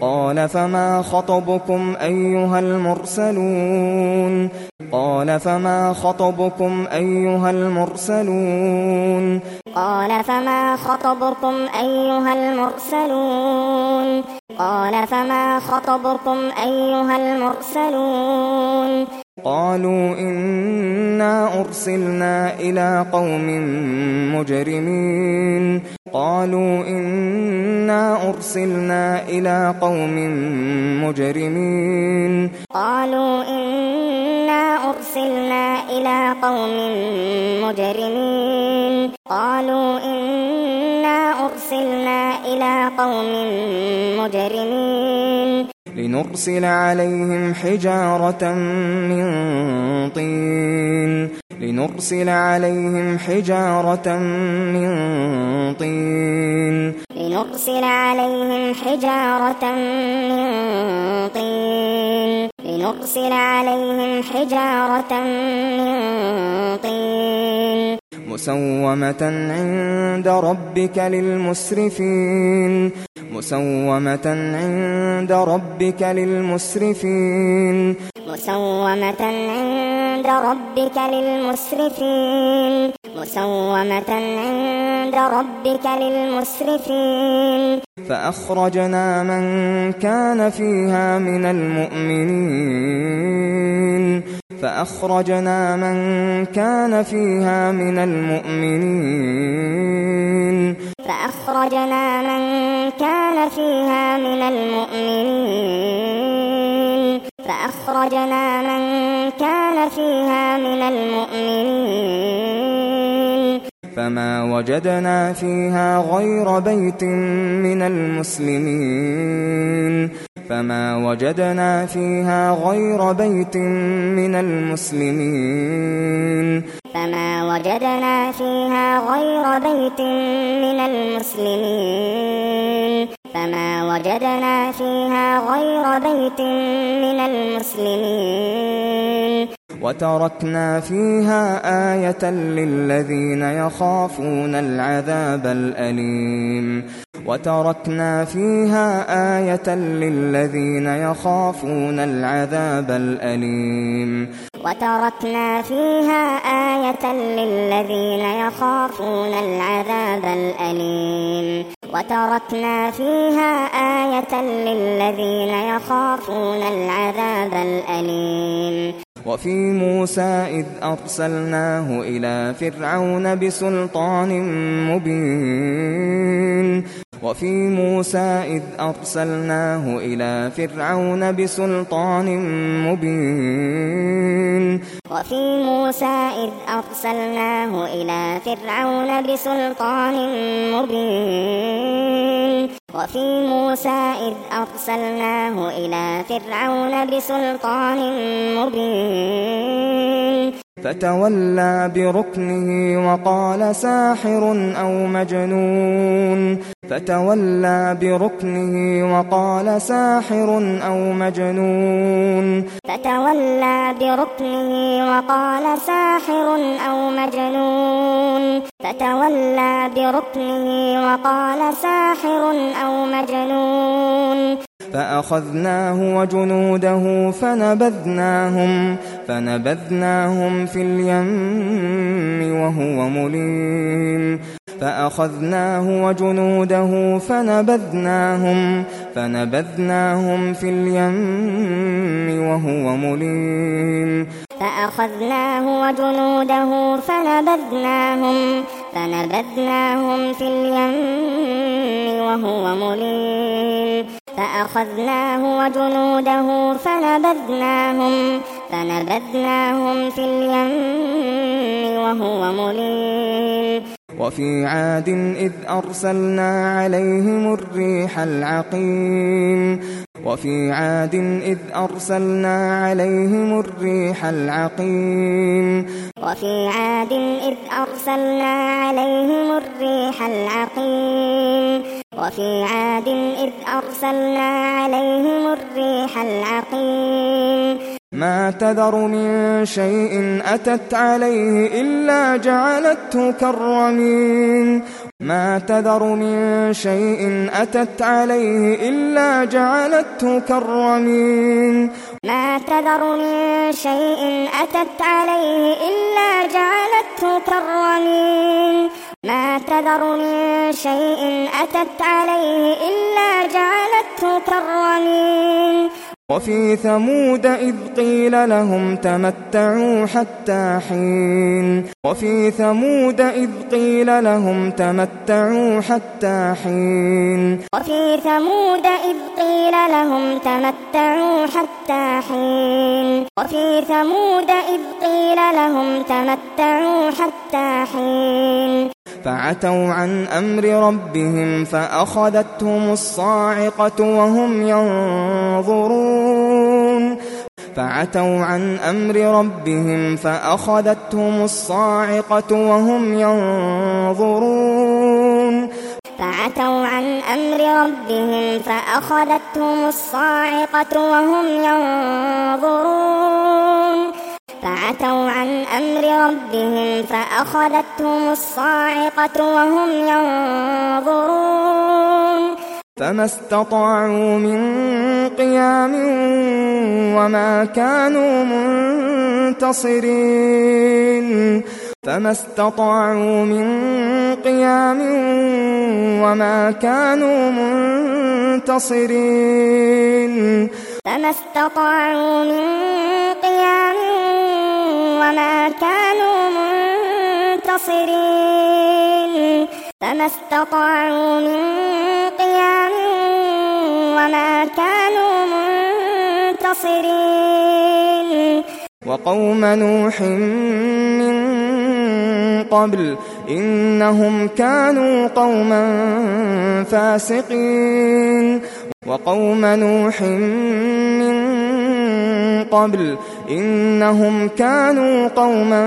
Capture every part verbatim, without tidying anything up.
قال فما خطبكم أيها المرسلون قال فما خطبكم أيها المرسلون قال فما خطبكم أيها المرسلون قال فما خطبكم أيها المرسلون قالوا إنا أرسلنا إلى قوم مجرمين قالوا إنا أرسلنا إلى قوم مجرمين قالوا إنا أرسلنا إلى قوم مجرمين قالوا إنا أرسلنا إلى قوم مجرمين لنرسل عليهم حجارة من طين لنرسل عليهم حجارة من طين لنرسل عليهم حجارة من طين لنرسل عليهم حجارة من طين مسومة عند ربك للمسرفين مسومة عند ربك للمسرفين مسومة عند ربك للمسرفين مسومة عند ربك للمسرفين فأخرجنا من كان فيها من المؤمنين فأخرجنا من كان فيها من المؤمنين فأخرجنا من كان فيها من المؤمنين فأخرجنا من كان فيها من المؤمنين فما وجدنا فيها غير بيت من المسلمين فما وجدنا فيها غير بيت من المسلمين فما وجدنا فيها غير بيت من المسلمين فما وجدنا فيها غير بيت من المسلمين وتركنا فيها آية للذين يخافون العذاب الأليم وتركنا فيها آية للذين يخافون العذاب الأليم وتركنا فيها آية للذين يخافون العذاب الأليم وتركنا فيها آية للذين يخافون العذاب الأليم وفي موسى إذ أرسلناه إلى فرعون بسلطان مبين وفي موسى إذ أرسلناه إلى فرعون بسلطان مبين وفي موسى إذ أرسلناه إلى فرعون بسلطان مبين وفي موسى إذ أرسلناه إلى فرعون بسلطان مبين فتولى بركنه وقال ساحر أو مجنون فتولى بركنه وقال ساحر أو مجنون فتولى بركنه وقال ساحر أو مجنون فتولى بركنه وقال ساحر أو مجنون فأخذناه وجنوده فنبذناهم فنبذناهم في اليم وهو مليم فأخذناه وجنوده فنبذناهم فنبذناهم في اليم وهو مليم فأخذناه وجنوده فنبذناهم فنبذناهم في اليم وهو مليم فأخذناه وجنوده فنبذناهم فنبذناهم في اليم وهو مليم وفي عاد إذ أرسلنا عليهم الريح العقيم وفي عاد إذ أرسلنا عليهم الريح العقيم وفي عاد إذ أرسلنا عليهم الريح العقيم وفي عاد إذ أرسلنا عليهم الريح العقيم ما تذر من شيء أتت عليه إلا جعلته كالرميم ما تذر من شيء أتت عليه إلا جعلته كالرميم ما تذر من شيء أتت عليه إلا جعلته كالرميم ما تذر من شيء أتت عليه إلا جعلته كالرميم وفي ثمود إذ قيل لهم تمتعوا حتى حين وفي ثمود إذ قيل لهم تمتعوا حتى حين وفي ثمود إذ قيل لهم تمتعوا حتى حين وفي ثمود إذ قيل لهم تمتعوا حتى حين فعتوا عن أمر ربهم فأخذتهم الصاعقة وهم ينظرون فعتوا عن أمر ربهم فأخذتهم الصاعقة وهم ينظرون فعتوا عن أمر ربهم فأخذتهم الصاعقة وهم ينظرون فعتوا عن أمر ربهم فأخذتهم الصاعقة وهم ينظرون فما استطاعوا من قيام وما كانوا منتصرين فما استطاعوا من قيام وما كانوا منتصرين فما استطاعوا من قيام وما كانوا منتصرين فما استطاعوا من قيام وما كانوا منتصرين وقوم نوح من قبل إنهم كانوا قوما فاسقين وقوم نوح من قبل إنهم كانوا قوما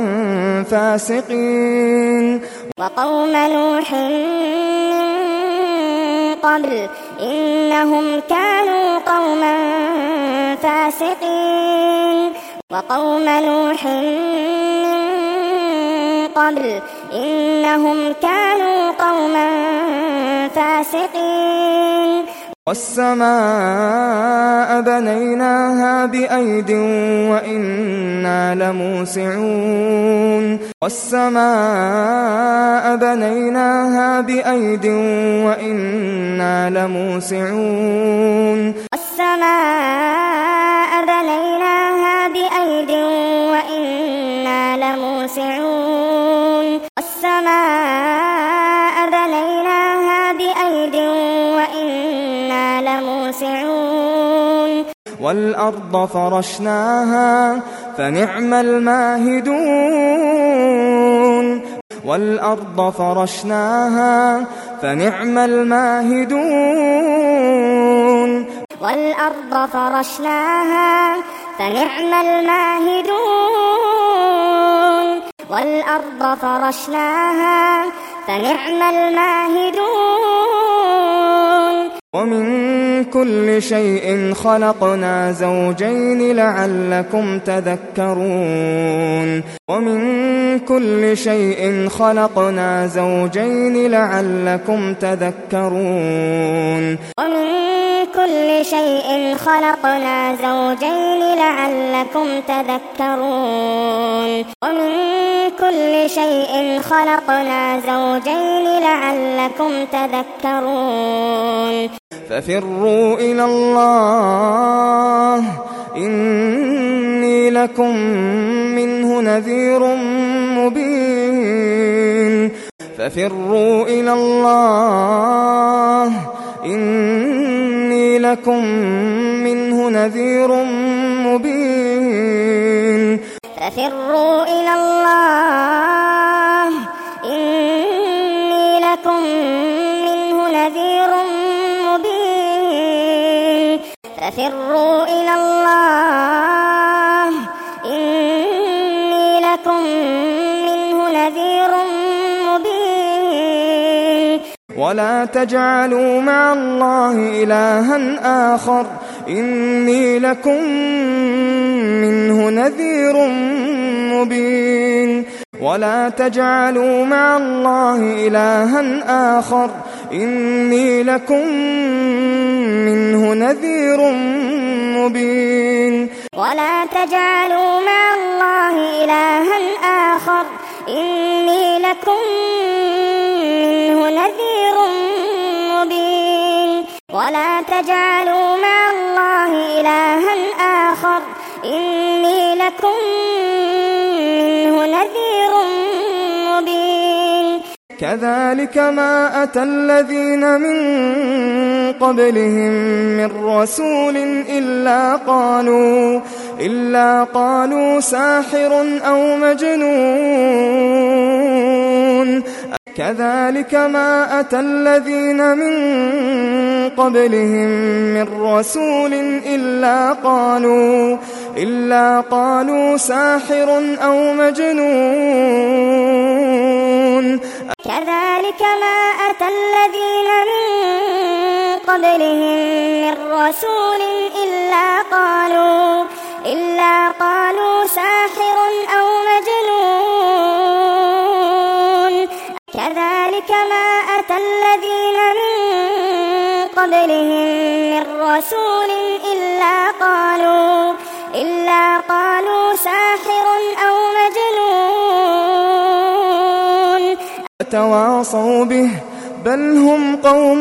فاسقين وقوم نوح من قبل إنهم كانوا قوما فاسقين وقوم نوح من قبل إنهم كانوا قوما فاسقين والسماء بنيناها بأيد وإنا لموسعون والسماء بنيناها بأيد وإنا لموسعون والسماء بنيناها بأيد وإنا لموسعون والسماء بنيناها بأيد وإنا لموسعون والأرض فرشناها فنعم الماهدون والأرض فرشناها فنعم الماهدون والأرض فرشناها فنعم الماهدون والأرض فرشناها فنعم الماهدون ومن كل شيء خلقنا زوجين لعلكم تذكرون ومن كل شيء خلقنا زوجين لعلكم تذكرون ومن كل شيء خلقنا زوجين لعلكم تذكرون ومن كل شيء خلقنا زوجين لعلكم تذكرون ففروا إلى الله إني لكم منه نذير مبين ففروا إلى الله إني لكم منه نذير مبين ففروا إلى الله إني لكم منه نذير مبين ففروا إلى الله إني لكم منه نذير مبين ولا تجعلوا مع الله إلها آخر إني لكم منه نذير مبين ولا تجعلوا مع الله إلها آخر إني لكم منه نذير مبين ولا تجعلوا مع الله إلها آخر إني لكم منه نذير مبين ولا تجعلوا مع الله إلها آخر إني لكم منه نذير مبين كذلك ما أتى الذين من قبلهم من رسول إلا قالوا إلا قالوا ساحر أو مجنون كذلك ما أتى الذين من قبلهم من رسول إلا قالوا إلا قالوا ساحر أو مجنون كذلك ما أتى الذين من قبلهم من رسول إلا قالوا إلا قالوا ساحر أو مجنون كذلك ما أتى الذين من قبلهم من رسول إلا قالوا إلا قالوا ساحر أو مجنون تواصوا به بل هم قوم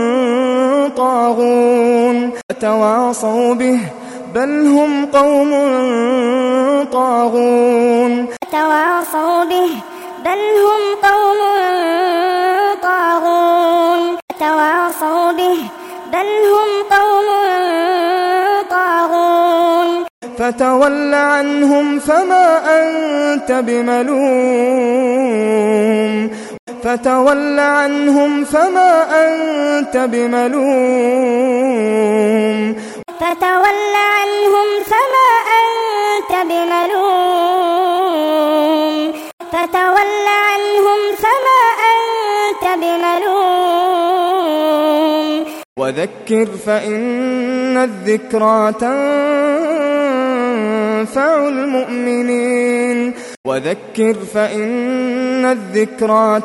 طاغون تواصوا به بل هم قوم طاغون تواصوا به بل هم قوم طاغون تواصوا به بل هم قوم طاغون فتول عنهم فما أنت بملوم فتول عنهم فما أنت بملوم فتول عنهم فما أنت بملوم فتول عنهم فما أنت بملوم وذكر فإن الذكرى تنفع المؤمنين وذكر فإن الذكرى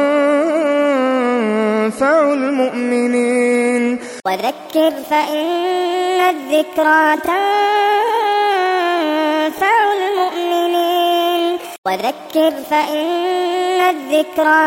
تنفع المؤمنين وذكر فإن الذكرى تنفع المؤمنين وذكر فإن الذكرى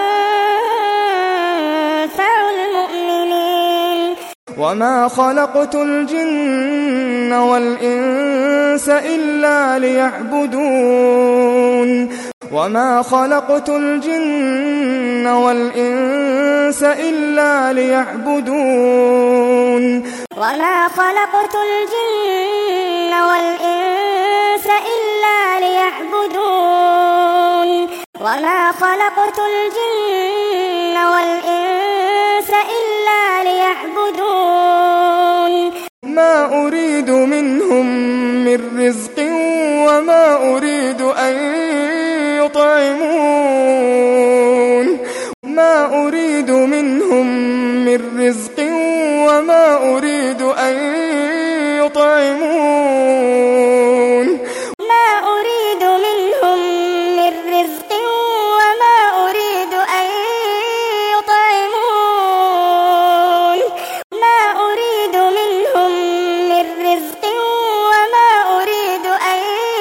تنفع المؤمنين وما خلقت الجن والإنس إلا ليعبدون وما خلقت الجن والإنس إلا ليعبدون وما خلقت الجن والإنس إلا ليعبدون وما خلقت الجن والإنس إلا ليعبدون ما أريد منهم من رزق وما أريد أن يطعمون ما أريد منهم من رزق وما أريد أن يطعمون ما أريد منهم من رزق وما أريد أن يطعمون ما أريد منهم من رزق وما أريد أن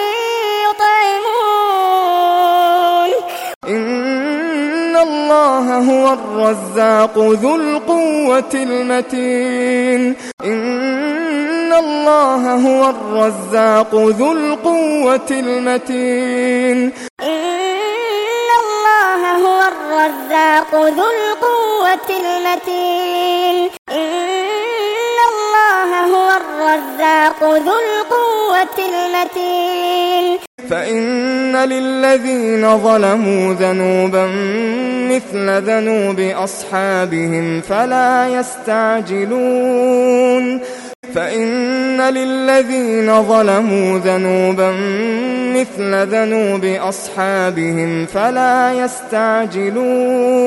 يطعمون إن الله هو الرزاق ذو القوة المتين إن الله هو الرزاق ذو القوة المتين إن الله هو الرزاق ذو القوة المتين إن الله هو الرزاق ذو القوة المتين فإن للذين ظلموا ذنوبا مثل ذنوب أصحابهم فلا يستعجلون فإن للذين ظلموا ذنوبا مثل ذنوب أصحابهم فلا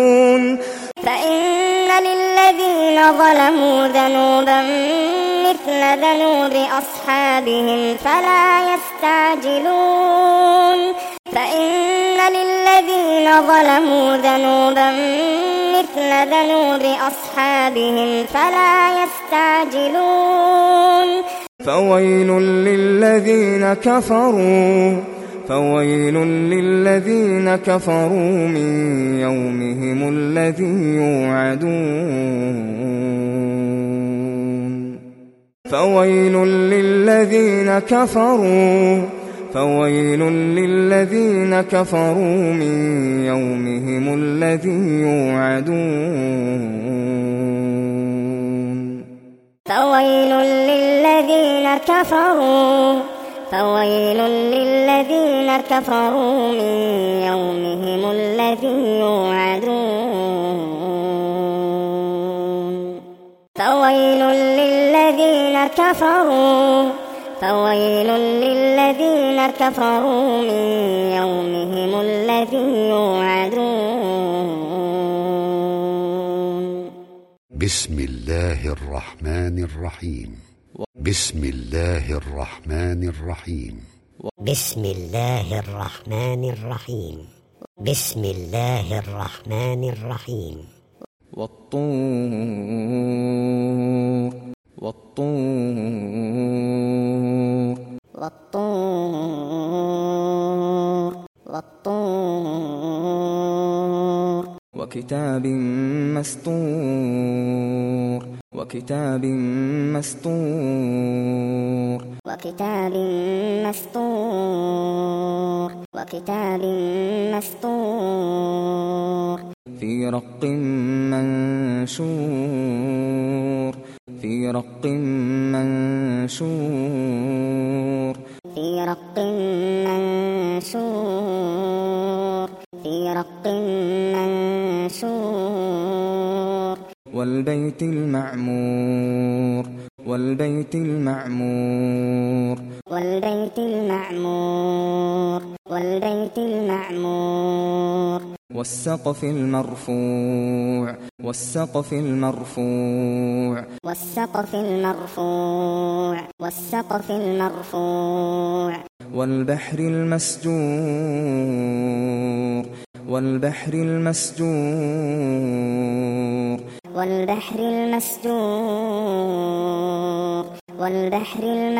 يستعجلون فإن للذين ظلموا ذنوبا مثل مثل ذنوب أصحابهم فلا يستعجلون فإن للذين ظلموا ذنوبا مثل ذنوب أصحابهم فلا يستعجلون فويل للذين كفروا فويل للذين كفروا من يومهم الذي يوعدون فويل للذين كفروا فويل للذين كفروا من يومهم الذي يوعدون فويل للذين كفروا فويل للذين كفروا من يومهم الذي يوعدون فويل للذين كفروا فويل للذين كفروا من يومهم الذي يوعدون بسم الله الرحمن الرحيم بسم الله الرحمن الرحيم بسم الله الرحمن الرحيم بسم الله الرحمن الرحيم والطور والطور والطور والطور وكتاب مسطور وكتاب مسطور وكتاب مسطور وكتاب مسطور في رق منشور في رق منشور في رق منشور في رق منشور والبيت المعمور والبيت المعمور والبيت المعمور والبيت المعمور والسقف المرفوع والسقف المرفوع والسقف المرفوع والسقف المرفوع والبحر المسجور والبحر المسجور والبحر المسجور والبحر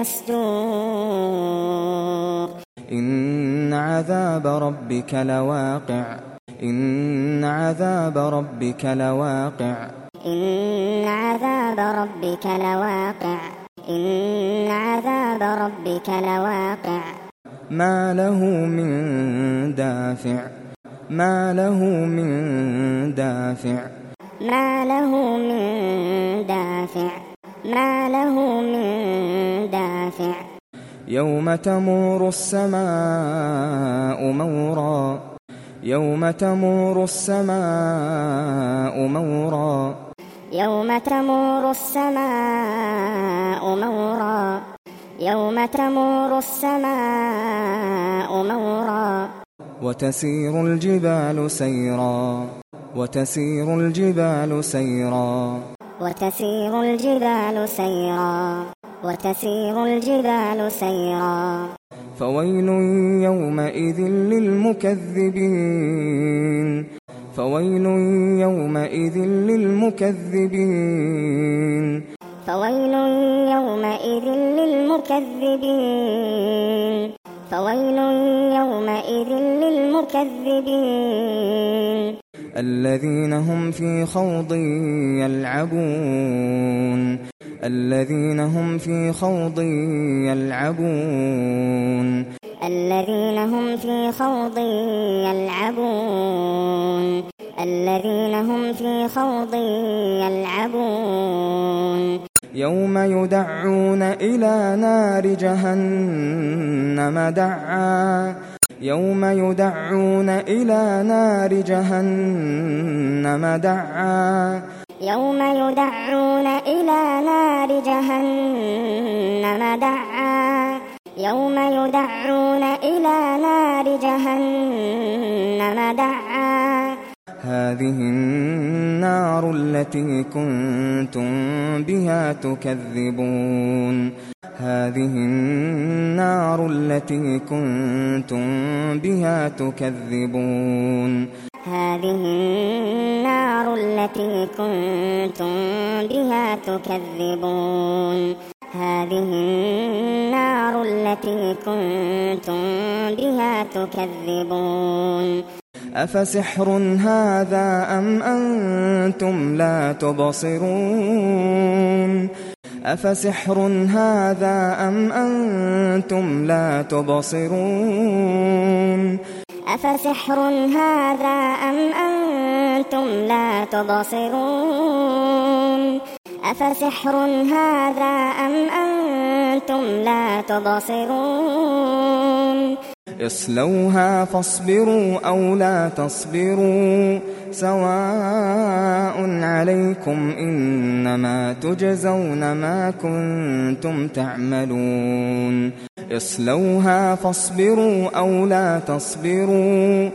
المسجور إن عذاب ربك لواقع إن عذاب ربك لواقع إن عذاب ربك لواقع إن عذاب ربك لواقع ما له من دافع ما له من دافع ما له من دافع ما له من دافع يوم تمور السماء مورا يوم تمور السماء مورا يوم تمور السماء مورا يوم تمور السماء مورا وتسير الجبال سيرا وتسير الجبال سيرا وتسير الجبال سيرا وتسير الجبال سيرا فويل يومئذ للمكذبين فويل يومئذ للمكذبين فويل يومئذ للمكذبين فويل يومئذ للمكذبين الذين هم في خوض يلعبون الذين هم في خوض يلعبون الذين هم في خوض يلعبون الذين هم في خوض يلعبون يوم يدعون إلى نار جهنم دعا يوم يدعون إلى نار جهنم دعا يوم يدعون إلى نار جهنم دعا يوم يدعون إلى نار جهنم دعا هذه النار التي كنتم بها تكذبون هذه النار التي كنتم بها تكذبون هذه النار التي كنتم بها تكذبون هذه النار التي كنتم بها تكذبون أفسحر هذا أم أنتم لا تبصرون أفسحر هذا أم أنتم لا تبصرون أفسحر هذا أم أنتم لا تبصرون أفسحر هذا أم أنتم لا تبصرون اصلوها فاصبروا أو لا تصبروا سواء عليكم إنما تجزون ما كنتم تعملون اصلوها فاصبروا أو لا تصبروا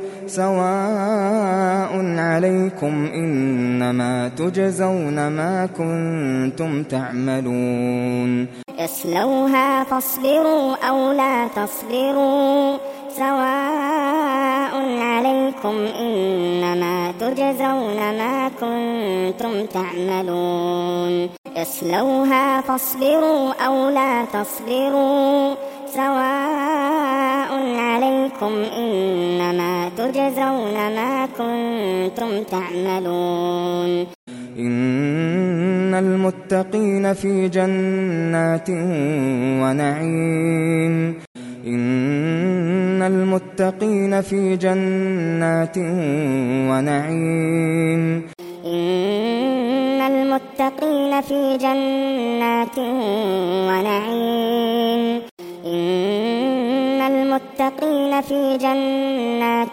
سواء عليكم إنما تجزون ما كنتم تعملون اصلوها فاصبروا أو لا تصبروا سواء عليكم إنما تجزون ما كنتم تعملون اصلوها فاصبروا أو لا تصبروا سواء عليكم إنما تجزون ما كنتم تعملون إن المتقين في جنات ونعيم إن المتقين في جنات ونعيم إن المتقين في جنات ونعيم إن المتقين في جنات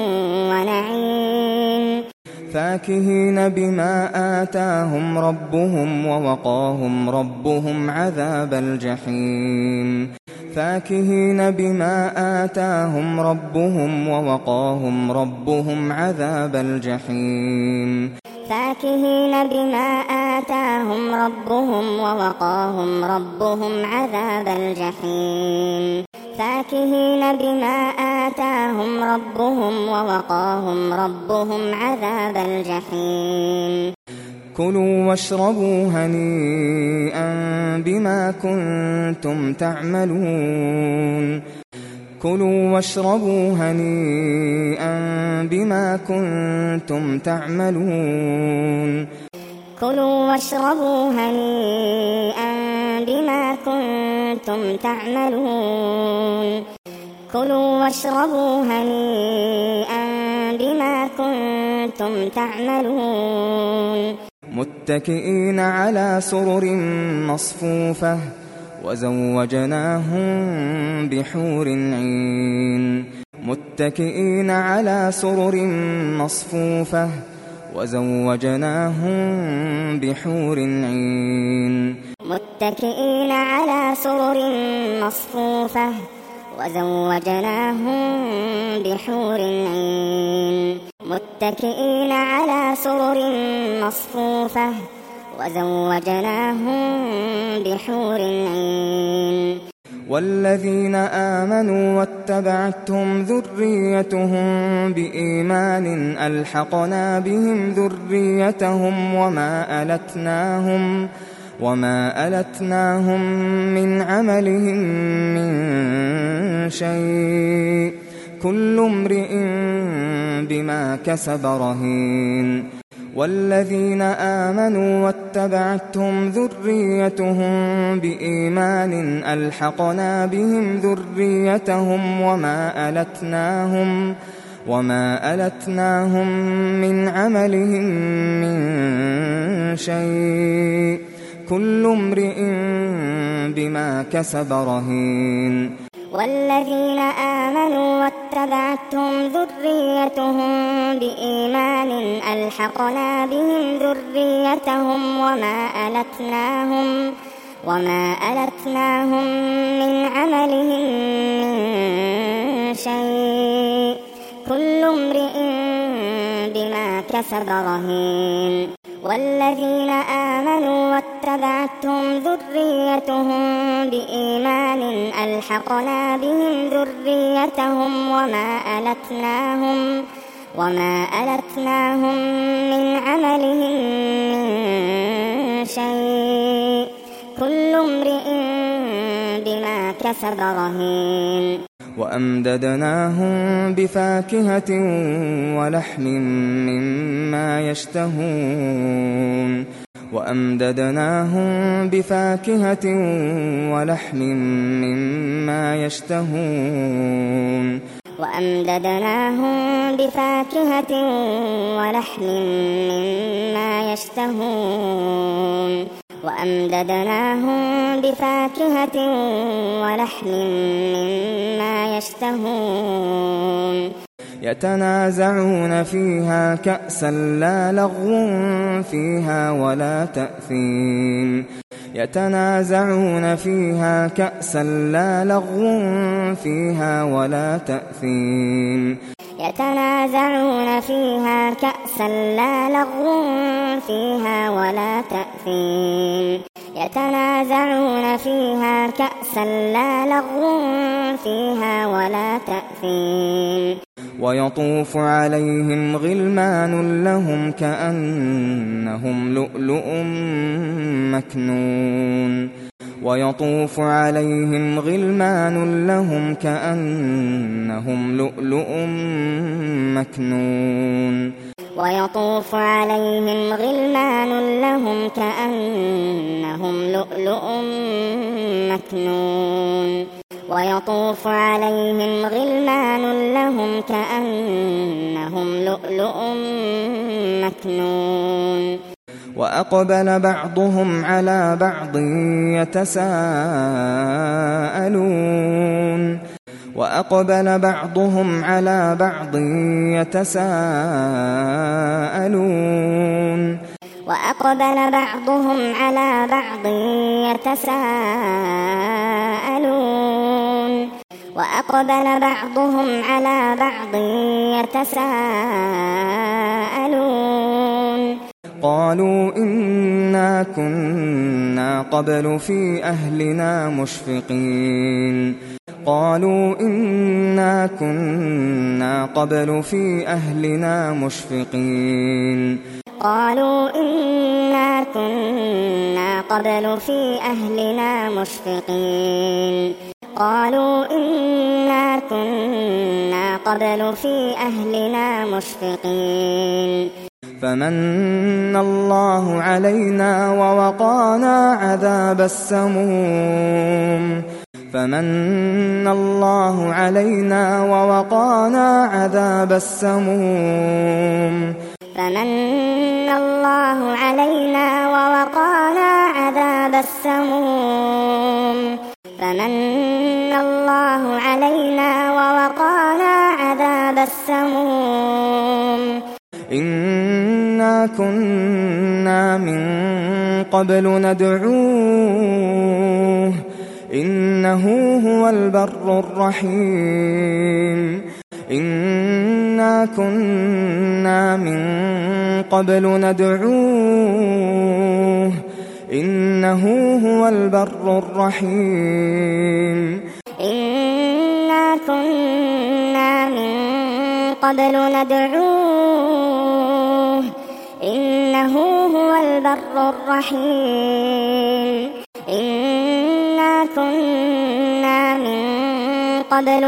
ونعيم فاكهين بما آتاهم ربهم ووقاهم ربهم عذاب الجحيم فاكهين بما آتاهم ربهم ووقاهم ربهم عذاب الجحيم فاكهين بما آتاهم ربهم ووقاهم ربهم عذاب الجحيم فاكهين بما آتاهم ربهم ووقاهم ربهم عذاب الجحيم كلوا واشربوا هنيئا بما كنتم تعملون كلوا واشربوا هنيئا بما كنتم تعملون كلوا واشربوا هنيئا بما كنتم تعملون كلوا واشربوا هنيئا بما كنتم تعملون متكئين على سرر مصفوفة وزوجناهم بحور عين متكئين على سرر مصفوفة وزوجناهم بحور عين متكئين على سرر مصفوفة وزوجناهم بحور عين متكئين على سرر مصفوفة وزوجناهم بحور عين والذين آمنوا واتبعتهم ذريتهم بإيمان ألحقنا بهم ذريتهم وما ألتناهم وما ألتناهم من عملهم من شيء كل امرئ بما كسب رهين والذين آمنوا واتبعتهم ذريتهم بإيمان ألحقنا بهم ذريتهم وما ألتناهم وما ألتناهم من عملهم من شيء كل امرئ بما كسب رهين والذين آمنوا واتبعتهم ذريتهم بإيمان ألحقنا بهم ذريتهم وما ألتناهم وما ألتناهم من عملهم من شيء كل امرئ بما كسب رهين والذين آمنوا واتبعتهم ذريتهم بإيمان ألحقنا بهم ذريتهم وما ألتناهم وما ألتناهم من عملهم من شيء كل امرئ بما كسب رهين وأمددناهم بفاكهة ولحم مما يشتهون وأمددناهم بفاكهة ولحم مما يشتهون وأمددناهم بفاكهة ولحم مما يشتهون وأمددناهم بفاكهة ولحم مما يشتهون يتنازعون فيها كأسا لا لغو فيها ولا تأثيم يتنازعون فيها كأسا لا لغو فيها ولا تأثيم يتنازعون فيها كأسا لا لغو فيها ولا تأثيم يتنازعون فيها كأسا لا لغو فيها ولا تأثيم ويطوف عليهم غلمان لهم كأنهم لؤلؤ مكنون ويطوف عليهم غلمان لهم كأنهم لؤلؤ مكنون ويطوف عليهم غلمان لهم كأنهم لؤلؤ مكنون ويطوف عليهم غلمان لهم كأنهم لؤلؤ مكنون وأقبل بعضهم على بعض يتساءلون وأقبل بعضهم على بعض يتساءلون وأقبل بعضهم على بعض يتساءلون وأقبل بعضهم على بعض يتساءلون قالوا إنا كنا قبل في أهلنا مشفقين قالوا إنا كنا قبل في أهلنا مشفقين قالوا إنا كنا قبل في أهلنا مشفقين قالوا إنا كنا قبل في أهلنا مشفقين فمن الله علينا ووقانا عذاب السموم فمن الله علينا ووقانا عذاب السموم فمن الله علينا ووقانا عذاب السموم فمن الله علينا ووقانا عذاب السموم إنا كنا من قبل ندعوه إنه هو البر الرحيم إنا كنا من قبل ندعوه إنه هو البر الرحيم إنا كنا من قبل ندعوه إنه هو البر الرحيم إنا كنا من قبل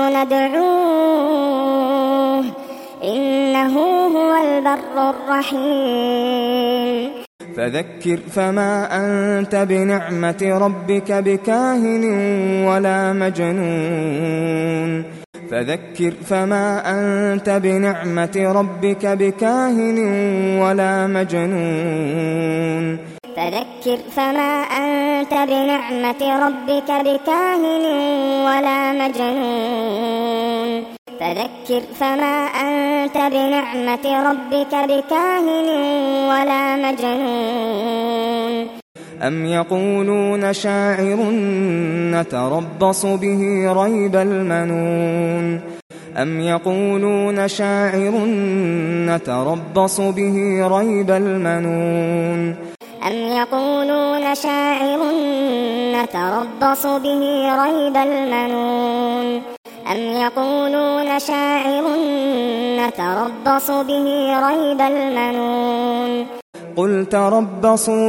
ندعوه إنه هو البر الرحيم فذكر فما أنت بنعمة ربك بكاهن ولا مجنون فذكر فما أنت بنعمة ربك بكاهن ولا مجنون فذكر فما أنت بنعمة ربك بكاهن ولا مجنون فذكر فما أنت بنعمة ربك بكاهن ولا مجنون أم يقولون شاعر نتربص به ريب المنون أم يقولون شاعر نتربص به ريب المنون أم يقولون شاعر نتربص به ريب المنون أم يقولون شاعر نتربص به ريب المنون قل تربصوا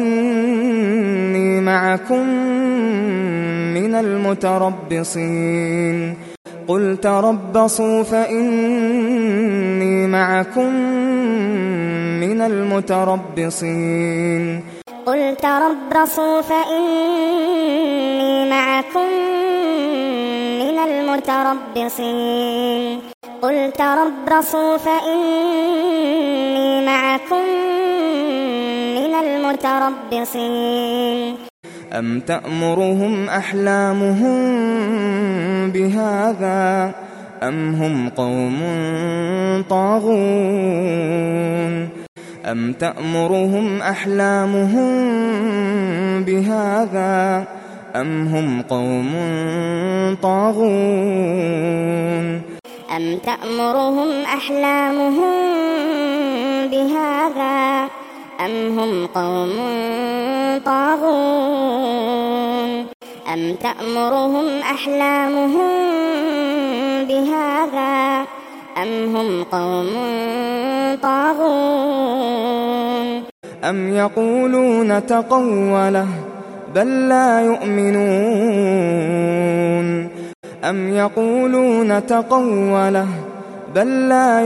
فإني معكم من المتربصين قل تربصوا فإني معكم من المتربصين قل تربصوا فإني معكم من المتربصين قل تربصوا فإني معكم من المتربصين أم تأمرهم أحلامهم بهذا أم هم قوم طاغون أم تأمرهم أحلامهم بهذا أم هم قوم طاغون أم تأمرهم أحلامهم بهذا أم هم قوم طاغون أم تأمرهم أحلامهم بهذا أم هم قوم طاغون أم يقولون تقوله بل لا يؤمنون أم يقولون تقوله بل لا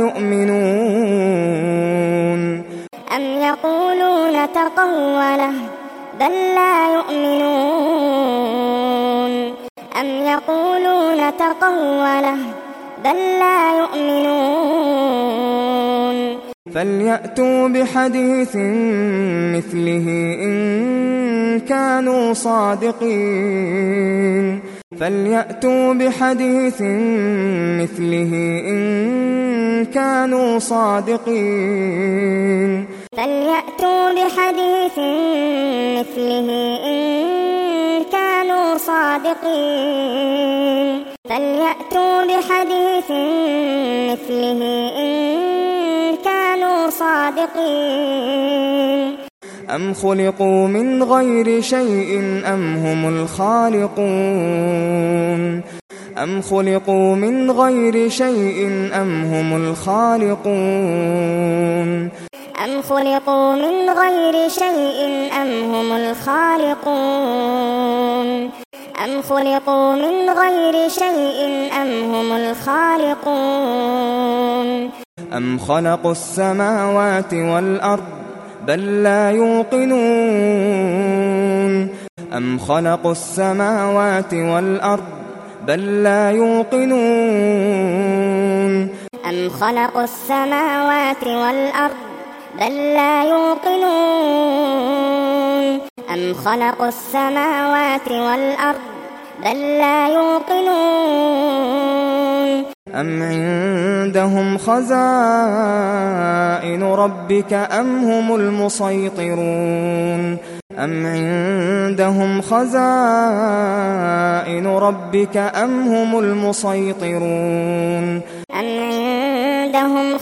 يؤمنون أم يقولون تقوله بل لا يؤمنون أم يقولون تقوله بل لا يؤمنون فليأتوا بحديث مثله إن كانوا صادقين فليأتوا بحديث مثله إن كانوا صادقين فليأتوا بحديث مثله إن كانوا صادقين فليأتوا بحديث مثله إن كانوا صادقين أم خلقوا من غير شيء أم هم الخالقون أم خلقوا من غير شيء أم هم الخالقون أم خلقوا من غير شيء أم هم الخالقون أم خلقوا من غير شيء أم هم الخالقون أم خلقوا السماوات والأرض بل لا يوقنون أم خلقوا السماوات والأرض بل لا يوقنون أم خلقوا السماوات والأرض بل لا يوقنون أم خلقوا السماوات والأرض بل لا يوقنون أم عندهم خزائن ربك أم هم المسيطرون أم عندهم خزائن ربك أم هم المسيطرون أم عندهم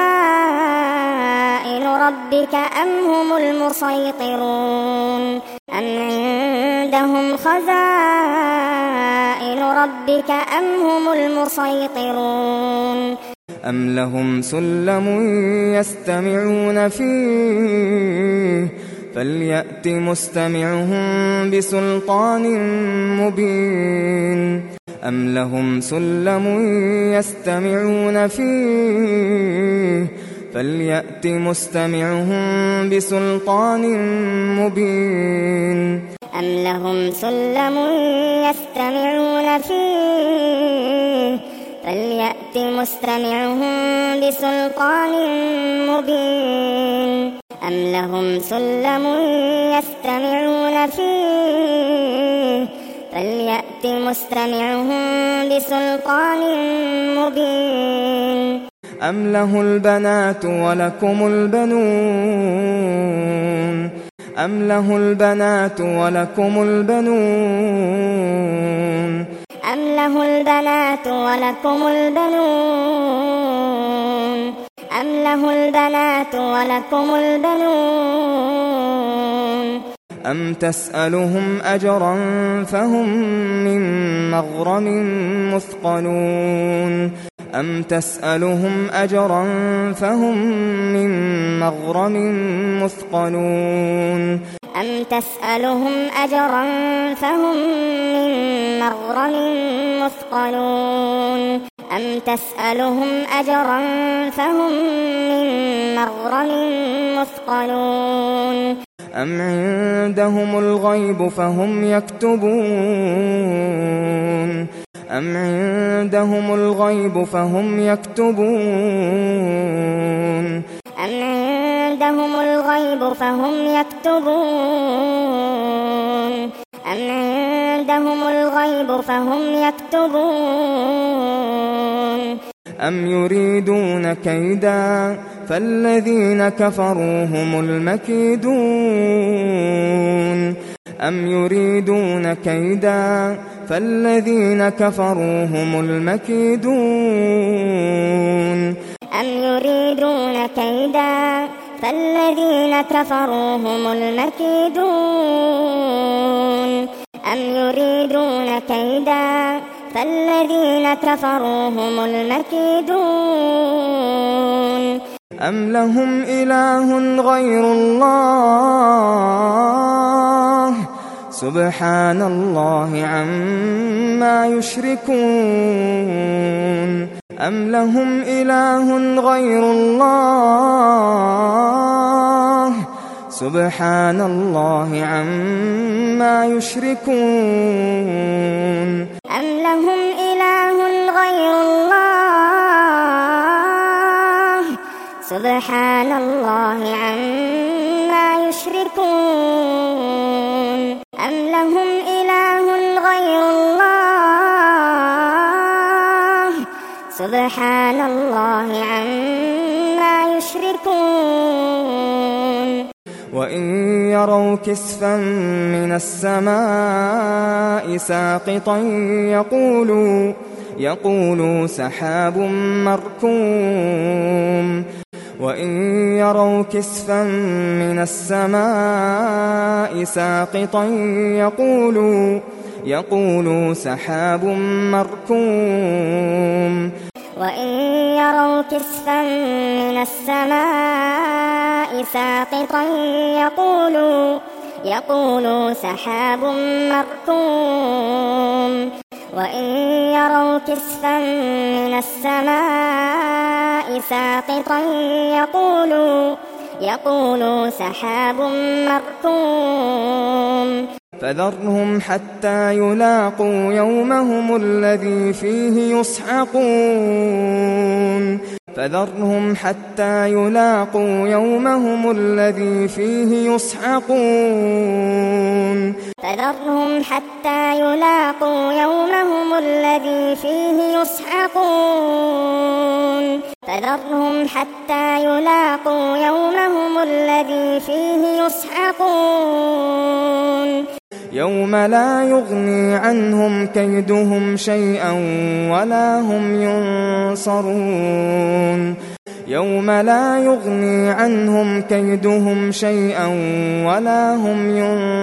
خزائن ربك أم هم المسيطرون أم عندهم خزائن ربك أم هم المسيطرون أم لهم سلم يستمعون فيه فليأت مستمعهم بسلطان مبين أم لهم سلم يستمعون فيه فليأت مستمعهم بسلطان مبين أم لهم سلم يستمعون فيه فليأت مستمعهم بسلطان مبين أم لهم سلم يستمعون فيه فليأت مستمعهم بسلطان مبين أم له البنات ولكم البنون أم له البنات ولكم البنون أم له له البنات ولكم البنون أم له البنات ولكم البنون أم تسألهم أجرا فهم من مغرم مثقلون أم تسألهم أجرا فهم من مغرم مثقلون أم تسألهم أجرا فهم من مغرم مثقلون أم تسألهم أجرا فهم من مغرم مثقلون أم عندهم الغيب فهم يكتبون أم عندهم الغيب فهم يكتبون أم عندهم الغيب فهم يكتبون أم عندهم الغيب فهم يكتبون أم يريدون كيدا فالذين كفروا هم المكيدون أم يريدون كيدا فالذين كفروا هم المكيدون أم يريدون كيدا فالذين كفروا هم المكيدون أم يريدون كيدا فالذين كفروا هم المكيدون أم لهم إله غير الله سبحان الله عما يشركون أم لهم إله غير الله سبحان الله عما يشركون أم لهم إله غير الله سبحان الله عما يشركون أم لهم إله غير الله سبحان الله عما يشركون وإن يروا كسفا من السماء ساقطا يقولوا يقولوا سحاب مركوم وإن يروا كسفا من السماء ساقطا يقولوا يقولوا سحاب مركوم وإن يروا كسفا من السماء ساقطا يقولوا يقولوا سحاب مركوم وإن يروا كسفا من السماء ساقطا يقولوا يقولوا سحاب مركوم فذرهم حتى يلاقوا يومهم الذي فيه يصعقون فذرهم حتى يلاقوا يومهم الذي فيه يصعقون فذرهم حتى يلاقوا يومهم الذي فيه يصعقون فذرهم حتى يلاقوا يومهم الذي فيه يصعقون يوم لا يغني عنهم كيدهم شيئا ولا هم ينصرون يوم لا يغني عنهم كيدهم شيئا ولا هم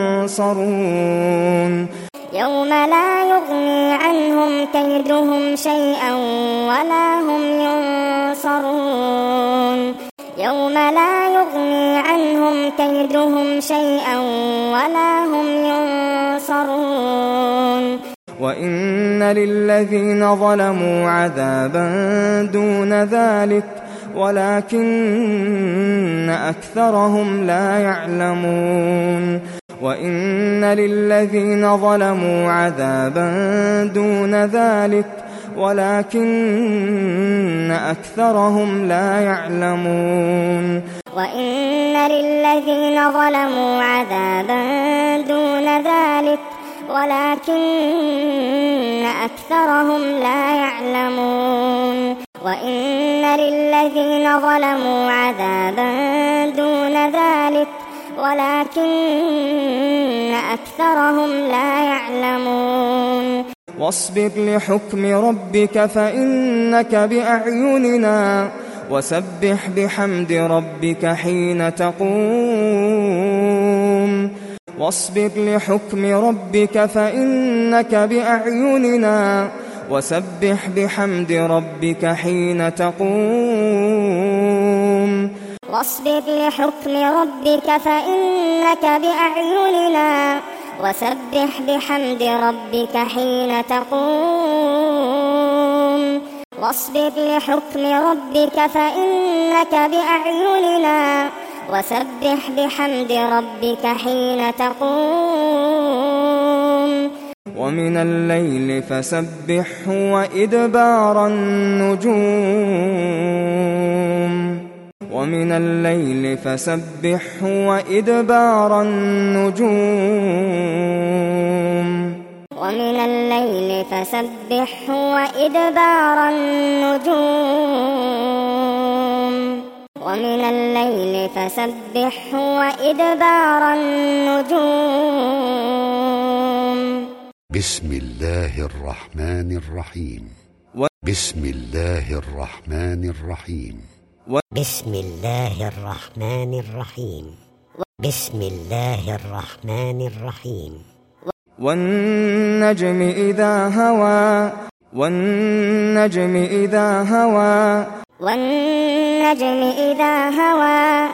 ينصرون يوم لا يغني عنهم كيدهم شيئا ولا هم ينصرون يوم لا يغني عنهم كيدهم شيئا ولا هم ينصرون وإن للذين ظلموا عذابا دون ذلك ولكن أكثرهم لا يعلمون وإن للذين ظلموا عذابا دون ذلك ولكن أكثرهم لا يعلمون وإن للذين ظلموا عذابا دون ذلك ولكن أكثرهم لا يعلمون وإن للذين ظلموا عذابا دون ذلك ولكن أكثرهم لا يعلمون واصبر لحكم ربك فإنك بأعيننا وسبح بحمد ربك حين تقوم واصبر لحكم ربك فإنك بأعيننا وسبح بحمد ربك حين تقوم واصبر لحكم ربك فإنك بأعيننا وسبح بحمد ربك حين تقوم واصبر لحكم ربك فإنك بأعيننا وسبح بحمد ربك حين تقوم ومن الليل فسبحه وإدبار النجوم ومن الليل فسبحه وإدبار النجوم ومن الليل فسبحه وإدبار النجوم ومن الليل فسبحه وإدبار النجوم بسم الله الرحمن الرحيم بسم الله الرحمن الرحيم بسم الله الرحمن الرحيم بسم الله الرحمن الرحيم والنجم إذا هوى والنجم إذا هوى والنجم إذا هوى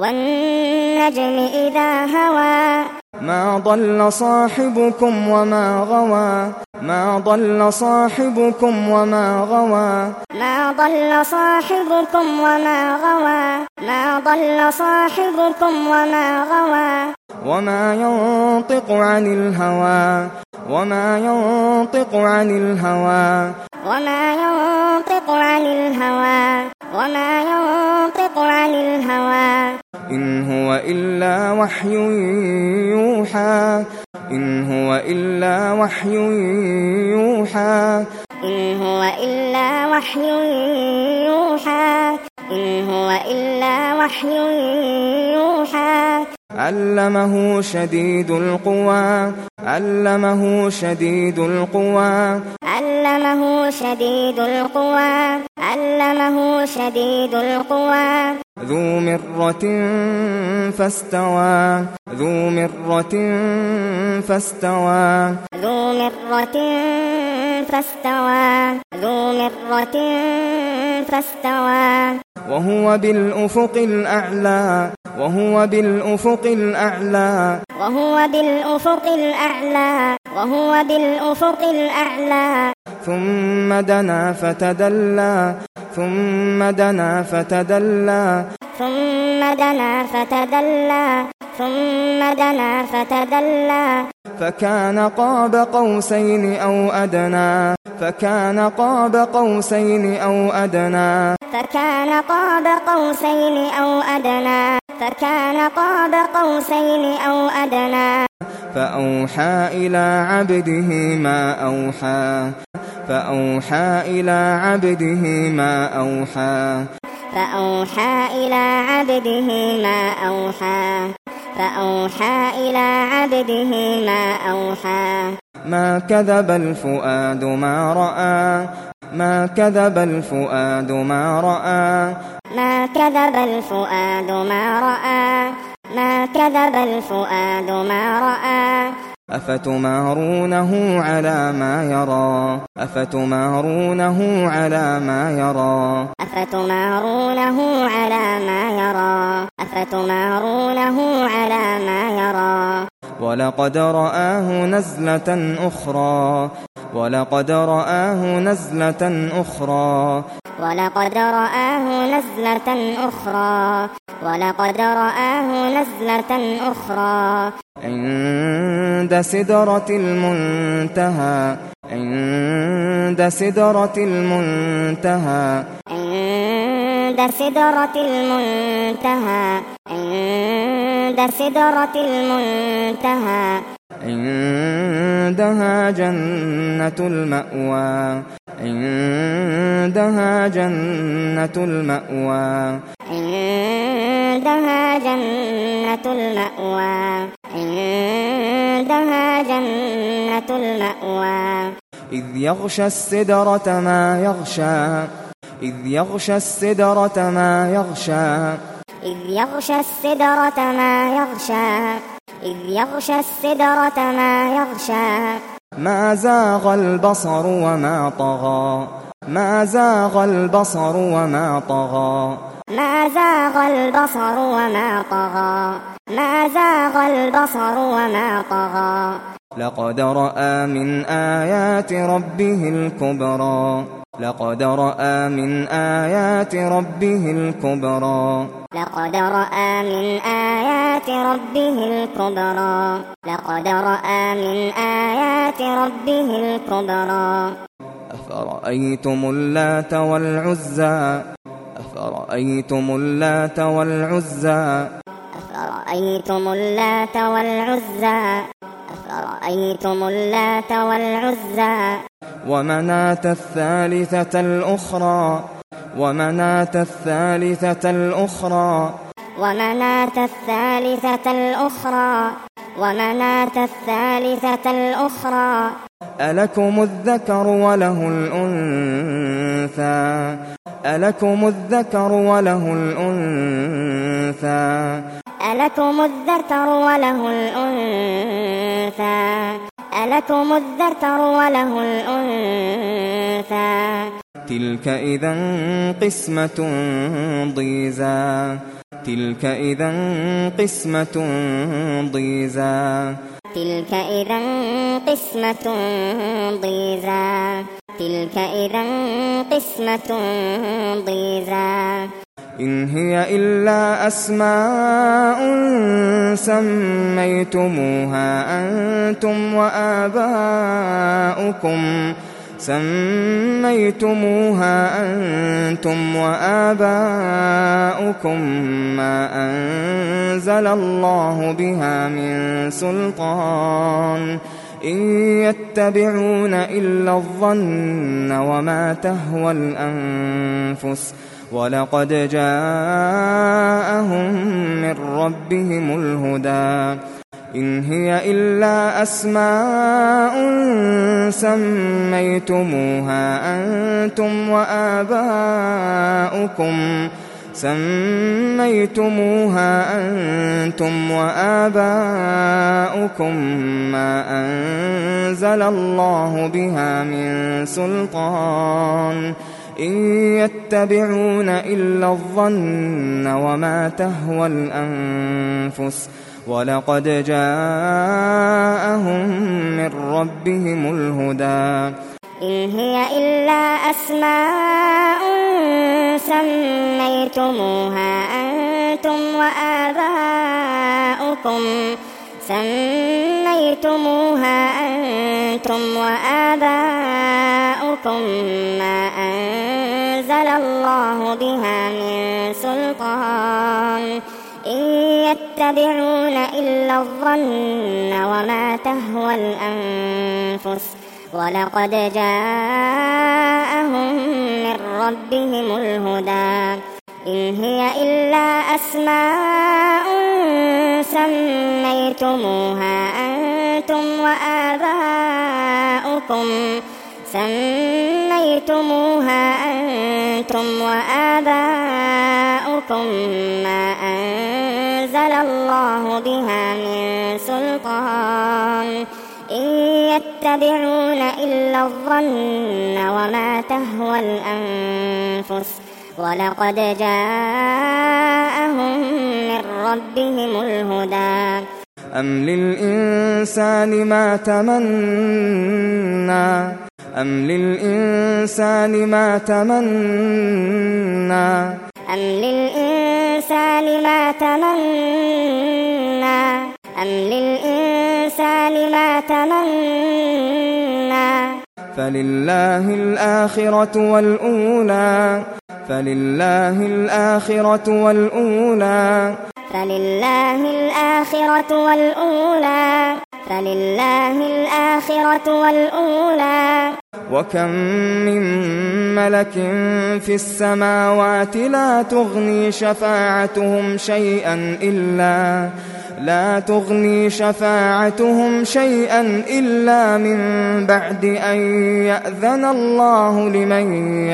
والنجم إذا هوى ما ضل صاحبكم وما غوى ما ضل صاحبكم وما غوى ما ضل صاحبكم وما غوى ما ضل صاحبكم وما غوى وما ينطق عن الهوى وما ينطق عن الهوى وما ينطق عن الهوى وما ينطق عن الهوى إن هو إلا وحي يوحى إن هو إلا وحي يوحى إن هو إلا وحي يوحى إن هو إلا وحي يوحى علمه شديد القوى علمه شديد القوى علمه شديد القوى علمه شديد القوى ذو مرة فاستوى ذو مرة فاستوى ذو مرة فاستوى ذو مرة فاستوى وهو بالأفق الأعلى وهو بالأفق الأعلى وهو بالأفق الأعلى وهو بالأفق الأعلى ثم دنا فتدلى ثم دنا فتدلى ثم دنا فتدلى ثم دنا فتدلى فكان قاب قوسين أو أدنى فكان قاب قوسين أو أدنى فكان قاب قوسين أو أدنى فكان قاب قوسين أو أدنى فأوحى إلى عبده ما أوحى فأوحى إلى عبده ما أوحى فأوحى إلى عبده ما أوحى فأوحى إلى عبده ما أوحى ما كذب الفؤاد ما رأى ما كذب الفؤاد ما رأى ما كذب الفؤاد ما رأى ما كذب الفؤاد ما رأى أفتمارونه على ما يرى أفتمارونه على ما يرى أفتمارونه على ما يرى أفتمارونه على ما يرى ولقد رآه نزلة أخرى ولقد رآه نزلة أخرى ولقد رآه نزلة أخرى ولقد رآه نزلة أخرى عند سدرة المنتهى عند سدرة المنتهى عند سدرة المنتهى عند سدرة المنتهى عندها جنة المأوى عندها جنة المأوى عندها جنة المأوى عندها جنة المأوى إذ يغشى السدرة ما يغشى إذ يغشى السدرة ما يغشى إذ يغشى السدرة ما يغشى إذ يغشى السدرة ما يغشى ما زاغ البصر وما طغى ما زاغ البصر وما طغى ما زاغ البصر وما طغى ما زاغ البصر وما طغى لقد رأى من آيات ربه الكبرى لقد رأى من آيات ربه الكبرى لقد رأى من آيات ربه الكبرى لقد رأى من آيات ربه الكبرى أفرأيتم اللات والعزى أفرأيتم اللات والعزى أفرأيتم اللات والعزى أفرأيتم اللات والعزى ومناة الثالثة الأخرى ومناة الثالثة الأخرى ومناة الثالثة الأخرى ومناة الثالثة الأخرى ألكم الذكر وله الأنثى ألكم الذكر وله الأنثى ألكم الذكر وله الأنثى ألكم الذكر وله الأنثى تلك إذا قسمة ضيزى تلك إذا قسمة ضيزى تلك إذا قسمة ضيزى تلك إذا قسمة ضيزى إن هي إلا أسماء سميتموها أنتم وآباؤكم سميتموها أنتم وآباؤكم ما أنزل الله بها من سلطان إن يتبعون إلا الظن وما تهوى الأنفس ولقد جاءهم من ربهم الهدى إن هي إلا أسماء سميتموها أنتم وآباؤكم سميتموها أنتم وآباؤكم ما أنزل الله بها من سلطان إن يتبعون إلا الظن وما تهوى الأنفس ولقد جاءهم من ربهم الهدى إن هي إلا أسماء سميتموها أنتم وآباؤكم سميتموها أنتم وآباؤكم ما أنزل الله بها من سلطان إن يتبعون إلا الظن وما تهوى الأنفس ولقد جاءهم من ربهم الهدى إن هي إلا أسماء سميتموها أنتم وآباؤكم سميتموها أنتم وآباؤكم ما أنزل الله بها من سلطان إن يتبعون إلا الظن وما تهوى الأنفس ولقد جاءهم من ربهم الهدى أم للإنسان ما تمنى أم للإنسان ما تمنى أم للإنسان ما تمنى أم للإنسان ما تمنى فلله الآخرة والأولى فلله الآخرة والأولى فلله الآخرة والأولى فلله الآخرة والأولى وكم من ملك في السماوات لا تغني شفاعتهم شيئا إلا لا تغني شفاعتهم شيئا إلا من بعد أن يأذن الله لمن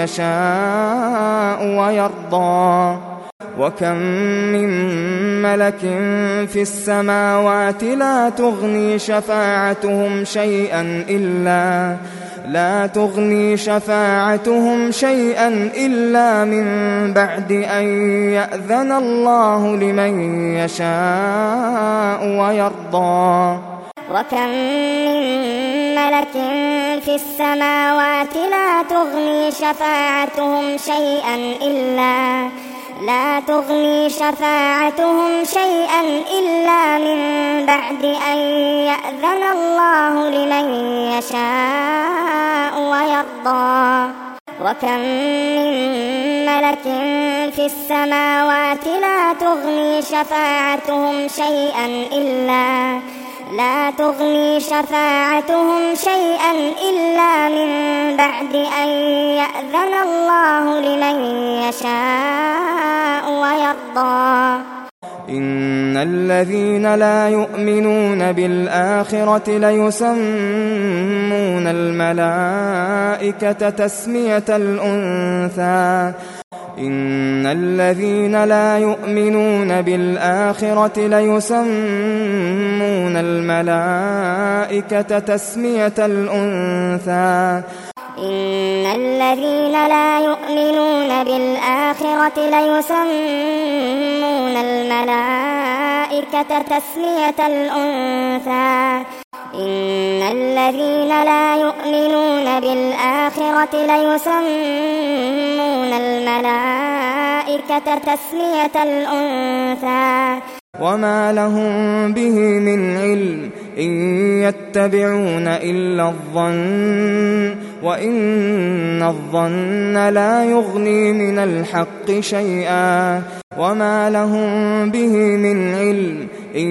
يشاء ويرضى وكم من ملك في السماوات لا تغني شفاعتهم شيئا إلا لا تغني شفاعتهم شيئا إلا من بعد أن يأذن الله لمن يشاء ويرضى وكم من ملك في السماوات لا تغني شفاعتهم شيئا إلا لا تغني شفاعتهم شيئا إلا من بعد أن يأذن الله لمن يشاء ويرضى وكم من ملك في السماوات لا تغني شفاعتهم شيئا إلا لا تغني شفاعتهم شيئا إلا من بعد أن يأذن الله لمن يشاء ويرضى إن الذين لا يؤمنون بالآخرة ليسمون الملائكة تسمية الأنثى إن الذين لا يؤمنون بالآخرة ليسمون الملائكة تسمية الأنثى إن الذين لا يؤمنون بالآخرة ليسمون الملائكة تسمية الأنثى إن الذين لا يؤمنون بالآخرة ليسمون الملائكة تسمية الأنثى وما لهم به من علم إن يتبعون إلا الظن وإن الظن لا يغني من الحق شيئا وما لهم به من علم إن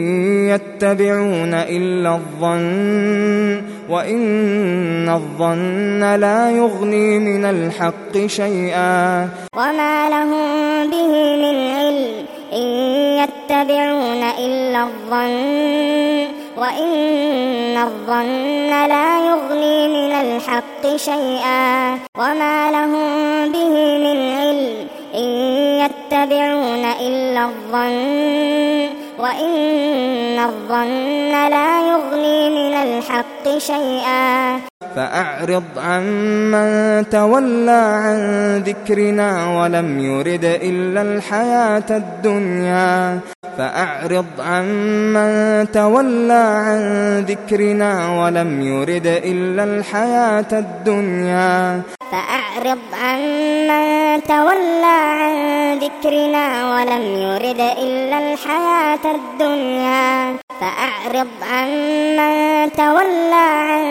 يتبعون إلا الظن وإن الظن لا يغني من الحق شيئا وما لهم به من علم إن يتبعون إلا الظن وإن الظن لا يغني من الحق شيئا وما لهم به من علم إن يتبعون إلا الظن وإن الظن لا يغني من الحق شيئا فأعرض عمن تولى عن ذكرنا ولم يرد إلا الحياة الدنيا فأعرض عمن تولى عن ذكرنا ولم يرد إلا الحياة الدنيا فأعرض عمن تولى عن ذكرنا ولم يرد إلا الحياة الدنيا فأعرض عمن تولى عن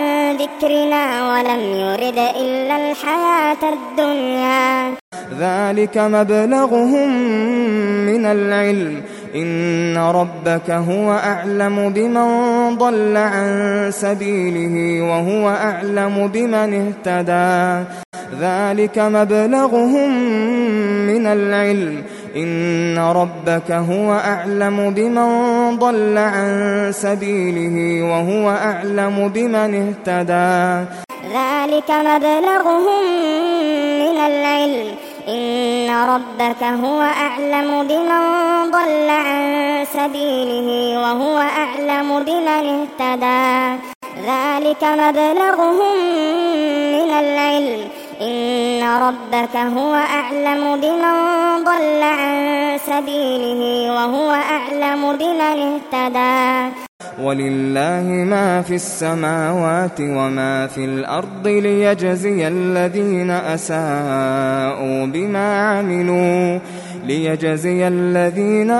ذكرنا ولم يرد إلا الحياة الدنيا ذلك مبلغهم من العلم إن ربك هو أعلم بمن ضل عن سبيله وهو أعلم بمن اهتدى ذلك مبلغهم من العلم إن ربك هو أعلم بمن ضل عن سبيله وهو أعلم بمن اهتدى ذلك مبلغهم من العلم إن ربك هو أعلم بمن ضل عن سبيله وهو أعلم بمن اهتدى ذلك مبلغهم من العلم إن ربك هو أعلم بمن ضل عن سبيله وهو أعلم بمن اهتدى ولله ما في السماوات وما في الأرض ليجزي الذين أساءوا بما عملوا ليجزي الذين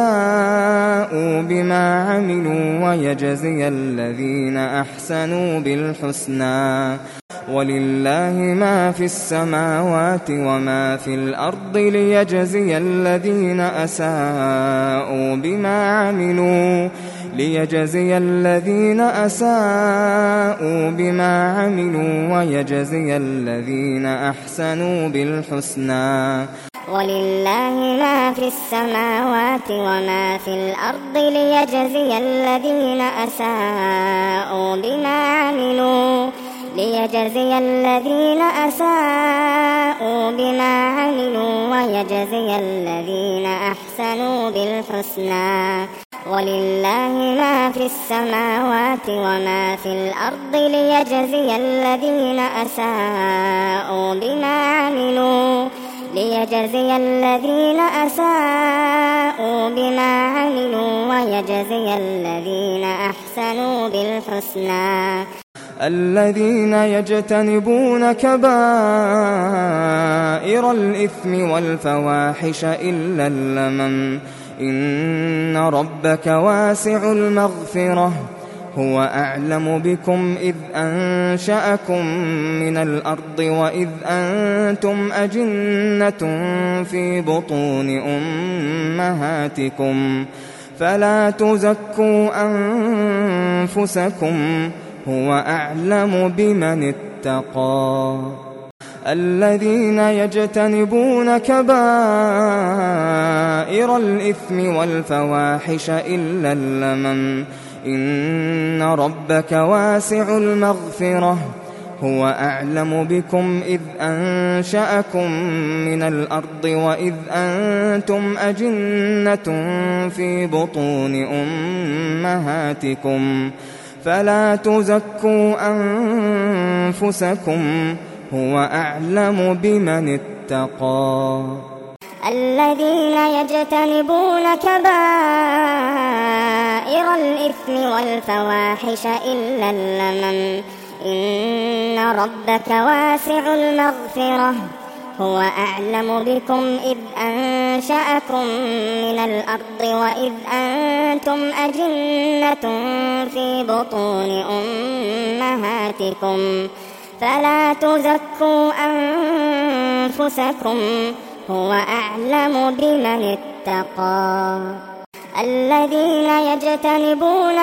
أساءوا بما عملوا ويجزي الذين أحسنوا بالحسنى ولله ما في السماوات وما في الأرض ليجزي الذين أساءوا بما عملوا ليجزي الذين أساءوا بما عملوا ويجزي الذين أحسنوا بالحسنى. ولله ما في السماوات وما في الأرض ليجزي الذين أساءوا بما عملوا ليجزي الذين أساءوا بما عملوا ويجزي الذين أحسنوا بالحسنى. ولله ما في السماوات وما في الأرض ليجزي الذين أساءوا بما عملوا ليجزي الذين أساءوا بما عملوا ويجزي الذين أحسنوا بالحسنى. الذين يجتنبون كبائر الإثم والفواحش إلا اللمم إن ربك واسع المغفرة هو أعلم بكم إذ أنشأكم من الأرض وإذ أنتم أجنة في بطون أمهاتكم فلا تزكوا أنفسكم هو أعلم بمن اتقى. الذين يجتنبون كبائر الإثم والفواحش إلا اللمم إن ربك واسع المغفرة هو أعلم بكم إذ أنشأكم من الأرض وإذ أنتم أجنة في بطون أمهاتكم فلا تزكوا أنفسكم هو أعلم بمن اتقى. الذين يجتنبون كبائر الإثم والفواحش إلا اللمم إن ربك واسع المغفرة هو أعلم بكم إذ أنشأكم من الأرض وإذ أنتم أجنة في بطون أمهاتكم فلا تزكوا أنفسكم هو أعلم بمن اتقى. الذين يجتنبون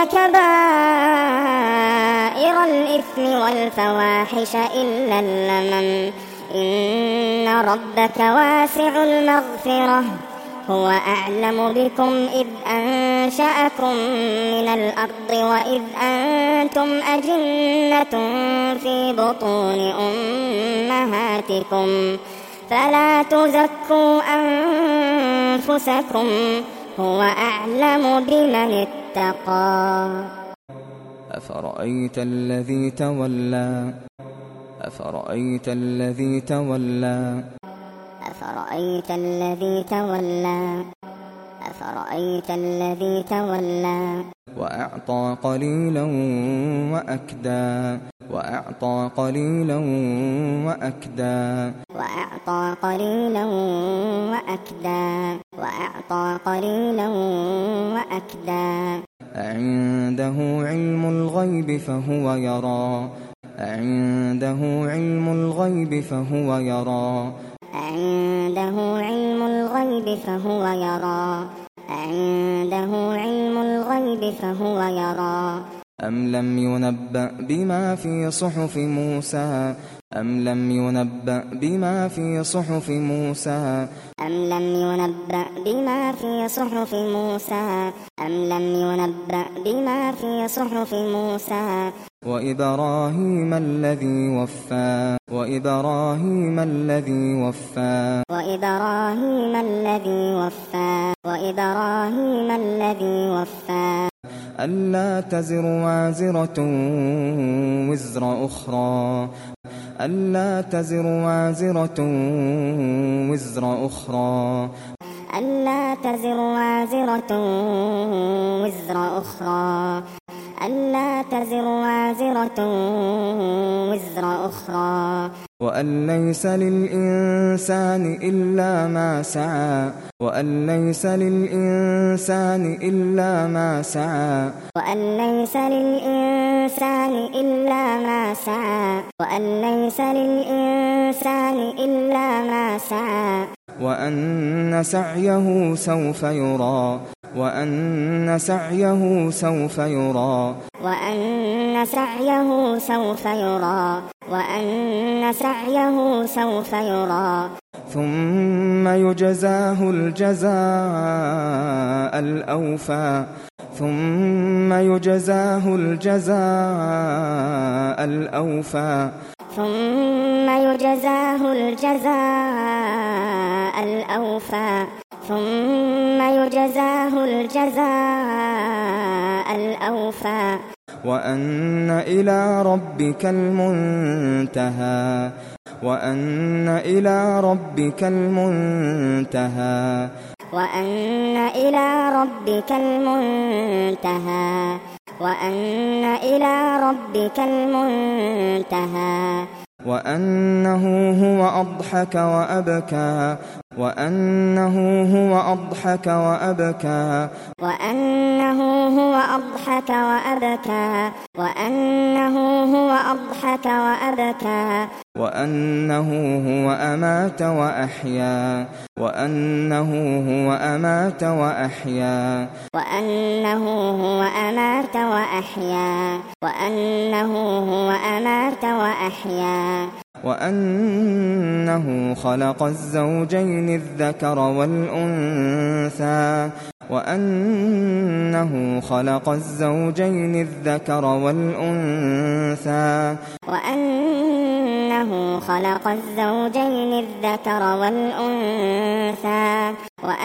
كبائر الإثم والفواحش إلا اللمم إن ربك واسع المغفرة هو أعلم بكم إذ أنشأكم من الأرض وإذ أنتم أجنة في بطون أمهاتكم فلا تزكوا أنفسكم هو أعلم بمن اتقى. أفرأيت الذي تولى أفرأيت الذي تولى أفرأيت الذي تولى أفرأيت الذي تولى وأعطى قليلا وأكدى وأعطى قليلا وأكدى وأعطى قليلا وأكدى وأعطى قليلا وأكدى أعنده علم الغيب فهو يرى أعنده علم الغيب فهو يرى عنده علم الغيب فهو يرى عنده علم الغيب فهو يرى. أم لم ينبأ بما في صحف موسى أم لم ينبأ بما في صحف موسى أم لم ينبأ بما في صحف موسى أم لم ينبأ بما في صحف موسى وإبراهيم الذي وفى وإبراهيم الذي وفى وإبراهيم الذي وفى وإبراهيم الذي وفى ألا تزر وازرة وزر أخرى ألا تزر وازرة وزر أخرى ألا تزر وازرة وزر أخرى ألا تزر وازرة وزر أخرى وأن ليس للإنسان إلا ما سعى وأن ليس للإنسان إلا ما سعى وأن ليس للإنسان إلا ما سعى وأن ليس للإنسان إلا ما سعى وأن سعيه سوف يرى وأن سعيه سوف يرى وأن سعيه سوف يرى وأن سعيه سوف يرى ثم يجزاه الجزاء الأوفى ثم يجزاه الجزاء الأوفى ثم يجزاه الجزاء الأوفى ثم يجزاه الجزاء الأوفى وأن إلى ربك المنتهى وأن إلى ربك المنتهى وأن إلى ربك المنتهى وأن إلى ربك المنتهى وأنه هو أضحك وأبكى وأنه هو أضحك وأبكى وأنه هو أضحك وأبكى وأنه هو أضحك وأبكى وأنه هو أمات وأحيا وأنه هو أمات وأحيا وأنه هو أمات وأحيا وأنه هو أمات وأحيا وأنه خلق الزوجين الذكر والأنثى وأنه خلق الزوجين الذكر والأنثى وأنه خلق الزوجين الذكر والأنثى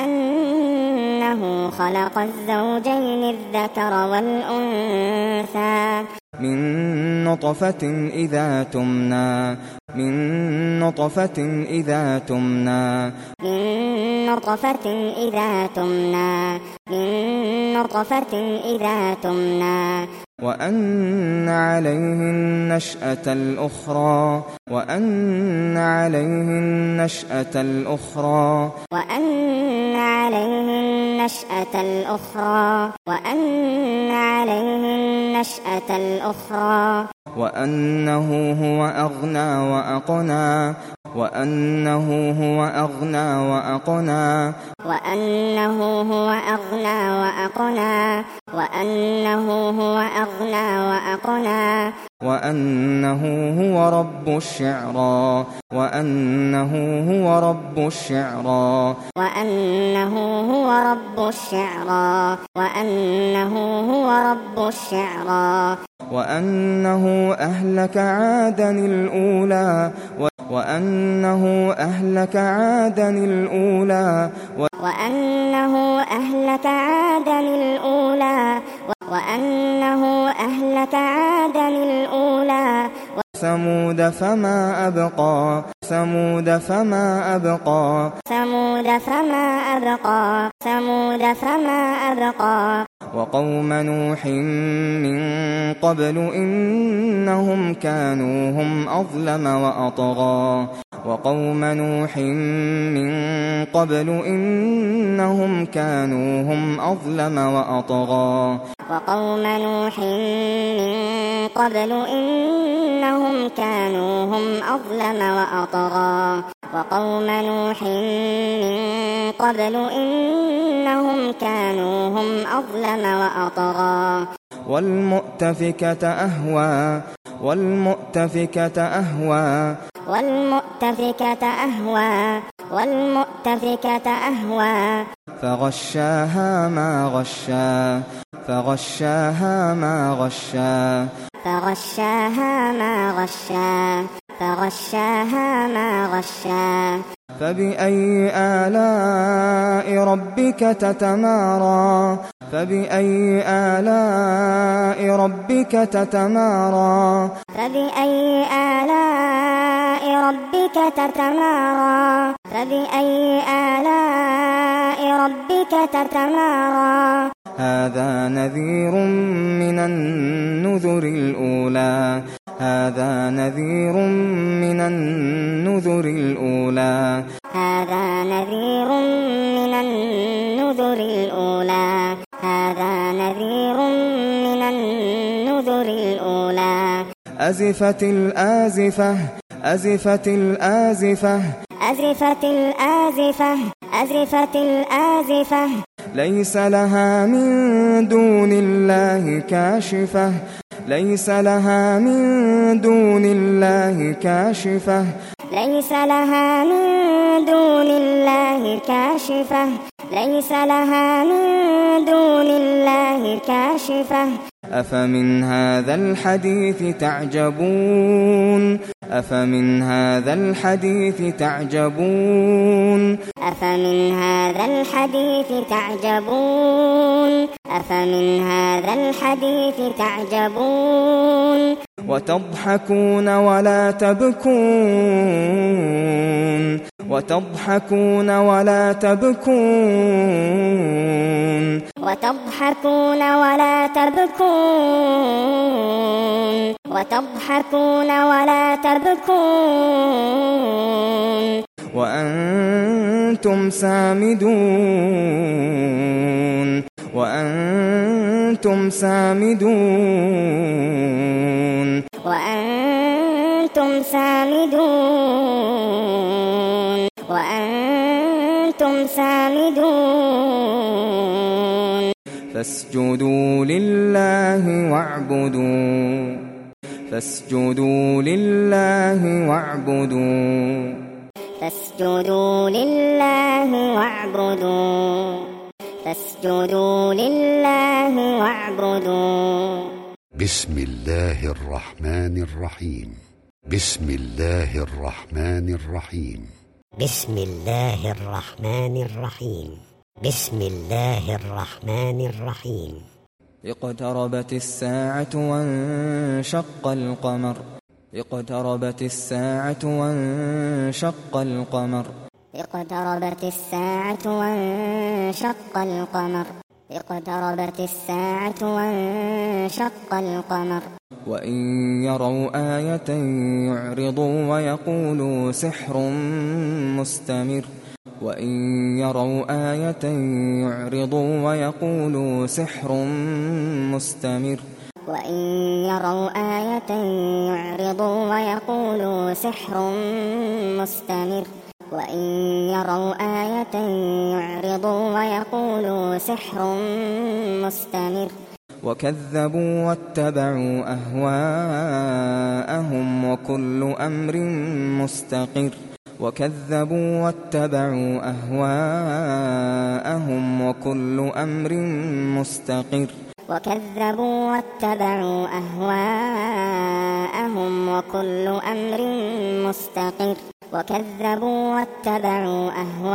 وأنه خلق الزوجين الذكر والأنثى من نطفة إذا تمنى من نطفة إذا تمنى من نطفة إذا تمنى من نطفة إذا تمنى وأن عليه النشأة الأخرى وأن عليه النشأة الأخرى وأن عليه النشأة الأخرى وأن عليه النشأة الأخرى وأنه هو أغنى وأقنى وأنه هو أغنى وأقنى وأنه هو أغنى وأقنى وأنه هو أغنى وأقنى وأنه هو رب الشعرى وأنه هو رب الشعرى وأنه هو رب الشعرى وأنه هو رب الشعرى وأنه أهلك عادا الأولى وأنه أهلك عادا الأولى وأنه أهلك عادا الأولى وأنه أهلك عادا الأولى ثمود فما أبقى ثمود فما أبقى ثمود فما أبقى ثمود فما أبقى وقوم نوح من قبل إنهم كانوا هم أظلم وأطغى وقوم نوح من قبل إنهم كانوا هم أظلم وأطغى وقوم نوح من قبل إنهم كانوا هم أظلم وأطغى وقوم نوح من قبل إنهم كانوا هم أظلم وأطغى والمؤتفكة أهوى والمؤتفكة أهوى والمؤتفكة أهوى والمؤتفكة أهوى فغشاها ما غشا فغشاها ما غشا فغشاها ما غشا فغشاها ما غشا فبأي آلاء ربك تتمارى فبأي آلاء ربك تتمارى فبأي آلاء ربك تتمارى فبأي آلاء ربك تتمارى هذا نذير من النذر الأولى هذا نذير من النذر الأولى هذا نذير من النذر الأولى هذا نذير من النذر الأولى أزفت الآزفة أزفت الآزفة أزفت الآزفة أزفت الآزفة ليس لها من دون الله كاشفة ليس لها من دون الله كاشفة ليس لها من دون الله كاشفة ليس لها من دون الله كاشفة أفمن هذا الحديث تعجبون أفمن هذا الحديث تعجبون أفمن هذا الحديث تعجبون أفمن هذا الحديث تعجبون وتضحكون ولا تبكون وتضحكون ولا تبكون وتضحكون ولا تبكون وتضحكون ولا تبكون وأنتم سامدون وأنتم سامدون وأنتم سامدون وأنتم سامدون فاسجدوا لله واعبدوا فاسجدوا لله واعبدوا فاسجدوا لله واعبدوا فاسجدوا لله واعبدوا بسم الله الرحمن الرحيم بسم الله الرحمن الرحيم بسم الله الرحمن الرحيم بسم الله الرحمن الرحيم اقتربت الساعة وانشق القمر اقتربت الساعة وانشق القمر اقتربت الساعة وانشق القمر اقتربت الساعة وانشق القمر وإن يروا آية يعرضوا ويقولوا سحر مستمر وإن يروا آية يعرضوا ويقولوا سحر مستمر وإن يروا آية يعرضوا ويقولوا سحر مستمر وإن يروا آية يعرضوا ويقولوا سحر مستمر وكذبوا واتبعوا أهواءهم وكل أمر مستقر وكذبوا واتبعوا أهواءهم وكل أمر مستقر وكذبوا واتبعوا أهواءهم وكل أمر مستقر وكذبوا واتبعوا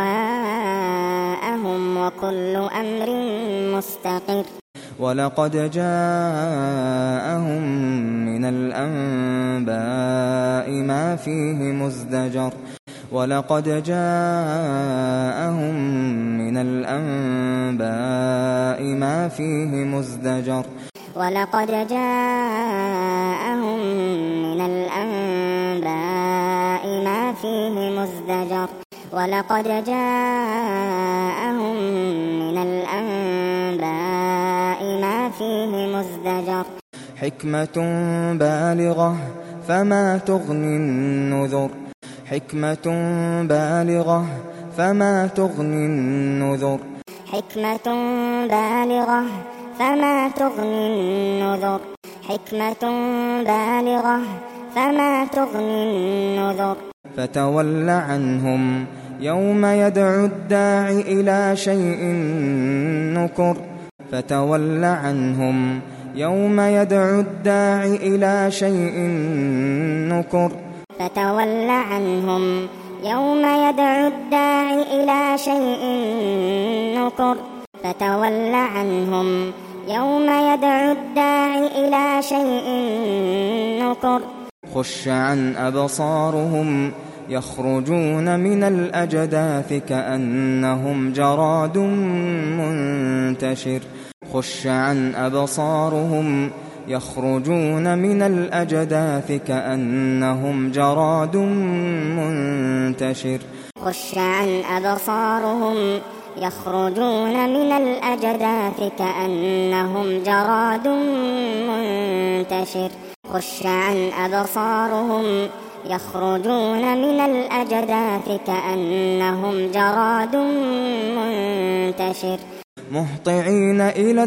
أهواءهم وكل أمر مستقر ولقد جاءهم من الأنباء ما فيه مزدجر ولقد جاءهم من الأنباء ما فيه مزدجر ولقد جاءهم من الأنباء ما فيه مزدجر ولقد جاءهم من الأنباء ما فيه مزدجر حكمة بالغة فما تغني النذر حكمة بالغة فما تغني النذر حكمة بالغة فما تغني النذر حكمة بالغة فما تغني النذر فتول عنهم يوم يدعو الداع إلى شيء نكر فتول عنهم يوم يدعو الداع إلى شيء نكر فتول عنهم يوم يدعو الداع إلى شيء نكر فتول عنهم يوم يدعو الداع إلى شيء نكر خش عن أبصارهم يخرجون من الأجداث كأنهم جراد منتشر خش عن أبصارهم يخرجون من الأجداث كأنهم جراد منتشر خش عن أبصارهم يخرجون من الأجداث كأنهم جراد منتشر خش عن أبصارهم يخرجون من الأجداث كأنهم جراد منتشر مهطعين إلى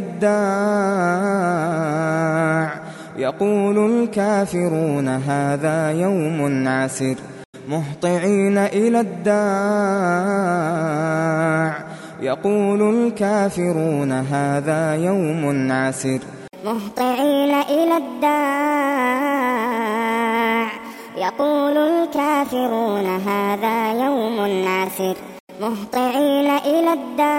الداع يقول الكافرون هذا يوم عسر مهطعين إلى الداع يقول الكافرون هذا يوم عسر مهطعين إلى الداع يقول الكافرون هذا يوم عسر مهطعين إلى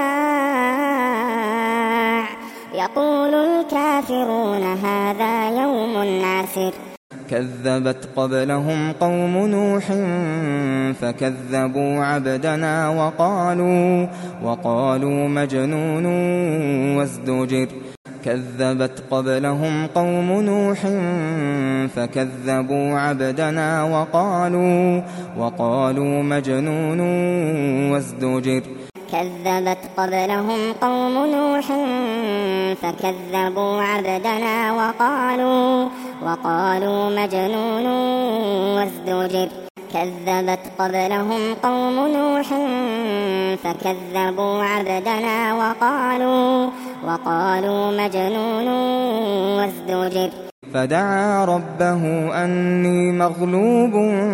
الداع يقول الكافرون هذا يوم عسر كذبت قبلهم قوم نوح فكذبوا عبدنا وقالوا وقالوا مجنون وازدجر كذبت قبلهم قوم نوح فكذبوا عبدنا وقالوا وقالوا مجنون وازدجر كذبت قبلهم قوم نوح فكذبوا عبدنا وقالوا وقالوا مجنون وازدجر كذبت قبلهم قوم نوح فكذبوا عبدنا وقالوا وقالوا مجنون وازدجر فدعا ربه أني مغلوب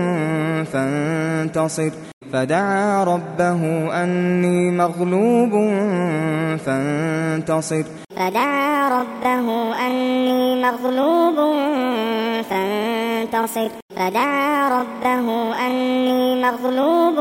فانتصر فدعا ربه أني مغلوب فانتصر فدعا ربه أني مغلوب فانتصر فدعا ربه أني مغلوب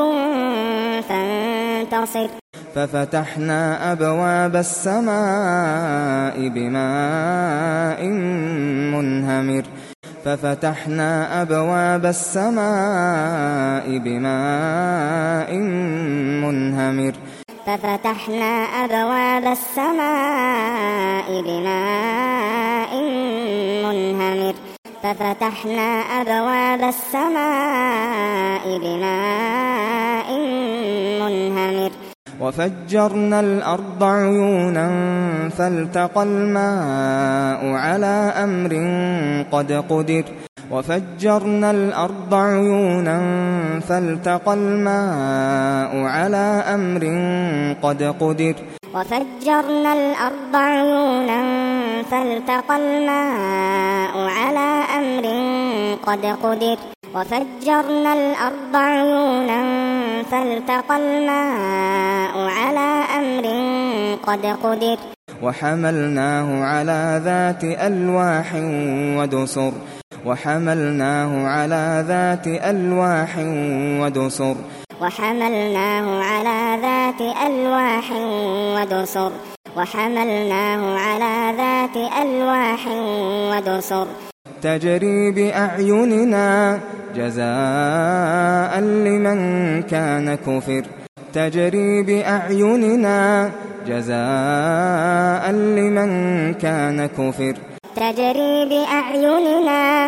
فانتصر ففتحنا أبواب السماء بماء منهمر ففتحنا أبواب السماء بماء منهمر ففتحنا أبواب السماء بماء منهمر ففتحنا أبواب السماء بماء منهمر وفجرنا الأرض عيونا فالتقى الماء على أمر قد قدر وفجرنا الأرض عيونا فالتقى الماء على أمر قد قدر وفجرنا الأرض عيونا فالتقى الماء على أمر قد قدر وفجرنا الأرض عيونا فالتقى الماء على أمر قد قدر وحملناه على ذات ألواح ودسر وحملناه على ذات ألواح ودسر وحملناه على ذات ألواح ودسر وحملناه على ذات ألواح ودسر تجري بأعيننا جزاء لمن كان كفر تجري بأعيننا جزاء لمن كان كفر تجري بأعيننا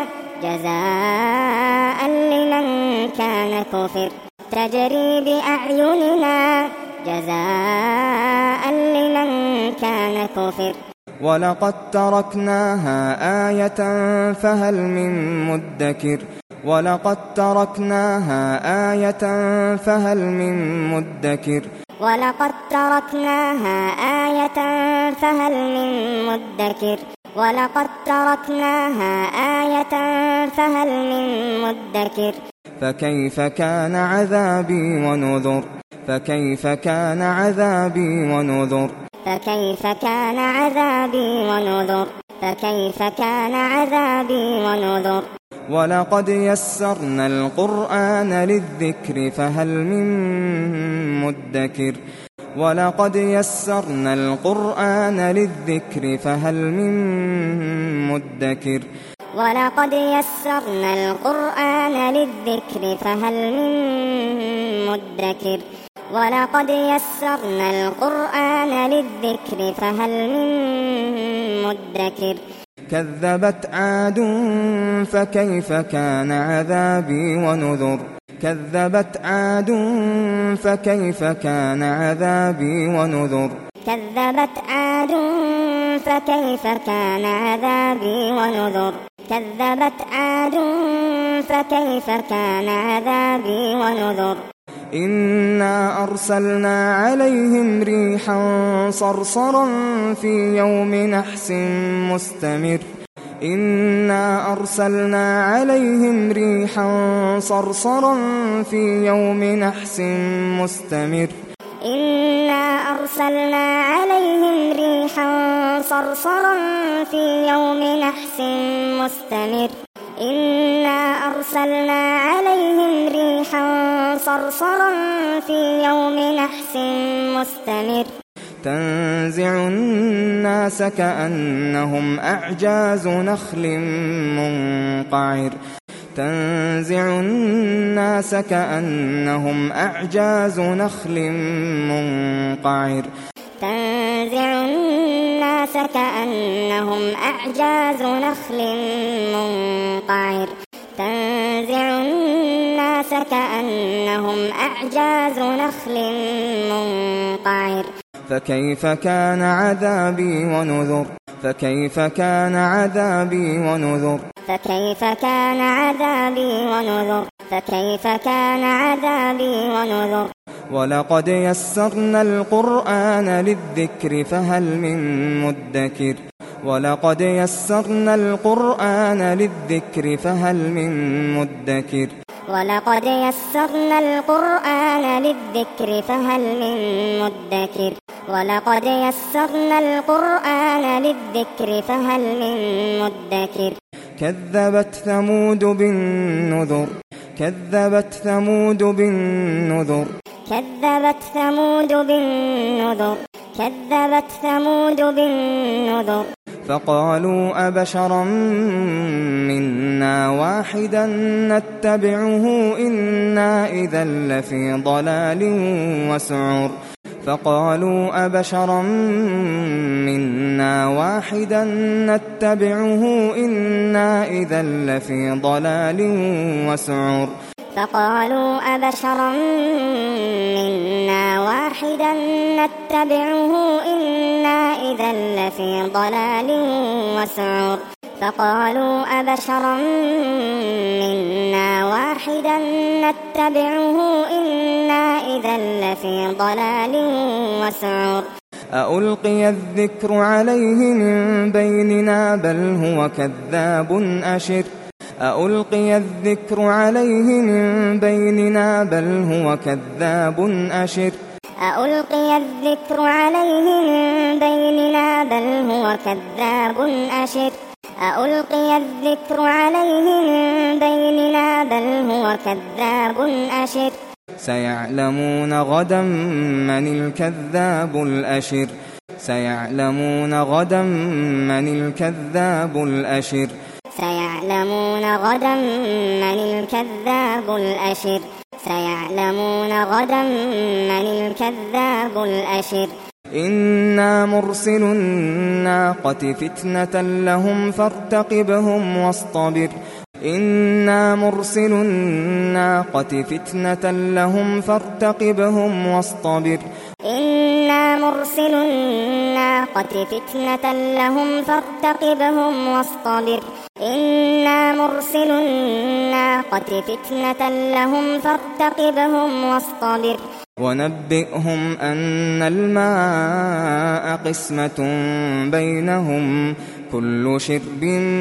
جزاء لمن كان كفر تجري بأعيننا جزاء لمن كان كفر ولقد تركناها آية فهل من مدكر ولقد تركناها آية فهل من مدكر ولقد تركناها آية فهل من مدكر ولقد تركناها آية فهل من مدكر فكيف كان عذابي ونذر فكيف كان عذابي ونذر فكيف كان عذابي ونذر فكيف كان عذابي ونذر ولقد يسرنا القرآن للذكر فهل من مدكر ولقد يسرنا القرآن للذكر فهل من مدكر ولقد يسرنا القرآن للذكر فهل من مدكر ولقد يسرنا القرآن للذكر فهل من مدكر كذبت عاد فكيف كان عذابي ونذر كذبت عاد فكيف كان عذابي ونذر كذبت عاد فكيف كان عذابي ونذر كذبت عاد فكيف كان عذابي ونذر إنا أرسلنا عليهم ريحا صرصرا في يوم نحس مستمر إنا أرسلنا عليهم ريحا صرصرا في يوم نحس مستمر إنا أرسلنا عليهم ريحا صرصرا في يوم نحس مستمر إنا أرسلنا عليهم ريحا صرصرا في يوم نحس مستمر تنزع الناس كأنهم أعجاز نخل منقعر تنزع الناس كأنهم أعجاز نخل منقعر تنزع الناس كأنهم أعجاز نخل منقعر تنزع الناس كأنهم أعجاز نخل منقعر فكيف كان عذابي ونذر فكيف كان عذابي ونذر فكيف كان عذابي ونذر فكيف كان عذابي ونذر ولقد يسرنا القرآن للذكر فهل من مدكر ولقد يسرنا القرآن للذكر فهل من مدكر ولقد يسرنا القرآن للذكر فهل من مدكر ولقد يسرنا القرآن للذكر فهل من مدكر كذبت ثمود بالنذر كذبت ثمود بالنذر كذبت ثمود بالنذر كذبت ثمود بالنذر فقالوا أبشرا منا واحدا نتبعه إنا إذا لفي ضلال وسعر فقالوا أبشرا منا واحدا نتبعه إنا إذا لفي ضلال وسعر فقالوا أبشرا منا واحدا نتبعه إنا إذا لفي ضلال وسعر فقالوا أبشرا منا واحدا نتبعه إنا إذا لفي ضلال وسعر أألقي الذكر عليه من بيننا بل هو كذاب أشر أألقي الذكر عليه من بيننا بل هو كذاب أشر أألقي الذكر عليه من بيننا بل هو كذاب أشر أألقي الذكر عليه من بيننا بل هو كذاب أشر سيعلمون غدا من الكذاب الأشر سيعلمون غدا من الكذاب الأشر سيعلمون غدا من الكذاب الأشر سيعلمون غدا من الكذاب الأشر إنا مرسل الناقة فتنة لهم فارتقبهم واصطبر إنا مرسل الناقة فتنة لهم فارتقبهم واصطبر إنا مرسل الناقة فتنة لهم فارتقبهم واصطبر إنا مرسل الناقة فتنة لهم فارتقبهم واصطبر ونبئهم أن الماء قسمة بينهم كل شرب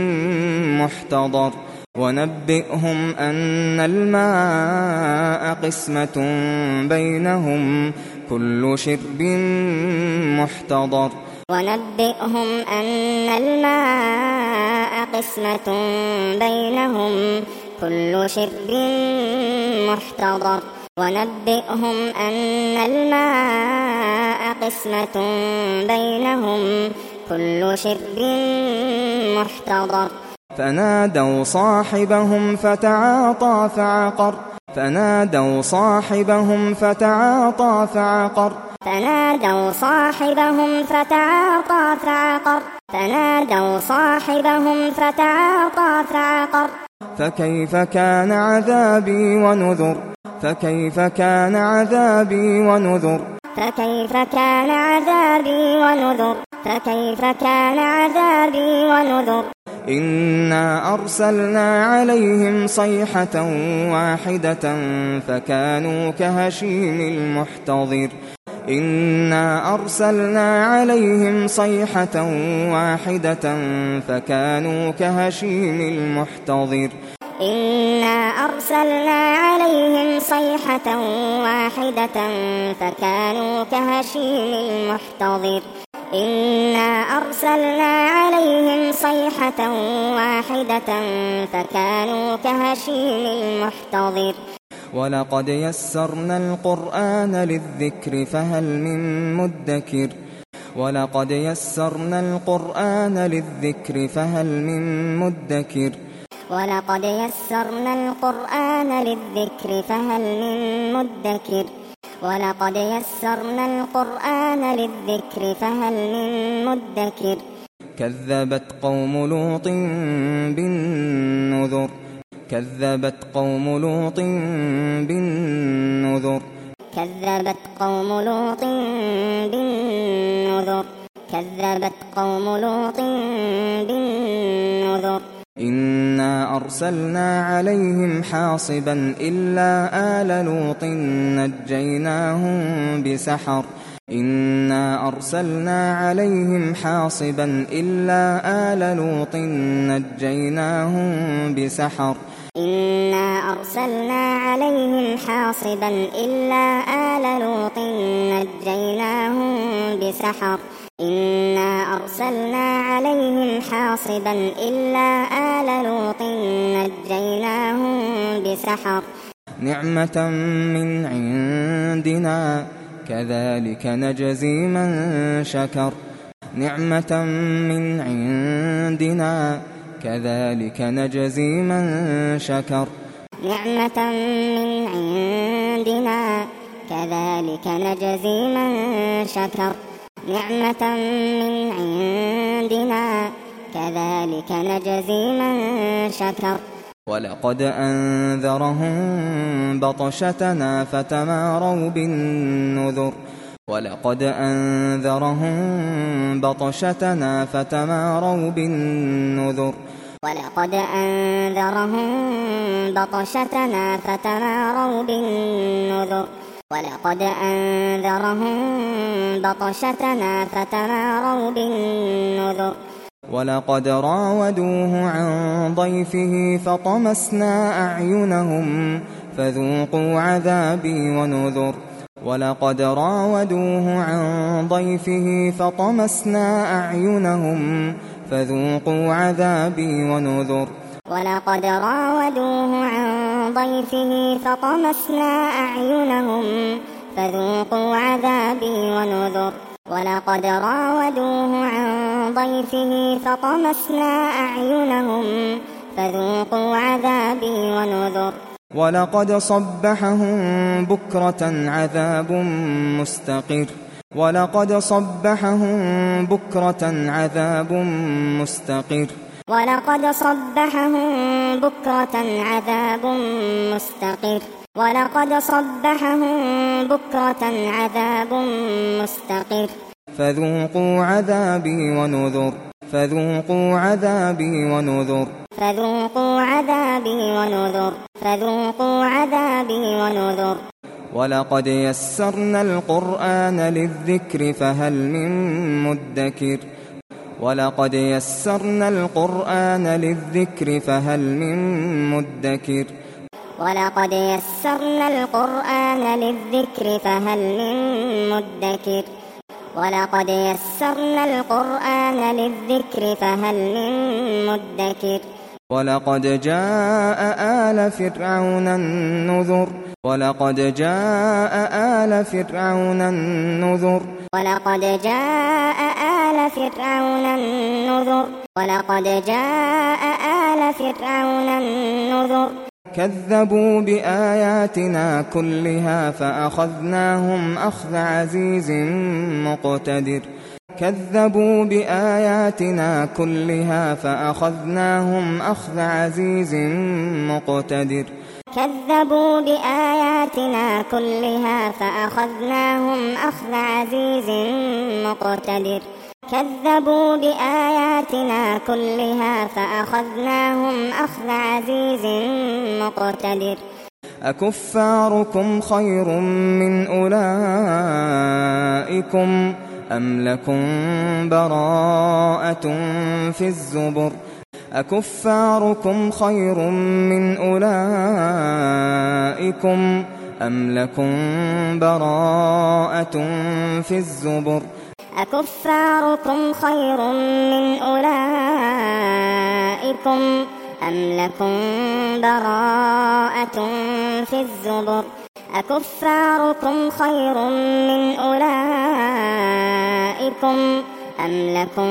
محتضر ونبئهم أن الماء قسمة بينهم كل شرب محتضر ونبئهم أن الماء قسمة بينهم كل شرب محتضر ونبئهم أن الماء قسمة بينهم كل شرب محتضر فنادوا صاحبهم فتعاطى فعقر فنادوا صاحبهم فتعاطى فعقر فنادوا صاحبهم فتعاطى فعقر فنادوا صاحبهم فتعاطى فعقر فكيف كان عذابي ونذر فكيف كان عذابي ونذر فكيف كان عذابي ونذر فكيف كان عذابي ونذر إنا أرسلنا عليهم صيحة واحدة فكانوا كهشيم المحتضر إنا أرسلنا عليهم صيحة واحدة فكانوا كهشيم المحتضر إنا أرسلنا عليهم صيحة واحدة فكانوا كهشيم المحتضر إنا أرسلنا عليهم صيحة واحدة فكانوا كهشيم المحتضر ولقد يسرنا القرآن للذكر فهل من مدكر ولقد يسرنا القرآن للذكر فهل من مدكر ولقد يسرنا القرآن للذكر فهل من مدكر ولقد يسرنا القرآن للذكر فهل من مدكر كذبت قوم لوط بالنذر كذبت قوم لوط بالنذر كذبت قوم لوط بالنذر كذبت قوم لوط بالنذر إنا أرسلنا عليهم حاصبا إلا آل لوط نجيناهم بسحر إنا أرسلنا عليهم حاصبا إلا آل لوط نجيناهم بسحر إنا أرسلنا عليهم حاصبا إلا آل لوط نجيناهم بسحر إنا أرسلنا عليهم حاصبا إلا آل لوط نجيناهم بسحر نعمة من عندنا كذلك نجزي من شكر نعمة من عندنا كذلك نجزي من شكر نعمة من عندنا كذلك نجزي من شكر نعمة من عندنا كذلك نجزي من شكر ولقد أنذرهم بطشتنا فتماروا بالنذر ولقد أنذرهم بطشتنا فتماروا بالنذر ولقد أنذرهم بطشتنا فتماروا بالنذر ولقد أنذرهم بطشتنا فتماروا بالنذر ولقد راودوه عن ضيفه فطمسنا أعينهم فذوقوا عذابي ونذر ولقد راودوه عن ضيفه فطمسنا أعينهم فذوقوا عذابي ونذر ولقد راودوه عن ضيفه فطمسنا أعينهم فذوقوا عذابي ونذر ولقد راودوه عن ضيفه فطمسنا أعينهم فذوقوا عذابي ونذر ولقد صبحهم بكرة عذاب مستقر ولقد صبحهم بكرة عذاب مستقر ولقد صبحهم بكرة عذاب مستقر ولقد صبحهم بكرة عذاب مستقر فذوقوا عذابي ونذر فذوقوا عذابي ونذر فذوقوا عذابي ونذر فذوقوا عذابي ونذر ولقد يسرنا القرآن للذكر فهل من مدكر ولقد يسرنا القرآن للذكر فهل من مدكر ولقد يسرنا القرآن للذكر فهل من مدكر ولقد يسرنا القرآن للذكر فهل من مدكر ولقد جاء آل فرعون النذر ولقد جاء آل فرعون النذر ولقد جاء آل فرعون النذر ولقد جاء آل فرعون النذر كذبوا بآياتنا كلها فأخذناهم أخذ عزيز مقتدر كذبوا بآياتنا كلها فأخذناهم أخذ عزيز مقتدر كذبوا بآياتنا كلها فأخذناهم أخذ عزيز مقتدر كذبوا بآياتنا كلها فأخذناهم أخذ عزيز مقتدر أكفاركم خير من أولئكم أم لكم براءة في الزبر أكفاركم خير من أولئكم أم لكم براءة في الزبر أكفاركم خير من أولئكم أم لكم براءة في الزبر أكفاركم خير من أولئكم أم لكم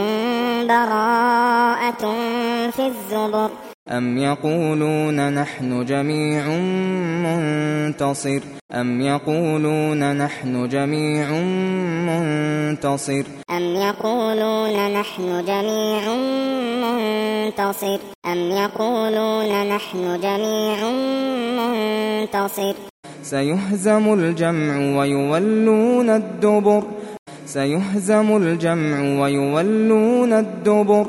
براءة في الزبر أم يقولون نحن جميع منتصر أم يقولون نحن جميع منتصر أم يقولون نحن جميع منتصر أم يقولون نحن جميع منتصر سيهزم الجمع ويولون الدبر سيهزم الجمع ويولون الدبر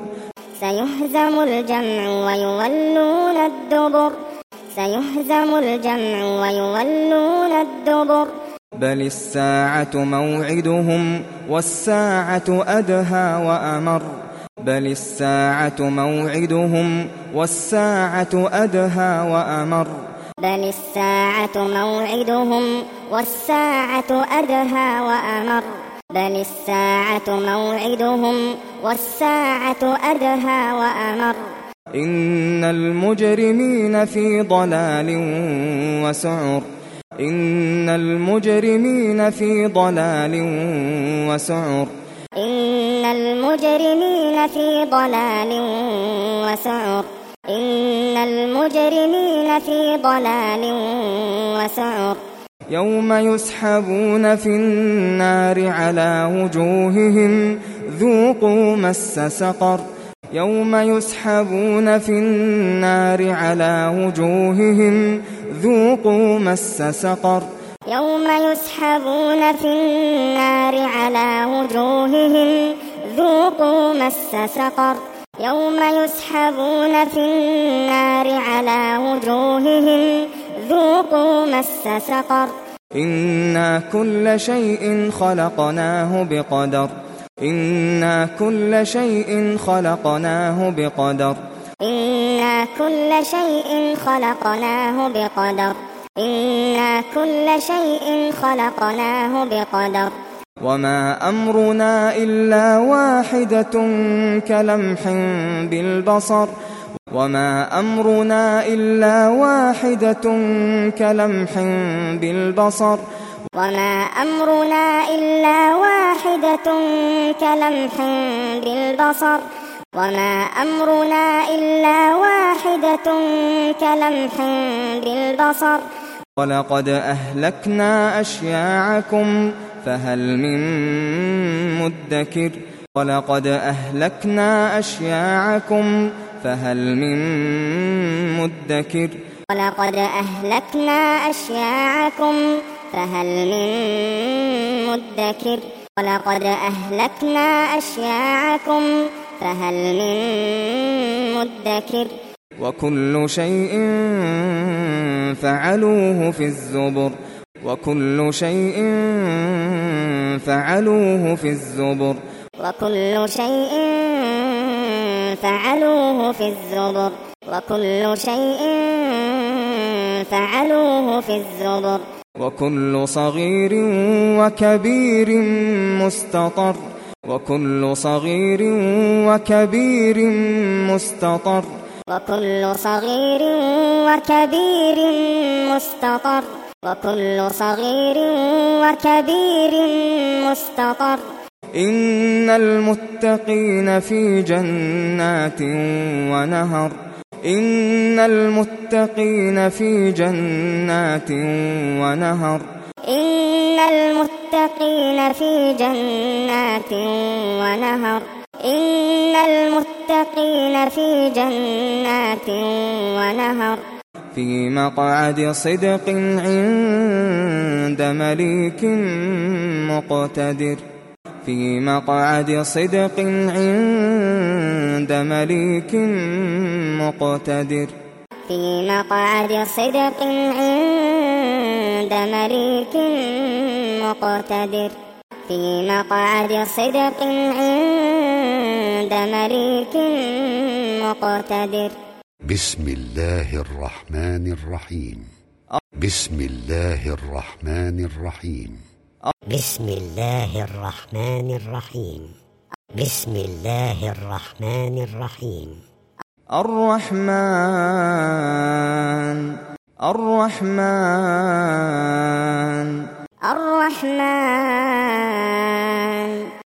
سيهزم الجمع ويولون الدبر سيهزم الجمع ويولون الدبر بل الساعة موعدهم والساعة أدهى وأمر بل الساعة موعدهم والساعة أدهى وأمر بل الساعة موعدهم والساعة أدهى وأمر بل الساعة موعدهم والساعة أدهى وأمر إن المجرمين في ضلال وسعر إن المجرمين في ضلال وسعر إن المجرمين في ضلال وسعر إن المجرمين في ضلال وسعر يوم يسحبون في النار على وجوههم ذوقوا مس سقر يوم يسحبون في النار على وجوههم ذوقوا مس سقر يوم يسحبون في النار على وجوههم ذوقوا مس سقر يوم يسحبون في النار على وجوههم ذوقوا مس سقر إنا كل شيء خلقناه بقدر إنا كل شيء خلقناه بقدر إنا كل شيء خلقناه بقدر إنا كل شيء خلقناه بقدر وما أمرنا إلا واحدة كلمح بالبصر وما أمرنا إلا واحدة كلمح بالبصر وما أمرنا إلا واحدة كلمح بالبصر وما أمرنا إلا واحدة كلمح بالبصر ولقد أهلكنا أشياعكم فهل من مدكر ولقد أهلكنا أشياعكم فهل من مدكر ولقد أهلكنا أشياعكم فهل من مدكر ولقد أهلكنا أشياعكم فهل من مدكر وكل شيء فعلوه في الزبر وكل شيء فعلوه في الزبر وكل شيء فعلوه في الزبر وكل شيء فعلوه في الزبر وكل صغير وكبير مستطر وكل صغير وكبير مستطر وكل صغير وكبير مستطر وكل صغير وكبير مستطر إن المتقين في جنات ونهر إن المتقين في جنات ونهر إن المتقين في جنات ونهر إن المتقين في جنات ونهر في مقعد صدق عند مليك مقتدر في مقعد صدق عند مليك مقتدر في مقعد صدق عند مليك مقتدر في مقعد صدق عند مليك مقتدر بسم الله الرحمن الرحيم بسم الله الرحمن الرحيم بسم الله الرحمن الرحيم بسم الله الرحمن الرحيم الرحمن الرحمن الرحمن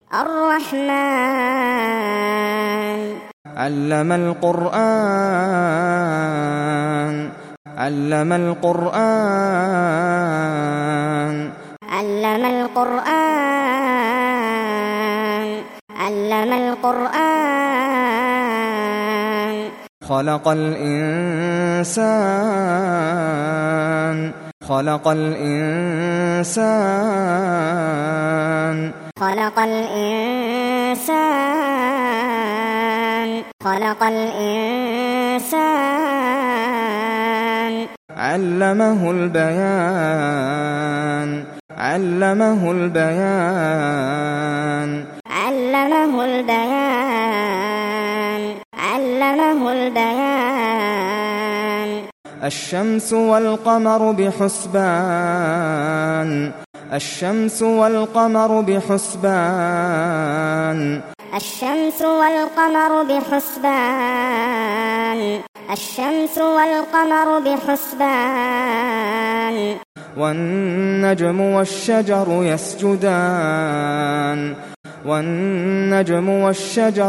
الرحمن علم القرآن علم القرآن علم القرآن علم القرآن خلق الإنسان خلق الإنسان خلق الإنسان خلق الإنسان علمه البيان علمه البيان علمه البيان علمه البيان الشمس والقمر بحسبان الشمس والقمر بحسبان الشمس والقمر بحسبان الشمس والقمر بحسبان والنجم والشجر يسجدان والنجم والشجر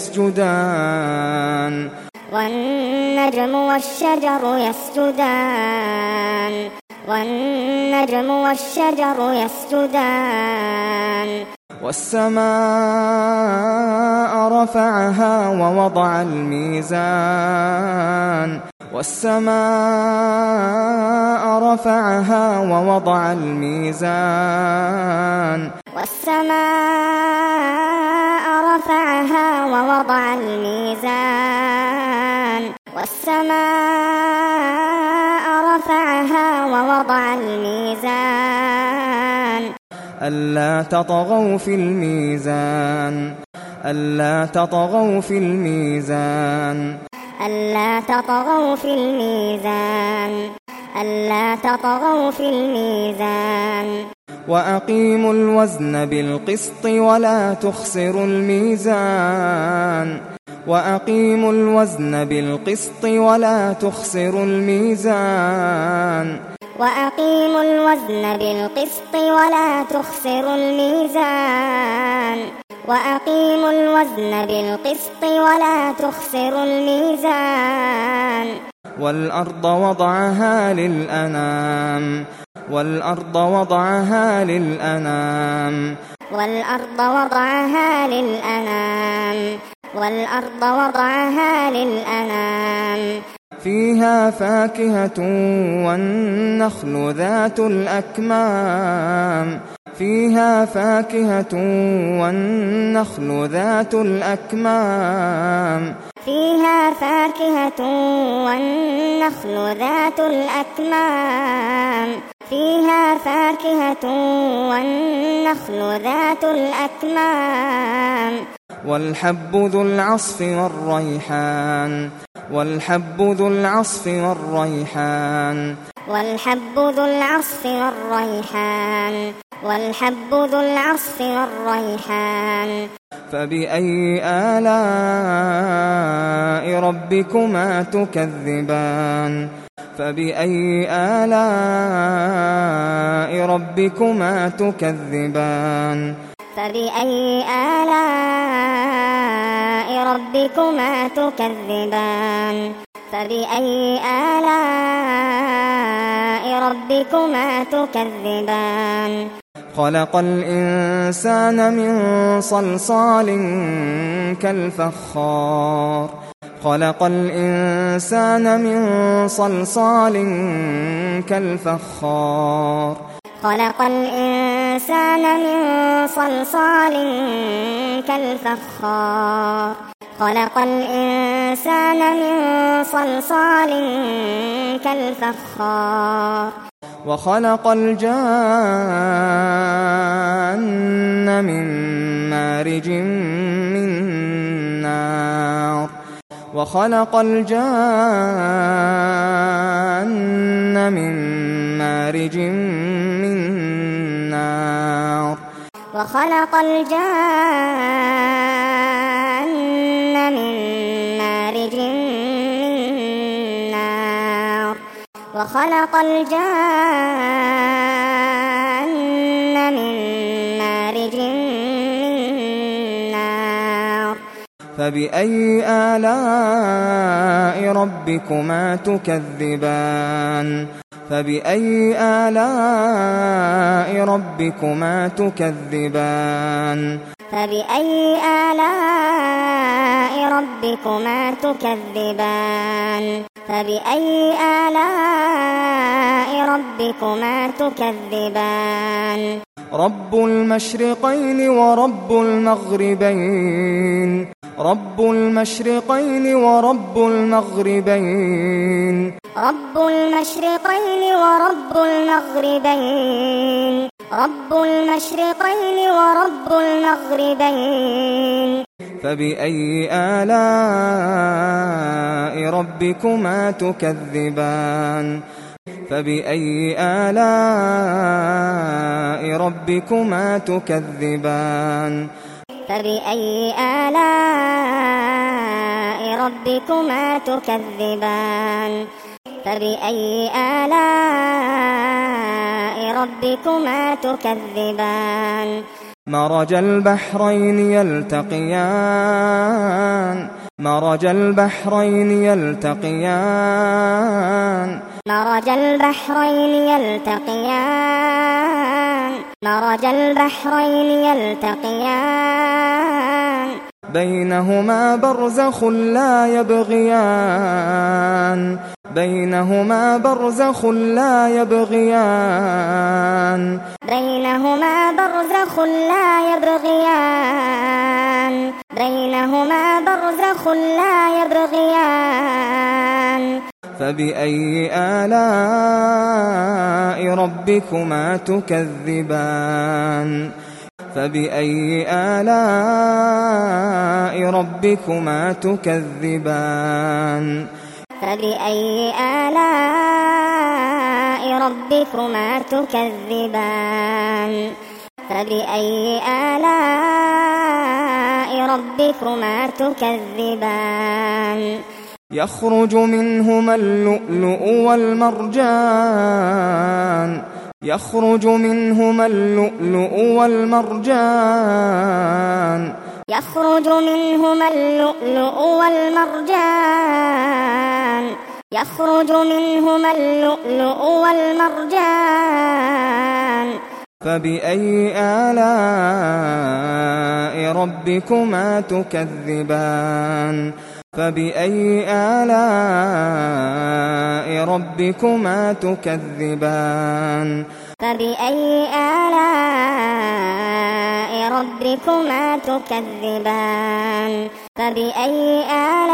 يسجدان والنجم والشجر يسجدان والنجم والشجر يسجدان والسماء رفعها ووضع الميزان والسماء رفعها ووضع الميزان والسماء رفعها ووضع الميزان والسماء رفعها ووضع الميزان ألا تطغوا في الميزان ألا تطغوا في الميزان ألا تطغوا في الميزان ألا تطغوا في الميزان وأقيموا الوزن بالقسط ولا تخسروا الميزان وأقيموا الوزن بالقسط ولا تخسروا الميزان وأقيموا الوزن بالقسط ولا تخسروا الميزان وأقيموا الوزن بالقسط ولا تخسروا الميزان والأرض وضعها للأنام والأرض وضعها للأنام والأرض وضعها للأنام والأرض وضعها للأنام فيها فاكهة والنخل ذات الأكمام فيها فاكهة والنخل ذات الأكمام فيها فاكهة والنخل ذات الأكمام فيها فاكهة والنخل ذات الأكمام والحب ذو العصف والريحان والحب ذو العصف والريحان والحب ذو العصف والريحان والحب ذو العصف والريحان فبأي آلاء ربكما تكذبان فبأي آلاء ربكما تكذبان فبأي آلاء ربكما تكذبان فبأي آلاء ربكما تكذبان خلق الإنسان من صلصال كالفخار خلق الإنسان من صلصال كالفخار خلق الإنسان الإنسان من صلصال كالفخار خلق الإنسان من صلصال كالفخار وخلق الجان من مارج من نار وخلق الجان من مارج من نار وخلق الجان من مارج من نار وخلق الجان من مارج من نار فبأي آلاء ربكما تكذبان فبأي آلاء ربكما تكذبان فبأي آلاء ربكما تكذبان فبأي آلاء ربكما تكذبان رب المشرقين ورب المغربين رب المشرقين ورب المغربين رب المشرقين ورب المغربين رب المشرقين ورب المغربين فبأي آلاء ربكما تكذبان فبأي آلاء ربكما تكذبان فبأي آلاء ربكما تكذبان فبأي آلاء ربكما تكذبان مرج البحرين يلتقيان مرج البحرين يلتقيان مرج البحرين يلتقيان مرج البحرين يلتقيان بينهما برزخ لا يبغيان بينهما برزخ لا يبغيان بينهما برزخ لا يبغيان بينهما برزخ لا يبغيان فبأي آلاء ربكما تكذبان فبأي آلاء ربكما تكذبان فبأي آلاء ربكما تكذبان فبأي آلاء ربكما تكذبان يخرج منهما اللؤلؤ والمرجان يخرج منهما اللؤلؤ والمرجان يخرج منهما اللؤلؤ والمرجان يخرج منهما اللؤلؤ والمرجان فبأي آلاء ربكما تكذبان فبأي آلاء ربكما تكذبان فبأي آلاء ربكما تكذبان فبأي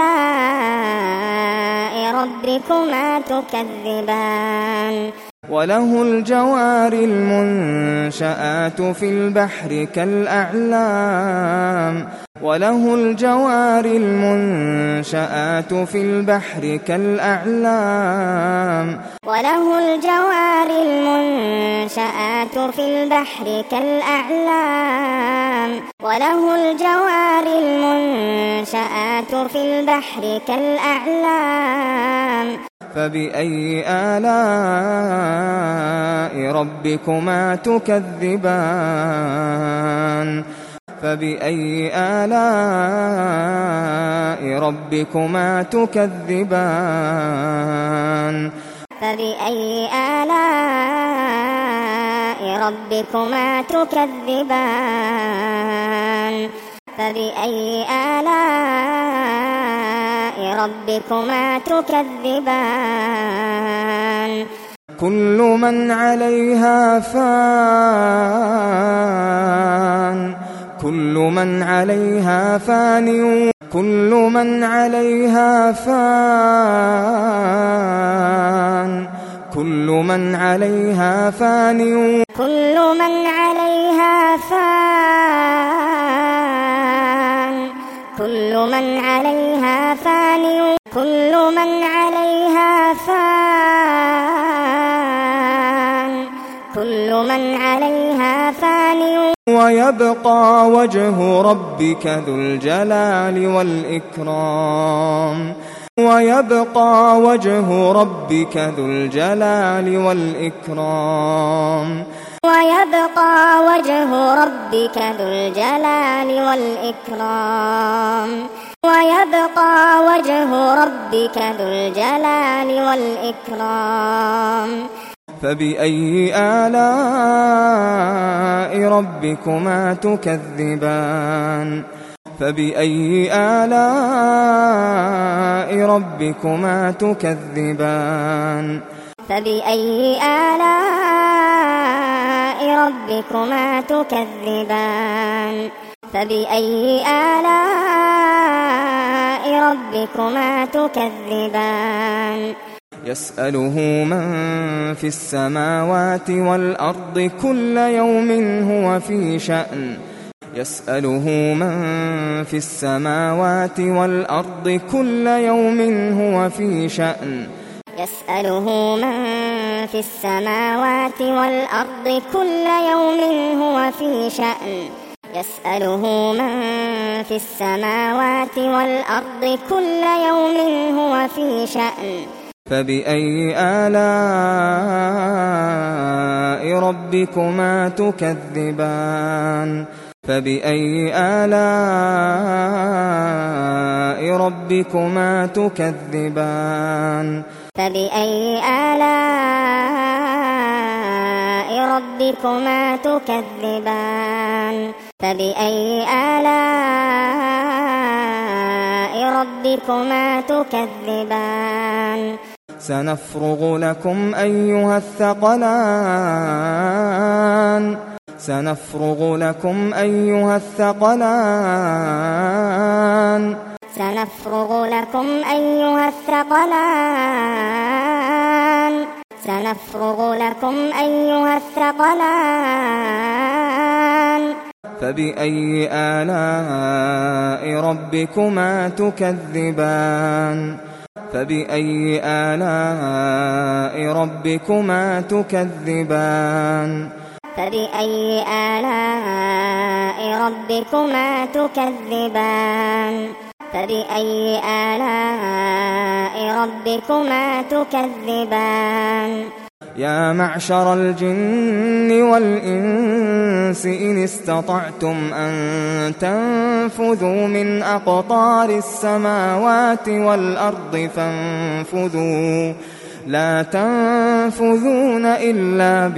آلاء ربكما تكذبان وله الجوار المنشآت في البحر كالأعلام وله الجوار المنشآت في البحر كالأعلام وله الجوار المنشآت في البحر كالأعلام وله الجوار المنشآت في البحر كالأعلام فبأي آلاء ربكما تكذبان فبأي آلاء ربكما تكذبان فبأي آلاء ربكما تكذبان فبأي آلاء ربكما تكذبان كل من عليها فان كل من عليها فان كل من عليها فان كل من عليها فان كل من عليها فان كل من عليها فان كل من عليها فان كل من عليها فان ويبقى وجه ربك ذو الجلال والإكرام ويبقى وجه ربك ذو الجلال والإكرام ويبقى وجه ربك ذو الجلال والإكرام ويبقى وجه ربك ذو الجلال والإكرام فبأي آلاء ربكما تكذبان فبأي آلاء ربكما تكذبان فبأي آلاء ربكما تكذبان فبأي آلاء ربكما تكذبان يسأله من في السماوات والأرض كل يوم هو في شأن يسأله من في السماوات والأرض كل يوم هو في شأن يسأله من في السماوات والأرض كل يوم هو في شأن يسأله من في السماوات والأرض كل يوم هو في شأن فبأي آلاء ربكما تكذبان فبأي آلاء ربكما تكذبان فبأي آلاء ربكما تكذبان فبأي آلاء ربكما تكذبان سنفرغ لكم أيها الثقلان سنفرغ لكم أيها الثقلان سنفرغ لكم أيها الثقلان سنفرغ لكم أيها الثقلان فبأي آلاء ربكما تكذبان فبأي آلاء ربكما تكذبان فبأي آلاء ربكما تكذبان فبأي آلاء ربكما تكذبان يا معشر الجن والإنس إن استطعتم أن تنفذوا من أقطار السماوات والأرض فانفذوا لا تنفذون إلا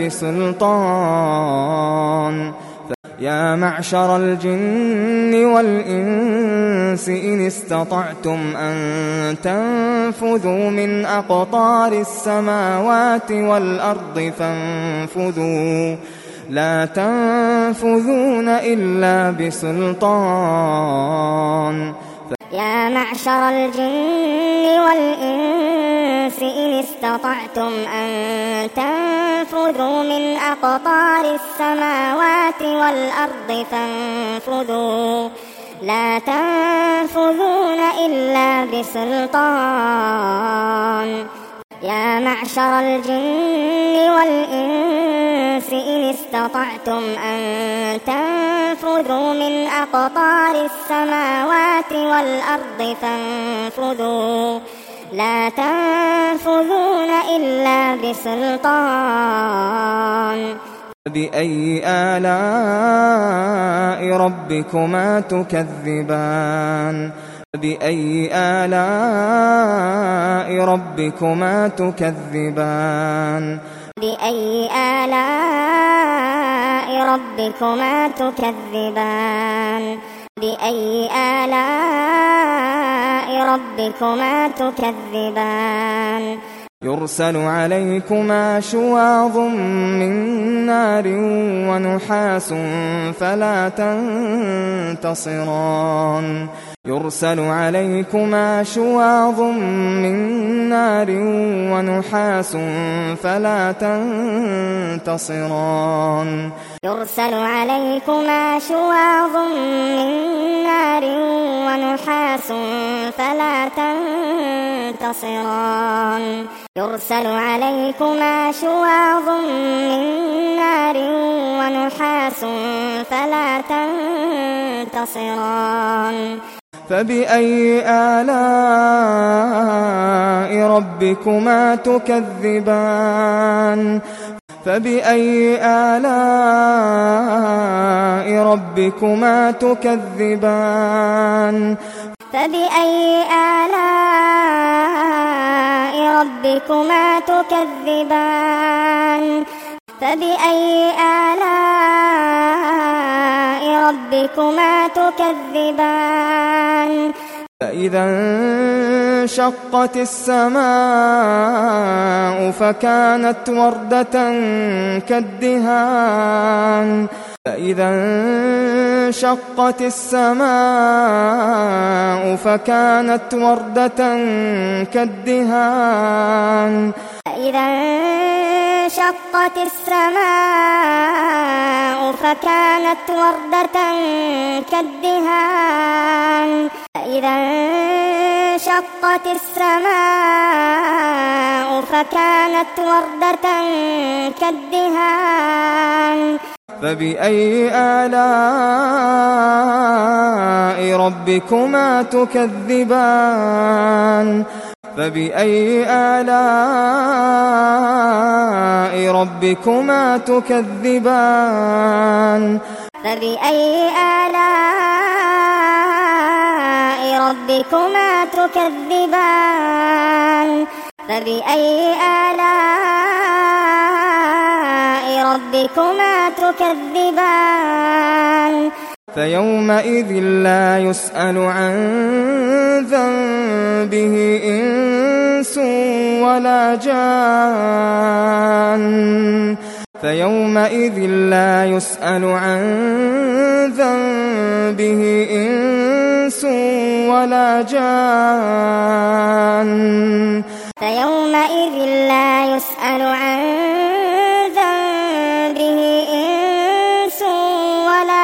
بسلطان يا معشر الجن والإنس إن استطعتم أن تنفذوا من أقطار السماوات والأرض فانفذوا لا تنفذون إلا بسلطان يا معشر الجن والإنس إن استطعتم أن تنفذوا من أقطار السماوات والأرض فانفذوا لا تنفذون إلا بسلطان يا معشر الجن والإنس إن استطعتم أن تنفذوا من أقطار السماوات والأرض فانفذوا لا تنفذون إلا بسلطان فبأي آلاء ربكما تكذبان فبأي آلاء ربكما تكذبان بأي آلاء ربكما تكذبان بأي آلاء ربكما تكذبان يرسل عليكما شواظ من نار ونحاس فلا تنتصران يرسل عليكما شواظ من نار ونحاس فلا تنتصران يرسل عليكما شواظ من نار ونحاس فلا تنتصران يرسل عليكما شواظ من نار ونحاس فلا تنتصران فبأي آلاء ربكما تكذبان فبأي آلاء ربكما تكذبان فبأي آلاء ربكما تكذبان فبأي آلاء ربكما تكذبان فإذا انشقت السماء فكانت وردة كالدهان فإذا انشقت السماء فكانت وردة كالدهان فإذا انشقت السماء فكانت وردة كالدهان فإذا انشقت السماء فكانت وردة كالدهان فبأي آلاء ربكما تكذبان فبأي آلاء ربكما تكذبان فبأي آلاء ربكما تكذبان فبأي آلاء ربكما تكذبان فيومئذ لا يسأل عن ذنبه إنس ولا جان فيومئذ لا يسأل عن ذنبه إنس ولا جان فيومئذ لا يسأل عن ذنبه إنس ولا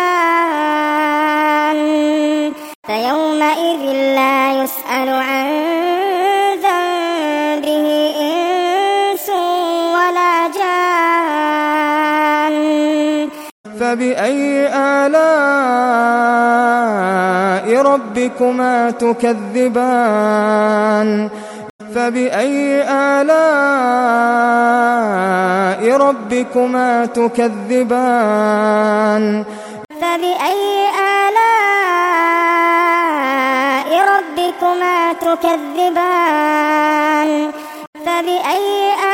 جان فيومئذ لا يسأل عن ذنبه إنس ولا جان فبأي آلاء ربكما تكذبان فبأي آلاء ربكما تكذبان فبأي آلاء ربكما تكذبان فبأي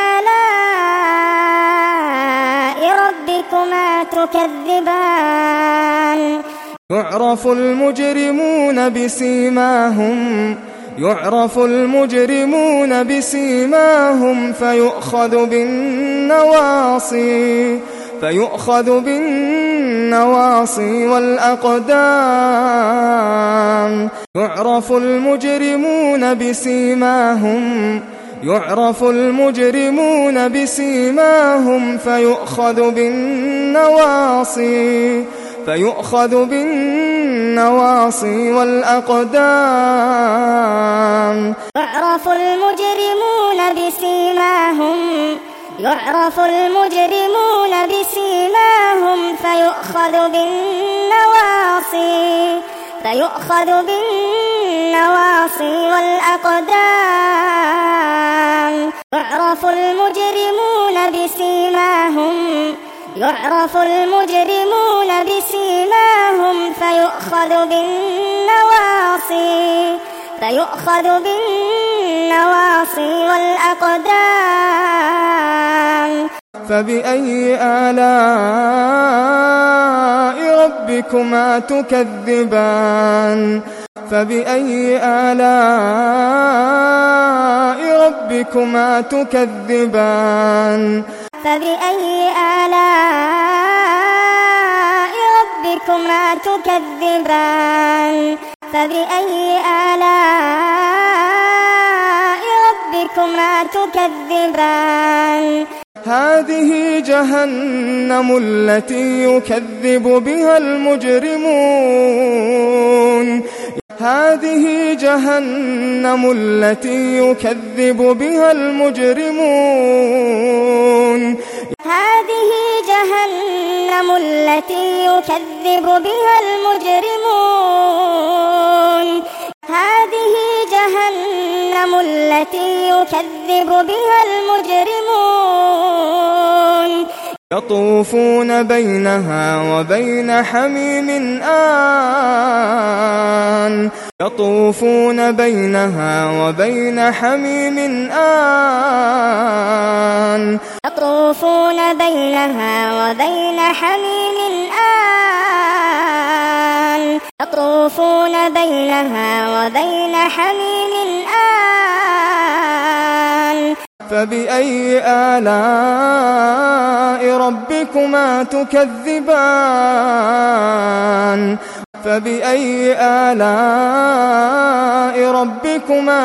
آلاء ربكما تكذبان يعرف المجرمون بسيماهم يعرف المجرمون بسيماهم فيؤخذ بالنواصي فيؤخذ بالنواصي والأقدام يعرف المجرمون بسيماهم يعرف المجرمون بسيماهم فيؤخذ بالنواصي فيؤخذ بالنواصي والأقدام يعرف المجرمون بسيماهم يعرف المجرمون بسيماهم فيؤخذ بالنواصي فيؤخذ بالنواصي والأقدام يعرف المجرمون بسيماهم يعرف المجرمون بسيماهم فيؤخذ بالنواصي فيؤخذ بالنواصي والأقدام فبأي آلاء ربكما تكذبان فبأي آلاء ربكما تكذبان فبأي آلاء ربكما تكذبان فبأي آلاء ربكما تكذبان هذه جهنم التي يكذب بها المجرمون هذه جهنم التي يكذب بها المجرمون هذه جهنم التي يكذب بها المجرمون هذه جهنم التي يكذب بها المجرمون يطوفون بينها وبين حميم آن يطوفون بينها وبين حميم آن يطوفون بينها وبين حميم آن يطوفون بينها وبين حميم آن فبأي آلاء ربكما تكذبان فبأي آلاء ربكما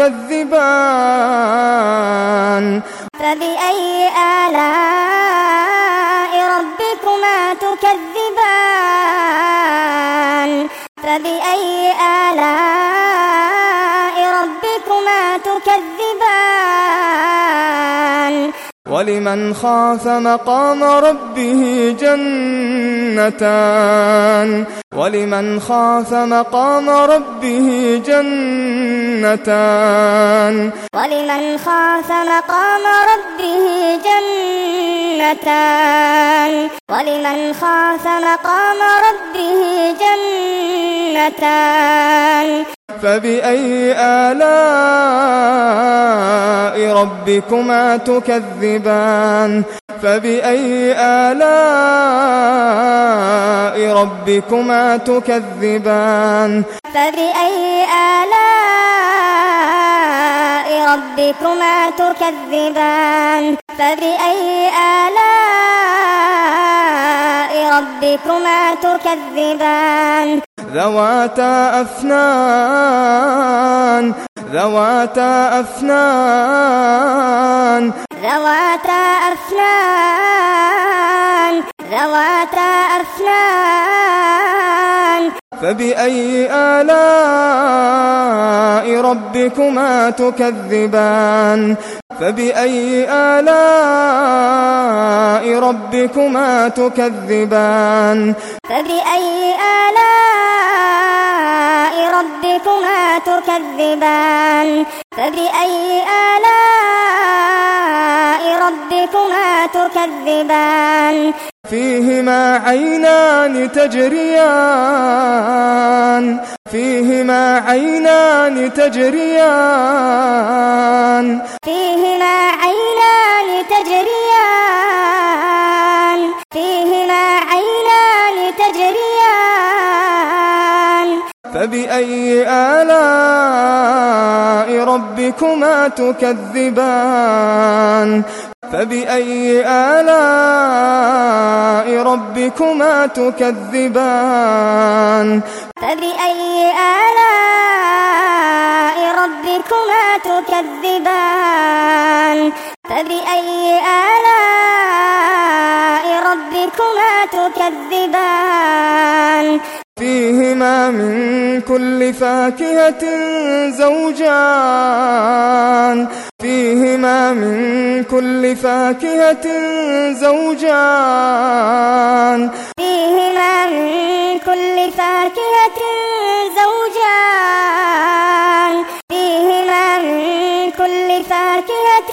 تكذبان فبأي آلاء ربكما تكذبان فبأي آلاء ربكما تكذبان ولمن خاف مقام ربه جنتان ولمن خاف مقام ربه جنتان ولمن خاف مقام ربه جنتان ولمن خاف مقام ربه جنتان فبأي آلاء ربكما تكذبان فبأي آلاء ربكما تكذبان فبأي آلاء ربكما تكذبان فبأي آلاء ربكما تكذبان ذواتا أفنان ذواتا أفنان ذواتا أفنان ذواتا أفنان فبأي آلاء ربكما تكذبان فبأي آلاء ربكما تكذبان فبأي آلاء ربكما تكذبان فبأي آلاء ربكما تكذبان فيهما عينان تجريان فيهما عينان تجريان فيهما عينان تجريان فيهما عينان تجريان فبأي آلاء ربكما تكذبان فبأي آلاء ربكما تكذبان فبأي آلاء ربكما تكذبان فبأي آلاء ربكما تكذبان فيهما من كل فاكهة زوجان فيهما من كل فاكهة زوجان فيهما من كل فاكهة زوجان فيهما من كل فاكهة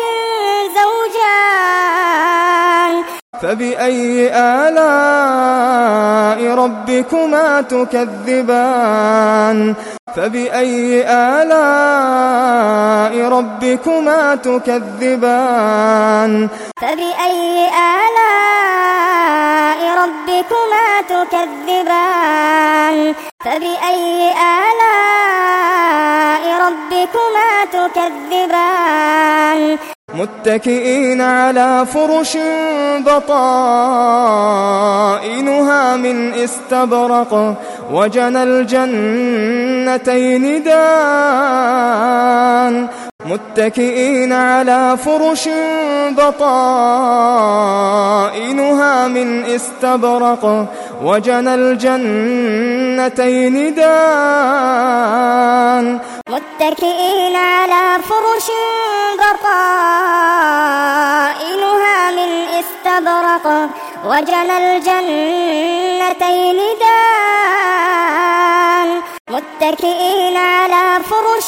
زوجان فبأي آلاء ربكما تكذبان فبأي آلاء ربكما تكذبان فبأي آلاء ربكما تكذبان فبأي آلاء ربكما تكذبان متكئين على فرش بطائنها من استبرق وجنى الجنتين دان متكئين على فرش بطائنها من استبرق وجنى الجنتين دان متكئين على فرش بطائنها من استبرق وجنى الجنتين دان متكئين على فرش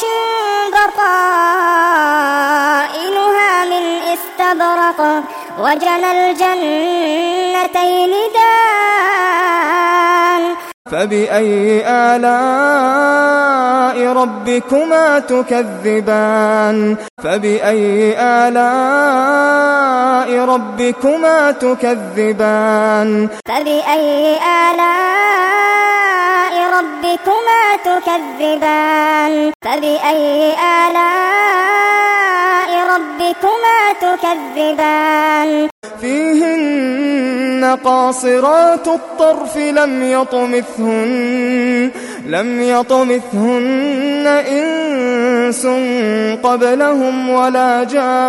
بطائنها من استبرق وجنى الجنتين دان فبأي آلاء ربكما تكذبان فبأي آلاء ربكما تكذبان فبأي آلاء ربكما تكذبان فبأي آلاء ربكما تكذبان فيهن قاصرات الطرف لم يطمثهن لم يطمثهن إنس قبلهم ولا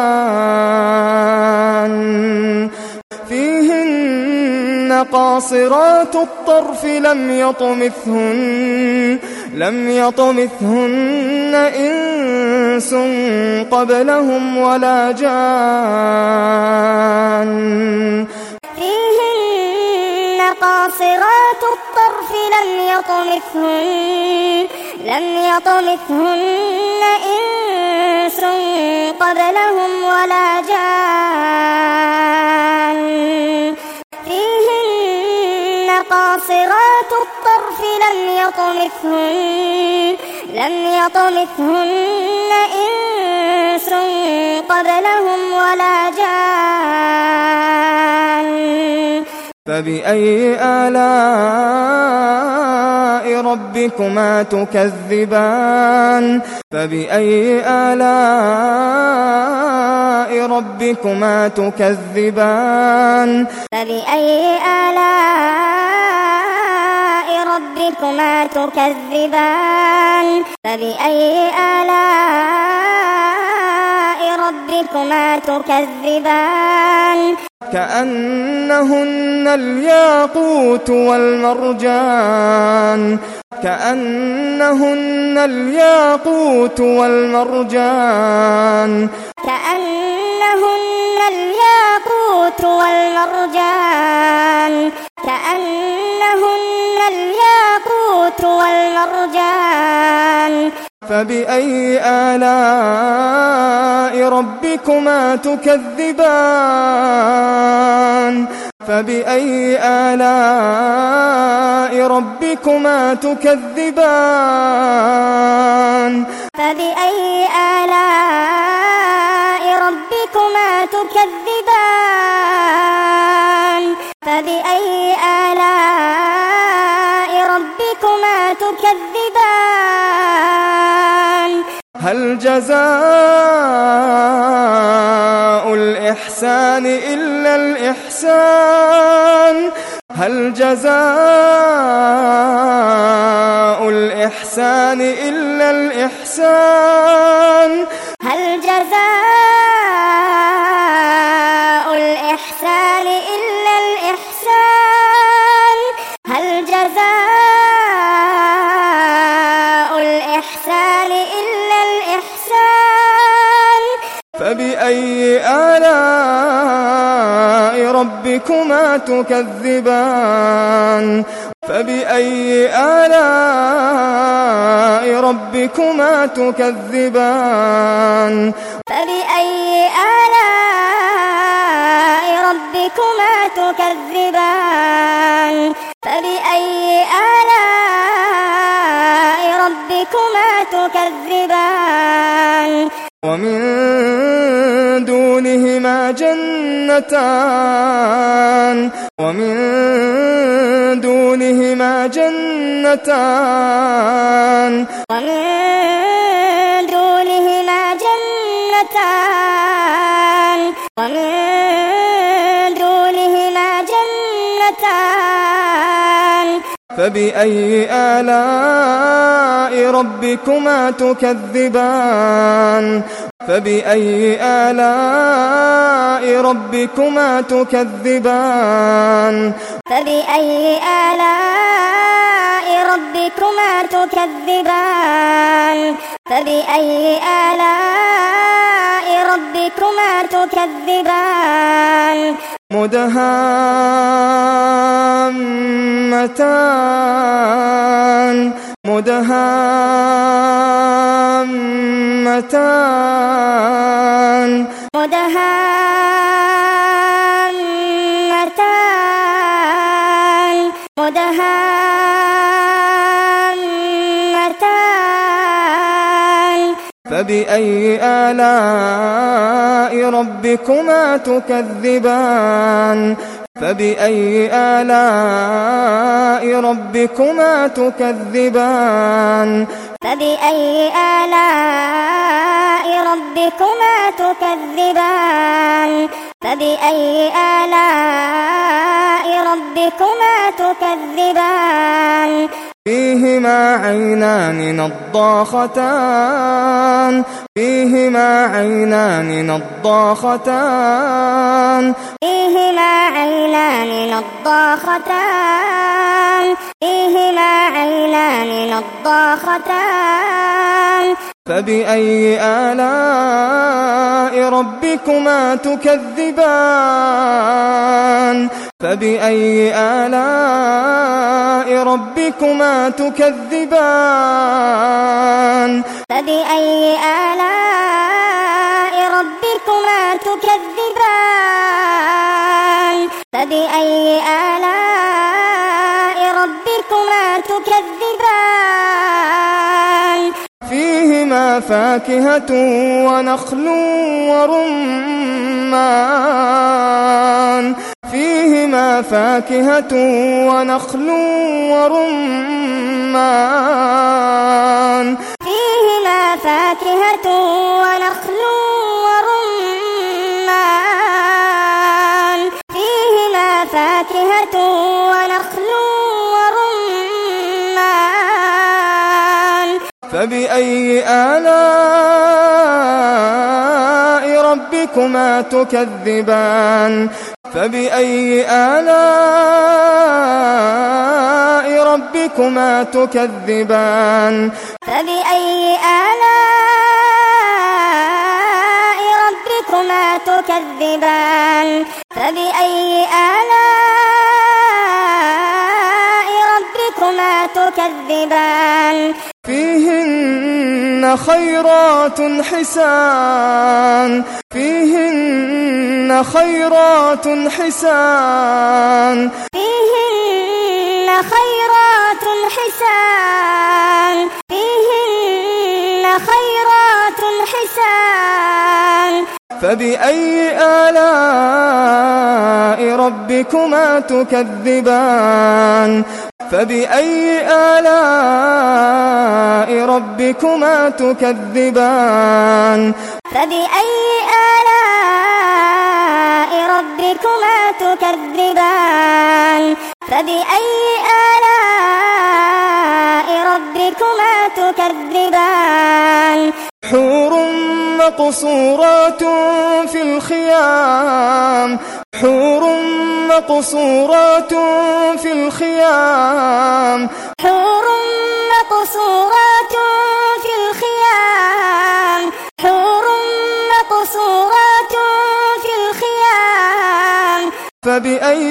جان فيهن قاصرات الطرف لم يطمثهن لم يطمثهن إنس قبلهم ولا جان فيهن قاصرات الطرف لم يطمثهن لم يطمثهن إنس قبلهم ولا جان فيهن قاصرات الطرف لم يطمثهن لم يطمثهن إنس قبلهم ولا جان فبأي آلاء ربكما تكذبان فبأي آلاء ربكما تكذبان فبأي آلاء ربكما تكذبان فبأي آلاء ربكما تكذبان كأنهن الياقوت والمرجان كأنهن الياقوت والمرجان كأنهن الياقوت والمرجان كأنهن الياقوت والمرجان فبأي آلاء ربكما تكذبان فبأي آلاء ربكما تكذبان فبأي آلاء ربكما تكذبان فبأي آلاء ربكما تكذبان هل جزاء الإحسان إلا الإحسان هل جزاء الإحسان إلا الإحسان هل جزاء الإحسان إلا الإحسان هل جزاء الإحسان إلا الإحسان فبأي آلاء ربكما تكذبان فبأي آلاء ربكما تكذبان فبأي آلاء ربكما تكذبان فبأي آلاء ربكما تكذبان ومن دونهما جنتان ومن دونهما جنتان جنتان ومن دونهما جنتان ومن دونهما جنتان فبأي آلاء ربكما تكذبان فبأي آلاء ربكما تكذبان فبأي آلاء ربكما تكذبان فبأي آلاء ربكما تكذبان مدهامتان مدهامتان مدهامتان مدهامتان فبأي آلاء ربكما تكذبان فبأي آلاء ربكما تكذبان فبأي آلاء ربكما تكذبان فبأي آلاء ربكما تكذبان فيهما عينان نضاختان فيهما عينان نضاختان فيهما عينان نضاختان فيهما عينان نضاختان فبأي آلاء ربكما تكذبان فبأي آلاء ربكما تكذبان فبأي آلاء ربكما تكذبان فبأي آلاء ربكما تكذبان فيهما فاكهة ونخل ورمان فيهما فاكهة ونخل ورمان فيهما فاكهة ونخل ورمان فيهما فاكهة ونخل ورمان فبأي آلاء ربكما تكذبان فبأي آلاء ربكما تكذبان فبأي آلاء ربكما تكذبان فبأي آلاء ربكما تكذبان فيهن خيرات حسان فيهن خيرات حسان فيهن خيرات حسان فيهن خيرات حسان فبأي آلاء ربكما تكذبان فبأي آلاء ربكما تكذبان فبأي آلاء ربكما تكذبان فبأي آلاء ربكما تكذبان حور مقصورات في الخيام حور مقصورات في الخيام حور مقصورات في الخيام حور مقصورات في الخيام فبأي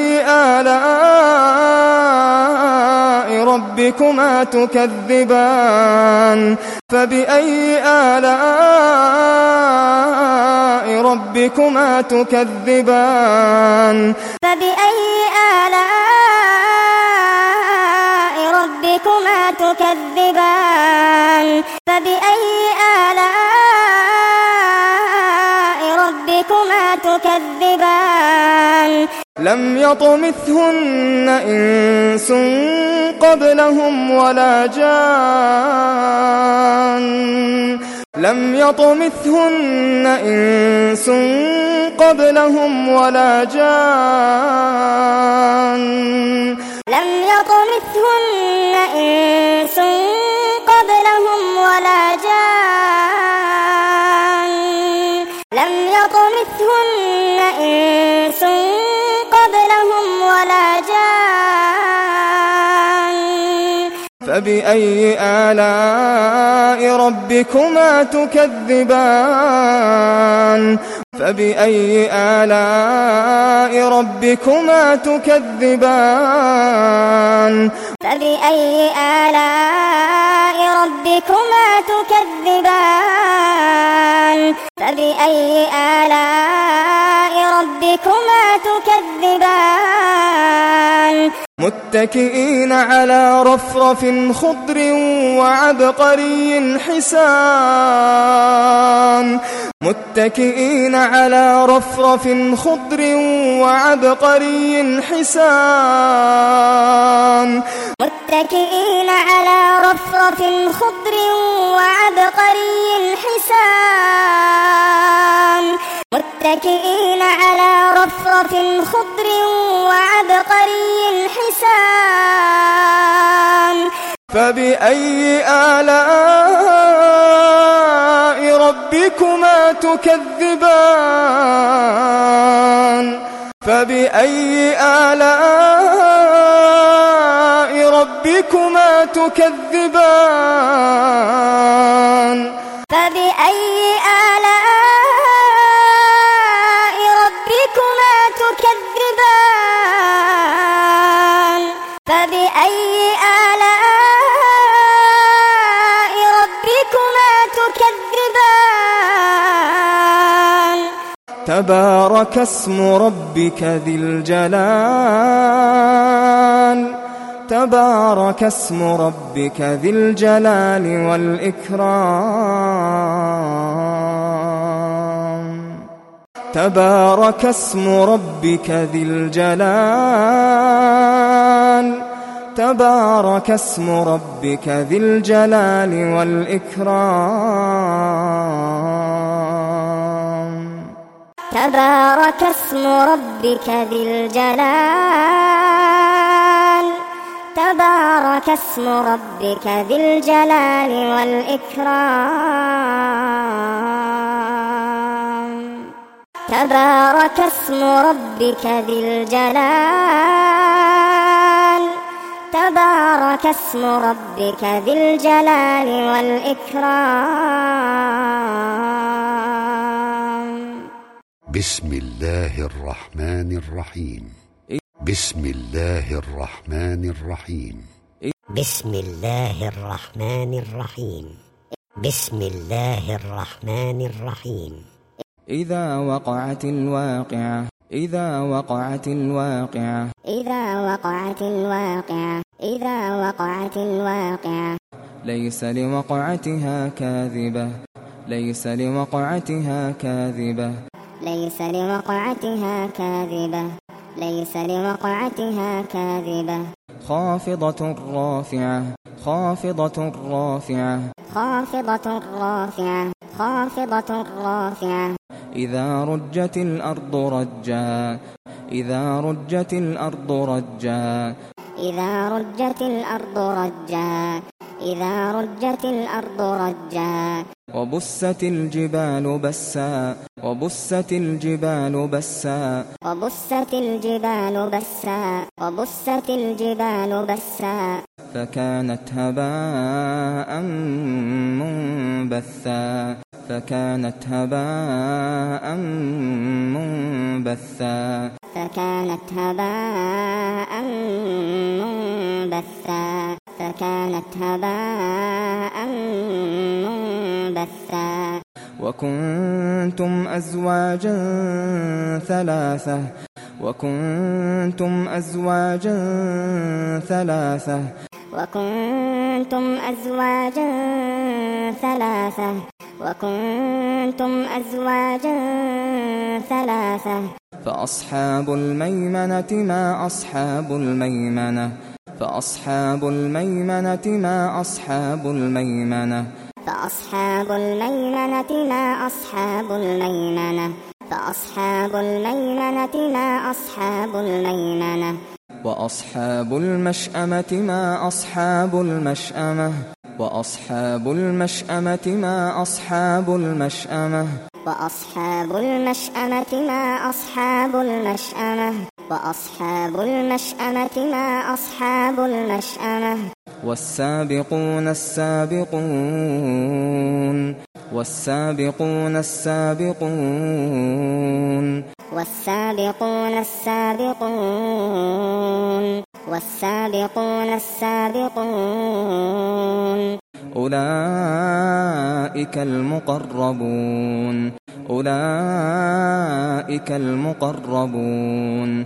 آلاء ربكما تكذبان فبأي آلاء ربكما تكذبان فبأي آلاء ربكما تكذبان فبأي آلاء ربكما تكذبان لم يطمثهن إنس قبلهم ولا جان لم يطمثهن إنس قبلهم ولا جان لم يطمثهن إنس قبلهم ولا جان لم يطمثهن إنس قبلهم ولا جان فبأي آلاء ربكما تكذبان فبأي آلاء ربكما تكذبان فبأي آلاء ربكما تكذبان فبأي آلاء ربكما تكذبان متكئين على رفرف خضر وعبقري حسان متكئين على رفرف خضر وعبقري حسان متكئين على رفرف خضر وعبقري حسان متكئين على رفرف خضر وعبقري حسان فبأي آلاء ربكما تكذبان فبأي آلاء ربكما تكذبان فبأي آلاء ربكما تكذبان فبأي آلاء ربكما تكذبان تبارك اسم ربك ذي الجلال تبارك اسم ربك ذي الجلال والإكرام تبارك اسم ربك ذي الجلال تبارك اسم ربك ذي الجلال والإكرام تبارك اسم ربك ذي الجلال تبارك اسم ربك ذي الجلال والإكرام تبارك اسم ربك ذي الجلال تبارك اسم ربك ذي الجلال والإكرام بسم الله الرحمن الرحيم بسم الله الرحمن الرحيم بسم الله الرحمن الرحيم بسم الله الرحمن الرحيم إذا وقعت الواقعة إذا وقعت الواقعة إذا وقعت الواقعة إذا وقعت الواقعة ليس لوقعتها كاذبة ليس لوقعتها كاذبة ليس لوقعتها كاذبة ليس لوقعتها كاذبة خافضة رافعة خافضة رافعة خافضة رافعة خافضة رافعة إذا رجت الأرض رجا إذا رجت الأرض رجا إذا رجت الأرض رجا إذا رجت الأرض رجا وبست الجبال بسا وبست الجبال بسا وبست الجبال بسا وبست الجبال بسا فكانت هباء منبثا فكانت هباء منبثا فكانت هباء منبثا فكانت هباء منبثا وكنتم أزواجا ثلاثة وكنتم أزواجا ثلاثة وكنتم أزواجا ثلاثة وكنتم أزواجا ثلاثة فأصحاب الميمنة ما أصحاب الميمنة فأصحاب الميمنة ما أصحاب الميمنة فأصحاب الميمنة ما أصحاب الميمنة فأصحاب الميمنة ما أصحاب الميمنة وأصحاب المشأمة ما أصحاب المشأمة وأصحاب المشأمة ما أصحاب المشأمة وأصحاب المشأمة ما أصحاب المشأمة وأصحاب المشأمة ما أصحاب المشأمة والسابقون السابقون والسابقون السابقون والسابقون السابقون والسابقون السابقون أولئك المقربون أولئك المقربون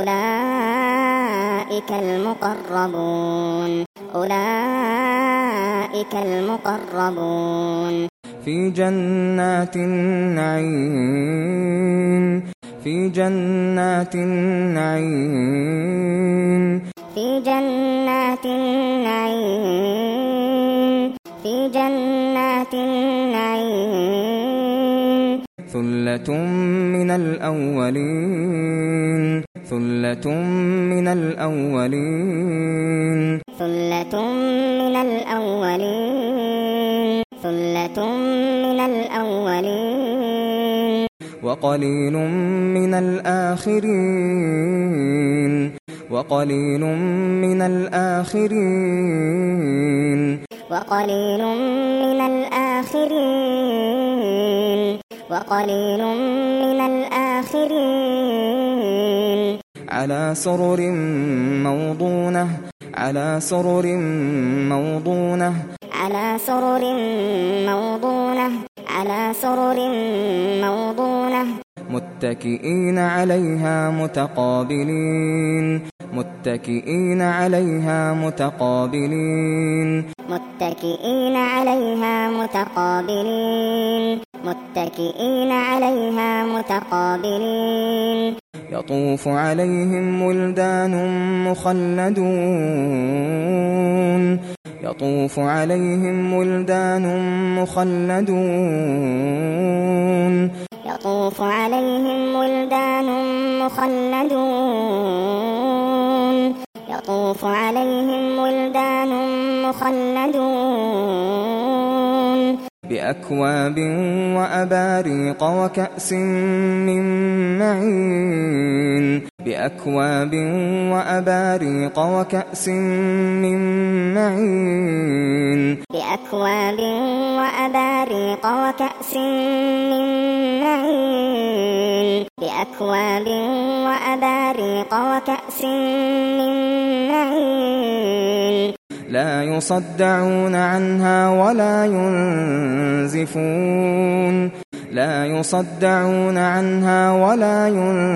أولئك المقربون أولئك المقربون في جنات النعيم في جنات النعيم في جنات النعيم في جنات النعيم ثلة من الأولين ثلة من الأولين ثلة من الأولين ثلة من الأولين وقليل من الآخرين وقليل من الآخرين وقليل من الآخرين وقليل من الآخرين على سرر موضونة على سرر موضونة على سرر موضونة على سرر موضونة متكئين عليها متقابلين متكئين عليها متقابلين متكئين عليها متقابلين متكئين عليها متقابلين يطوف عليهم ولدان مخلدون يطوف عليهم ولدان مخلدون يطوف عليهم ولدان مخلدون يطوف عليهم ولدان مخلدون بأكواب وأباريق وكأس من معين بأكواب وأباريق وكأس من معين بأكواب وأباريق وكأس من معين بأكواب وأباريق وكأس من معين لا يصدعون عنها ولا ينزفون لا يصدعون عنها ولا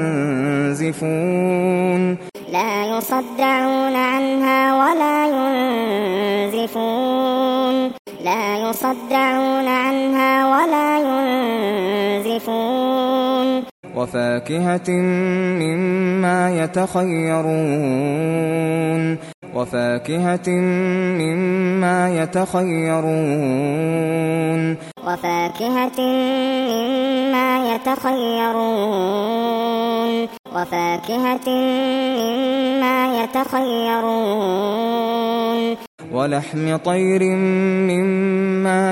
ينزفون لا يصدعون عنها ولا ينزفون لا يصدعون عنها ولا ينزفون وفاكهة مما يتخيرون وفاكهة مما يتخيرون وفاكهة مما يتخيرون وفاكهة مما يتخيرون ولحم طير مما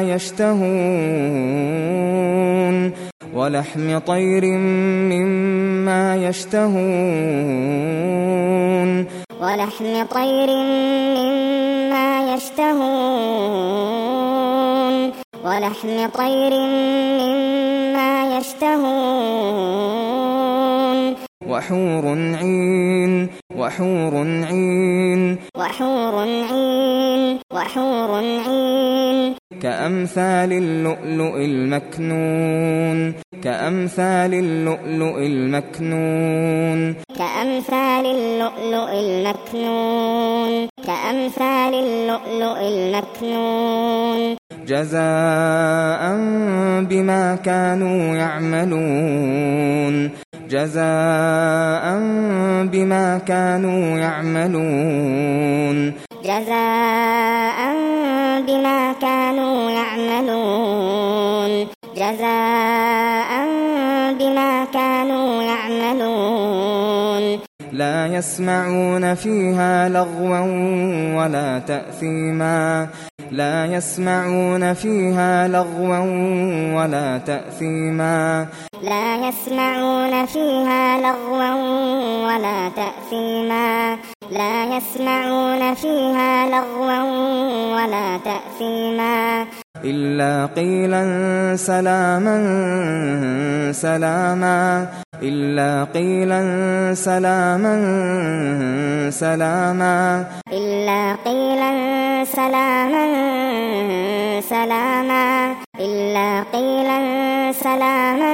يشتهون ولحم طير مما يشتهون ولحم طير مما يشتهون ولحم طير مما يشتهون وحور عين وحور عين وحور عين وحور عين كأمثال اللؤلؤ المكنون كأمثال اللؤلؤ المكنون كأمثال اللؤلؤ المكنون كأمثال اللؤلؤ المكنون جزاء بما كانوا يعملون جزاء بما كانوا يعملون جزاء بما كانوا يعملون جزاء بما كانوا يعملون لا يسمعون فيها لغوا ولا تأثيما لا يسمعون فيها لغوا ولا تأثيما لا يسمعون فيها لغوا ولا تأثيما لا يسمعون فيها لغوا ولا تأثيما إلا قيلا سلاما سلاما إلا قيلا سلاما سلاما إلا قيلا سلاما سلاما إلا قيلا سلاما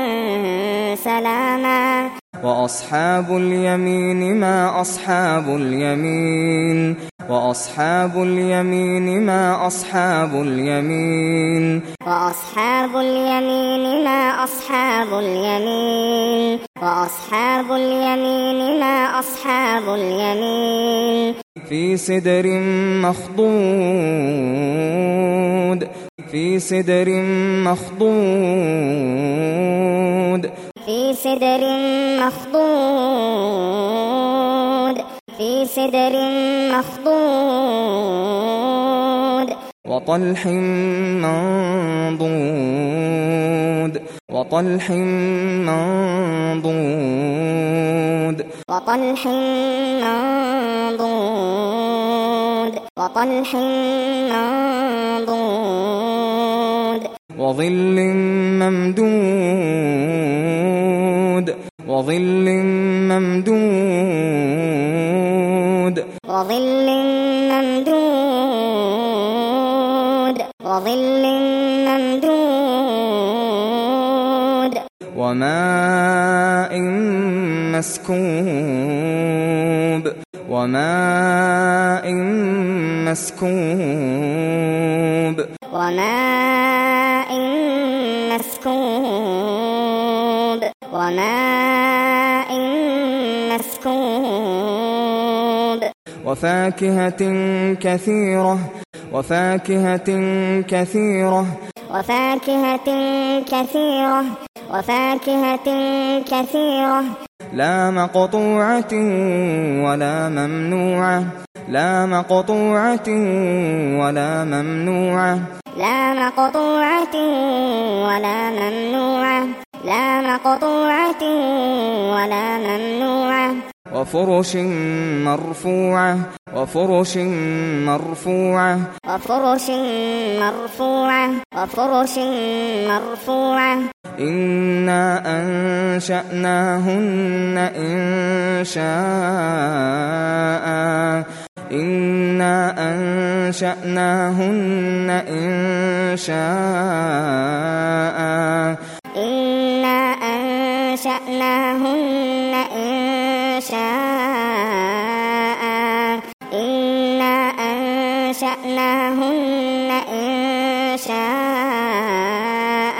سلاما وأصحاب اليمين ما أصحاب اليمين وأصحاب اليمين ما أصحاب اليمين وأصحاب اليمين ما أصحاب اليمين وأصحاب اليمين ما أصحاب اليمين في سدر مخضود في سدر مخضود في سدر مخضود في سدر مخضود وطلح منضود وطلح منضود وطلح منضود وطلح منضود وظل ممدود وظل ممدود وظل ممدود وظل ممدود وماء مسكوب وماء مسكوب وماء مسكوب وماء مسكوب وفاكهة كثيرة وفاكهة كثيرة وفاكهة كثيرة وفاكهة كثيرة لا مقطوعة ولا ممنوعة لا مقطوعة ولا ممنوعة لا مقطوعة ولا ممنوعة لا مقطوعة ولا ممنوعة وفرش مرفوعة وفرش مرفوعة وفرش مرفوعة وفرش مرفوعة إنا أنشأناهن إنشاء إنا أنشأناهن إنشاء إنا أنشأناهن إنشاء إنا أنشأناهن إنشاء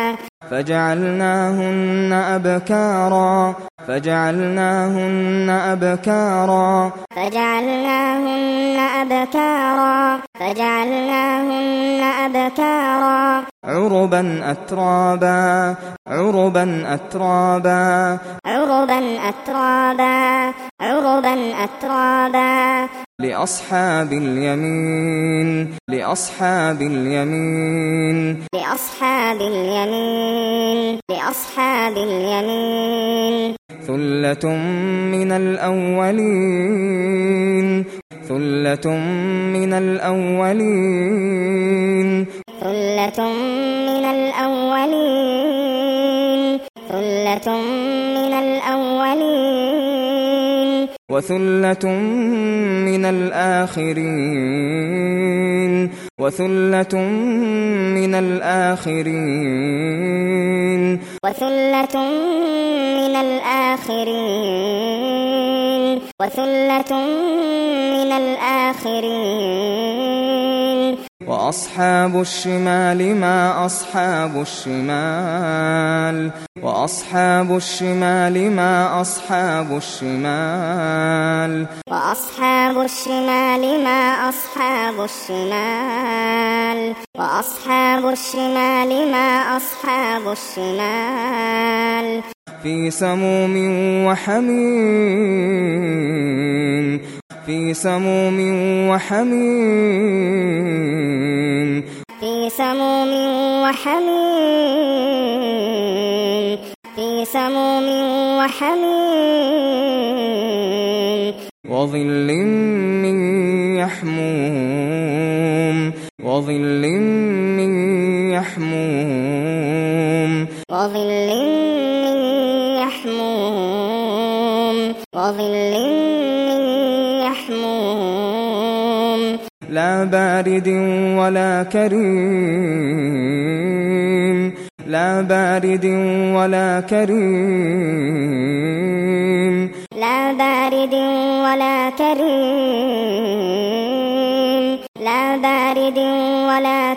فجعلناهن أبكارا فجعلناهن أبكارا فجعلناهن أبكارا فجعلناهن أبكارا عربا أترابا عربا أترابا عربا أترابا عربا أترابا لأصحاب اليمين لأصحاب اليمين لأصحاب اليمين لأصحاب اليمين ثلة من الأولين ثلة من الأولين ثلة من الأولين ثلة من الأولين وثلة من الآخرين وثلة من الآخرين وثلة من الآخرين وثلة من الآخرين وأصحاب الشمال ما أصحاب الشمال وأصحاب الشمال ما أصحاب الشمال وأصحاب الشمال ما أصحاب الشمال وأصحاب الشمال ما أصحاب الشمال في سموم وحميم في سموم وحميم في سموم وحميم في سموم وحميم وظل من يحموم وظل من يحموم وظل من يحموم وظل من يحموم لا بارد ولا كريم لا بارد ولا كريم لا بارد ولا كريم لا بارد ولا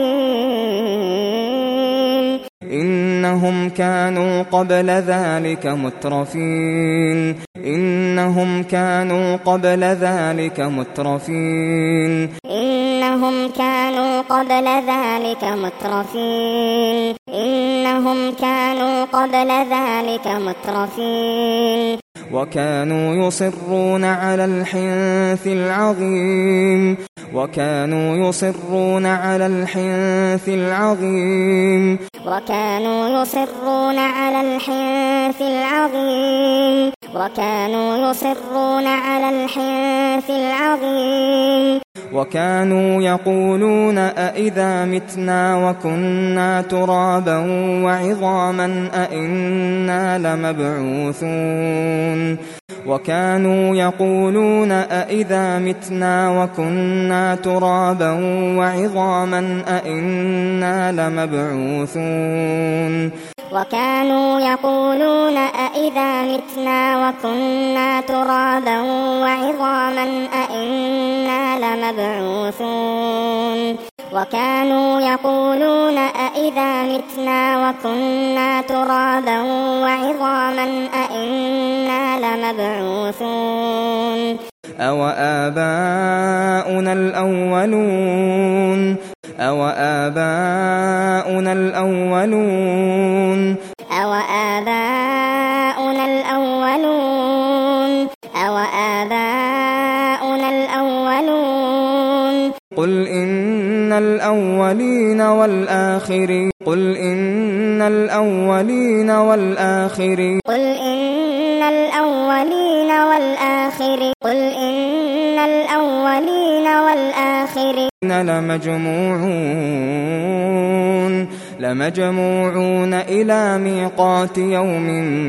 كريم إنهم كانوا قبل ذلك مترفين إنهم كانوا قبل ذلك مترفين إنهم كانوا قبل ذلك مترفين إنهم كانوا قبل ذلك مترفين وكانوا يصرون على الحنث العظيم وكانوا يصرون على الحنث العظيم وكانوا يصرون على الحنث العظيم وكانوا يصرون على الحنث العظيم وكانوا يقولون أئذا متنا وكنا ترابا وعظاما أئنا لمبعوثون وكانوا يقولون أئذا متنا وكنا ترابا وعظاما أئنا لمبعوثون وكانوا يقولون أئذا متنا وكنا ترابا وعظاما أئنا لمبعوثون وكانوا يقولون أئذا متنا وكنا ترابا وعظاما أئنا لمبعوثون أوآباؤنا الأولون أوآباؤنا الأولون أوآباؤنا الأولون أوآباؤنا الأولون قل إن الأولين والآخرين قل إن الأولين والآخرين قل إن الأولين والآخرين قل إن الأولين والآخرين لمجموعون لمجموعون إلى ميقات يوم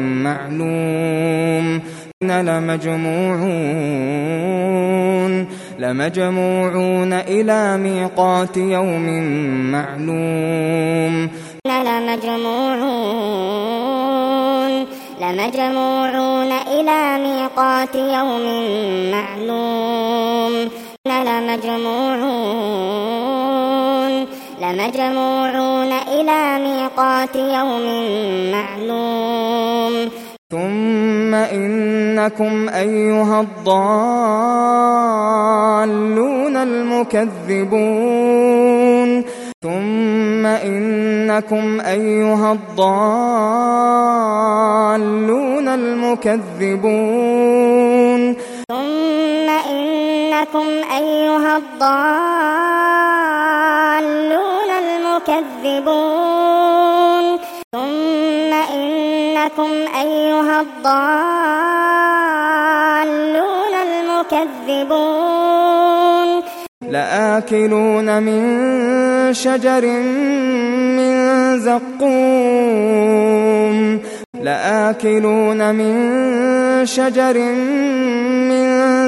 معلوم لمجموعون لمجموعون إلى ميقات يوم معلوم لمجموعون لمجموعون إلى ميقات يوم معلوم لمجموعون لمجموعون إلى ميقات يوم معلوم ثم إنكم أيها الضالون المكذبون ثم إنكم أيها الضالون المكذبون ثم إنكم أيها الضالون المكذبون ثم إنكم أيها الضالون المكذبون لآكلون من شجر من زقوم لآكلون من شجر من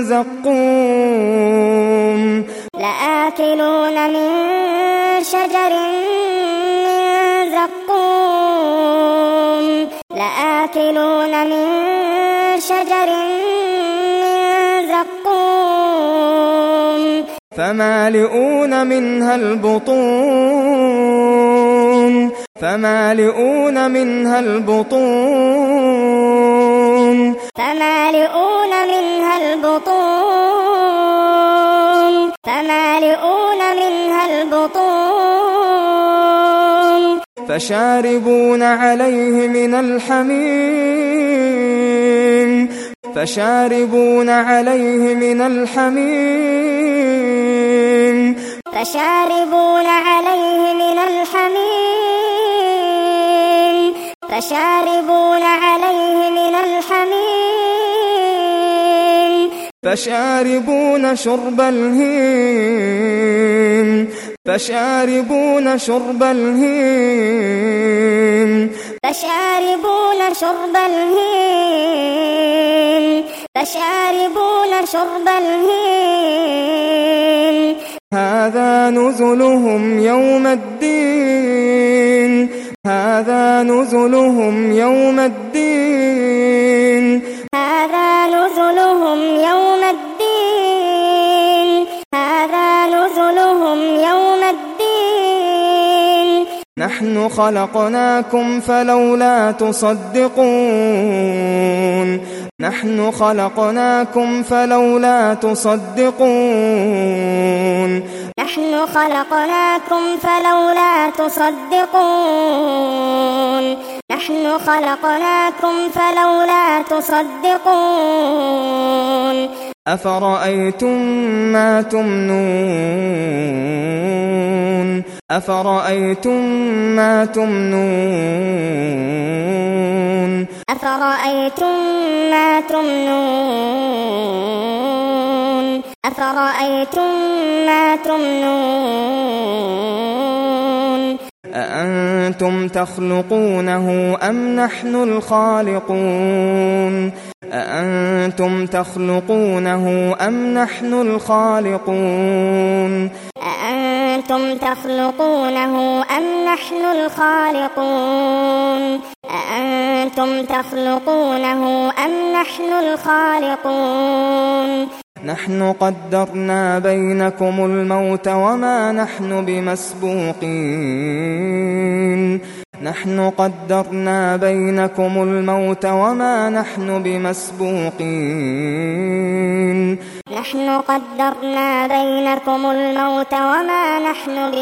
زقوم لآكلون من شجر من زقوم لآكلون من شجر من زقوم فمالئون منها البطون فمالئون منها البطون فمالئون منها البطون فمالئون منها البطون فشاربون عليه من الحميم فشاربون عليه من الحميم فشاربون عليه من الحميم فشاربون عليه من الحميم فشاربون شرب الهيم فشاربون شرب الهيم فشاربون شرب الهيم فشاربون شرب الهيم هذا نزلهم يوم الدين هذا نزلهم يوم الدين هذا نزلهم يوم الدين هذا نزلهم يوم الدين نحن خلقناكم فلولا تصدقون نحن خلقناكم فلولا تصدقون نحن خلقناكم فلولا تصدقون نحن خلقناكم فلولا تصدقون أفرأيتم ما تمنون أفرأيتم ما تمنون أفرأيتم ما تمنون أفرأيتم ما تمنون أأنتم تخلقونه أم نحن الخالقون أأنتم تخلقونه أم نحن الخالقون أأنتم تخلقونه أم نحن الخالقون أأنتم تخلقونه أم نحن الخالقون نحن قدرنا بينكم الموت وما نحن بمسبوقين نحن قدرنا بينكم الموت وما نحن بمسبوقين نحن قدرنا بينكم الموت وما نحن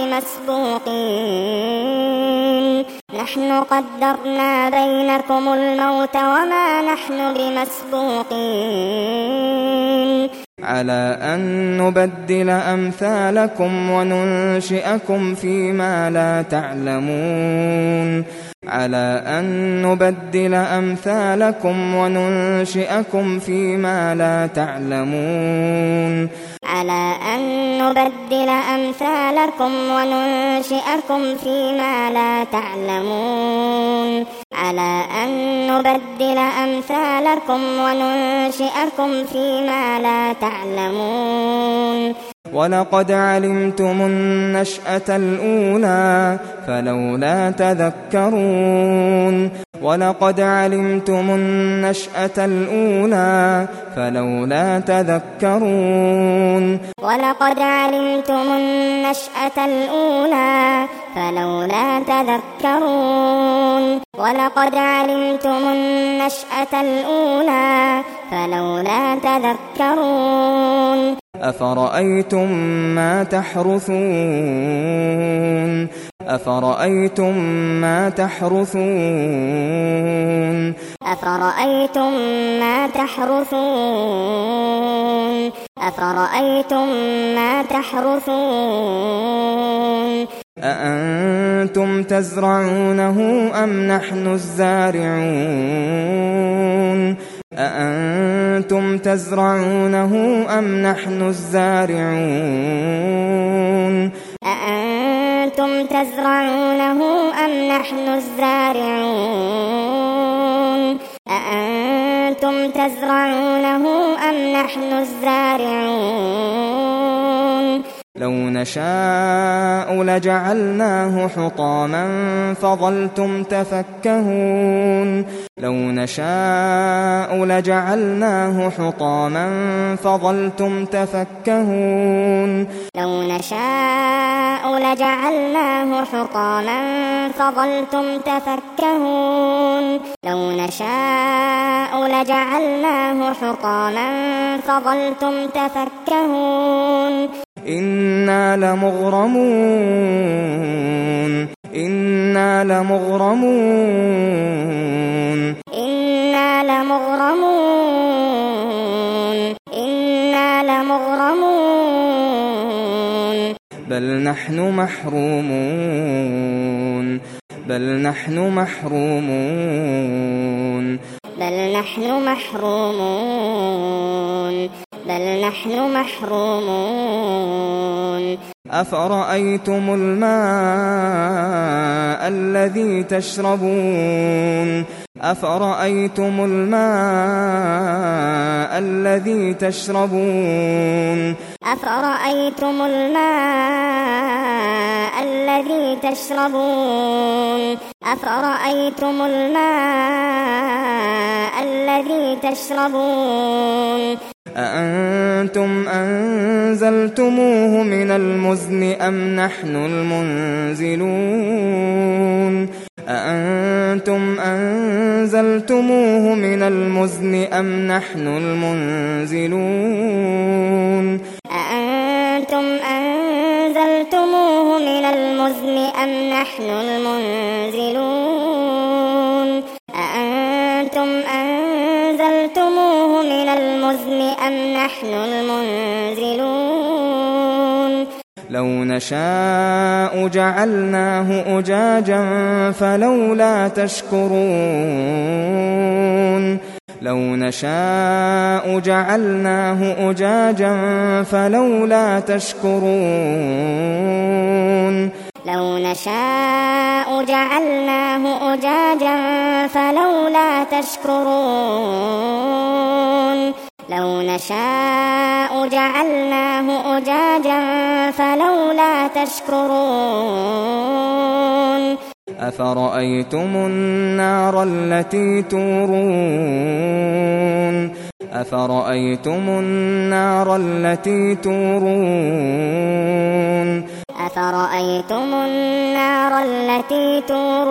بمسبوقين نحن قدرنا بينكم الموت وما نحن بمسبوقين على أن نبدل أمثالكم وننشئكم فيما لا تعلمون على أن نبدل أمثالكم وننشئكم فيما لا تعلمون على أن نبدل أمثالكم وننشئكم فيما لا تعلمون على أن نبدل أمثالكم وننشئكم فيما لا تعلمون ولقد علمتم النشأة الأولى فلولا تذكرون ولقد علمتم النشأة الأولى فلولا تذكرون ولقد علمتم النشأة الأولى فلولا تذكرون ولقد علمتم النشأة الأولى فلولا تذكرون أفرأيتم ما تحرثون أفرأيتم ما تحرثون أفرأيتم ما تحرثون أفرأيتم ما تحرثون أأنتم تزرعونه أم نحن الزارعون أأنتم تزرعونه أم نحن الزارعون أأنتم تزرعونه أم نحن الزارعون أأنتم تزرعونه أم نحن الزارعون لو نشاء لجعلناه حطاما فظلتم تفكهون لو نشاء لجعلناه حطاما فظلتم تفكهون لو نشاء لجعلناه حطاما فظلتم تفكهون لو نشاء لجعلناه حطاما فظلتم تفكهون إنا لمغرمون إنا لمغرمون إنا لمغرمون إنا لمغرمون بل نحن محرومون بل نحن محرومون بل نحن محرومون بل نحن محرومون أفرأيتم الماء الذي تشربون أفرأيتم الماء الذي تشربون أفرأيتم الماء الذي تشربون أفرأيتم الماء الذي تشربون أأنتم أنزلتموه من المزن أم نحن المنزلون أأنتم أنزلتموه من المزن أم نحن المنزلون أأنتم أنزلتموه من المزن أم نحن المنزلون أأنتم أنزلتموه من المزن أم نحن المنزلون لو نشاء جعلناه أجاجا فلولا تشكرون لو نشاء جعلناه أجاجا فلولا تشكرون لو نشاء جعلناه أجاجا فلولا تشكرون لو نشاء جعلناه أجاجا فلولا تشكرون أفرأيتم النار التي تورون أفرأيتم النار التي تورون أفرأيتم النار التي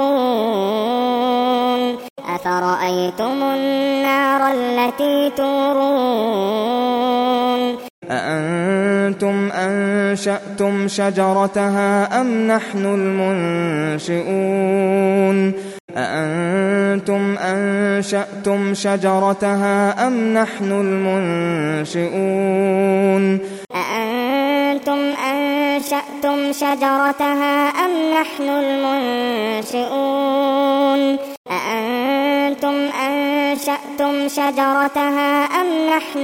تورون أفرأيتم النار التي تورون أأنتم أنشأتم شجرتها أم نحن المنشئون أأنتم أنشأتم شجرتها أم نحن المنشئون أأنتم أنشأتم شجرتها أم نحن المنشئون أأنتم أنشأتم شجرتها أم نحن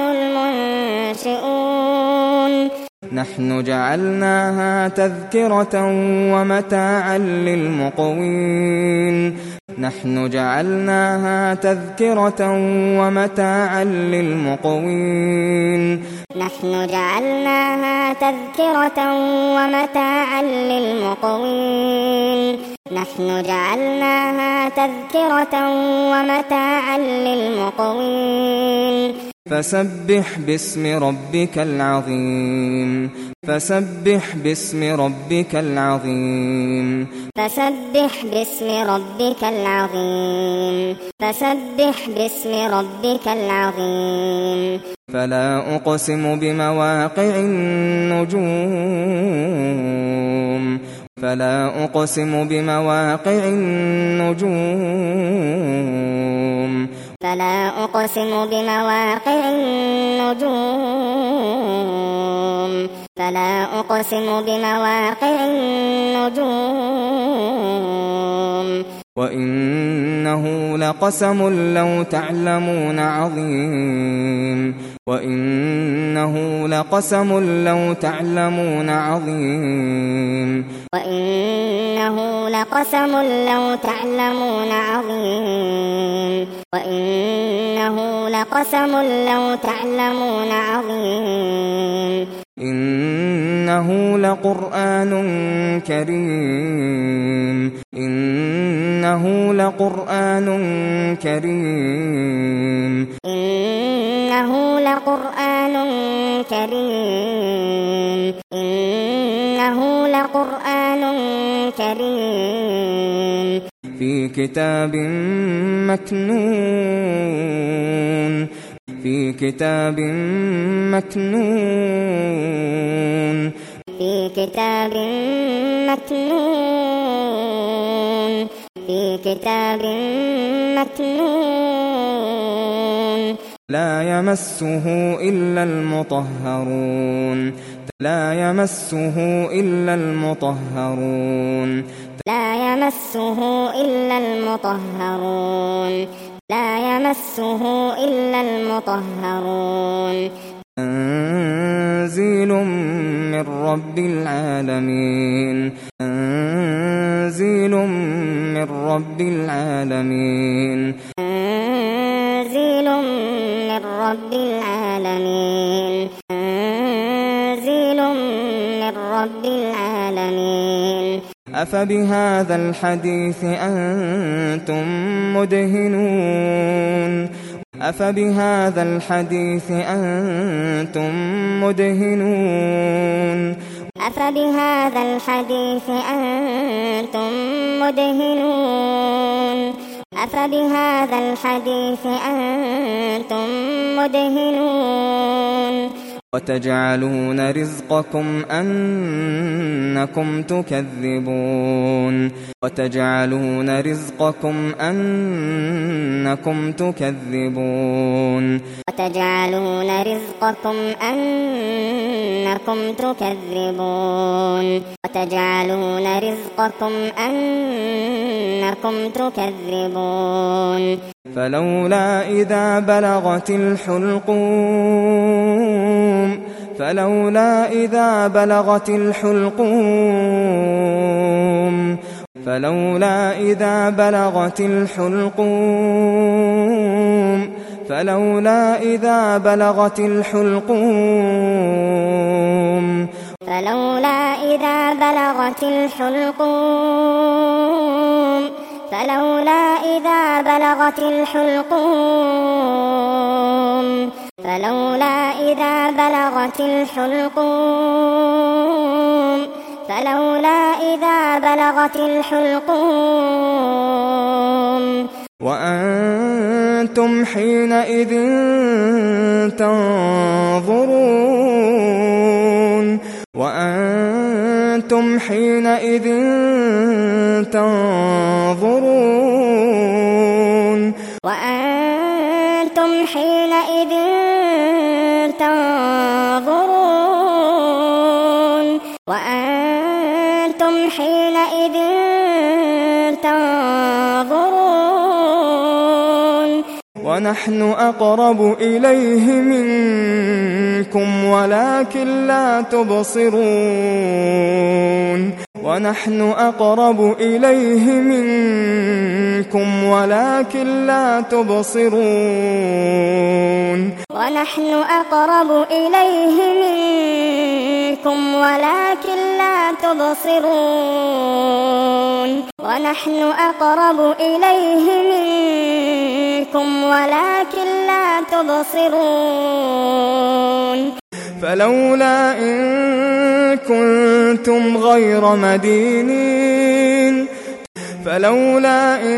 المنشئون نحن جعلناها تذكرة ومتاعا للمقوين نحن جعلناها تذكرة ومتاعا للمقوين نحن جعلناها تذكرة ومتاعا للمقوين نحن جعلناها تذكرة ومتاعا للمقوين فسبح باسم ربك العظيم فسبح باسم ربك العظيم فسبح باسم ربك العظيم فسبح باسم ربك العظيم فلا أقسم بمواقع النجوم فلا أقسم بمواقع النجوم فلا أقسم بمواقع النجوم فلا أقسم بمواقع النجوم وإنه لقسم لو تعلمون عظيم وإنه لقسم لو تعلمون عظيم وإنه لقسم لو تعلمون عظيم وإنه لقسم لو تعلمون عظيم إنه إنه لقرآن كريم إنه لقرآن كريم إنه لقرآن كريم إنه لقرآن كريم في كتاب مكنون في كتاب مكنون في كتاب مكنون في كتاب مكنون لا يمسه إلا المطهرون لا يمسه إلا المطهرون لا يمسه إلا المطهرون لا يمسه إلا المطهرون تنزيل من رب العالمين تنزيل من رب العالمين تنزيل من رب العالمين تنزيل من رب العالمين أفبهذا الحديث أنتم مدهنون أفبهذا الحديث أنتم مدهنون أفبهذا الحديث أنتم مدهنون أفبهذا الحديث أنتم مدهنون وتجعلون رزقكم أنكم تكذبون وتجعلون رزقكم أنكم تكذبون وتجعلون رزقكم أنكم تكذبون وتجعلون رزقكم أنكم تكذبون فلولا إذا بلغت الحلقوم فلولا إذا بلغت الحلقوم فلولا إذا بلغت الحلقوم فلولا إذا بلغت الحلقوم فلولا إذا بلغت الحلقوم فلولا إذا بلغت الحلقوم فلولا إذا بلغت الحلقوم فلولا إذا بلغت الحلقوم وأنتم حينئذ تنظرون وأنتم حينئذ تنظرون وأنتم حينئذ تنظرون وأنتم حينئذ تنظرون ونحن أقرب إليه منكم ولكن لا تبصرون ونحن أقرب إليه منكم ولكن لا تبصرون ونحن أقرب إليه منكم ولكن لا تبصرون ونحن أقرب إليه منكم ولكن لا تبصرون فلولا إن كنتم غير مدينين فلولا إن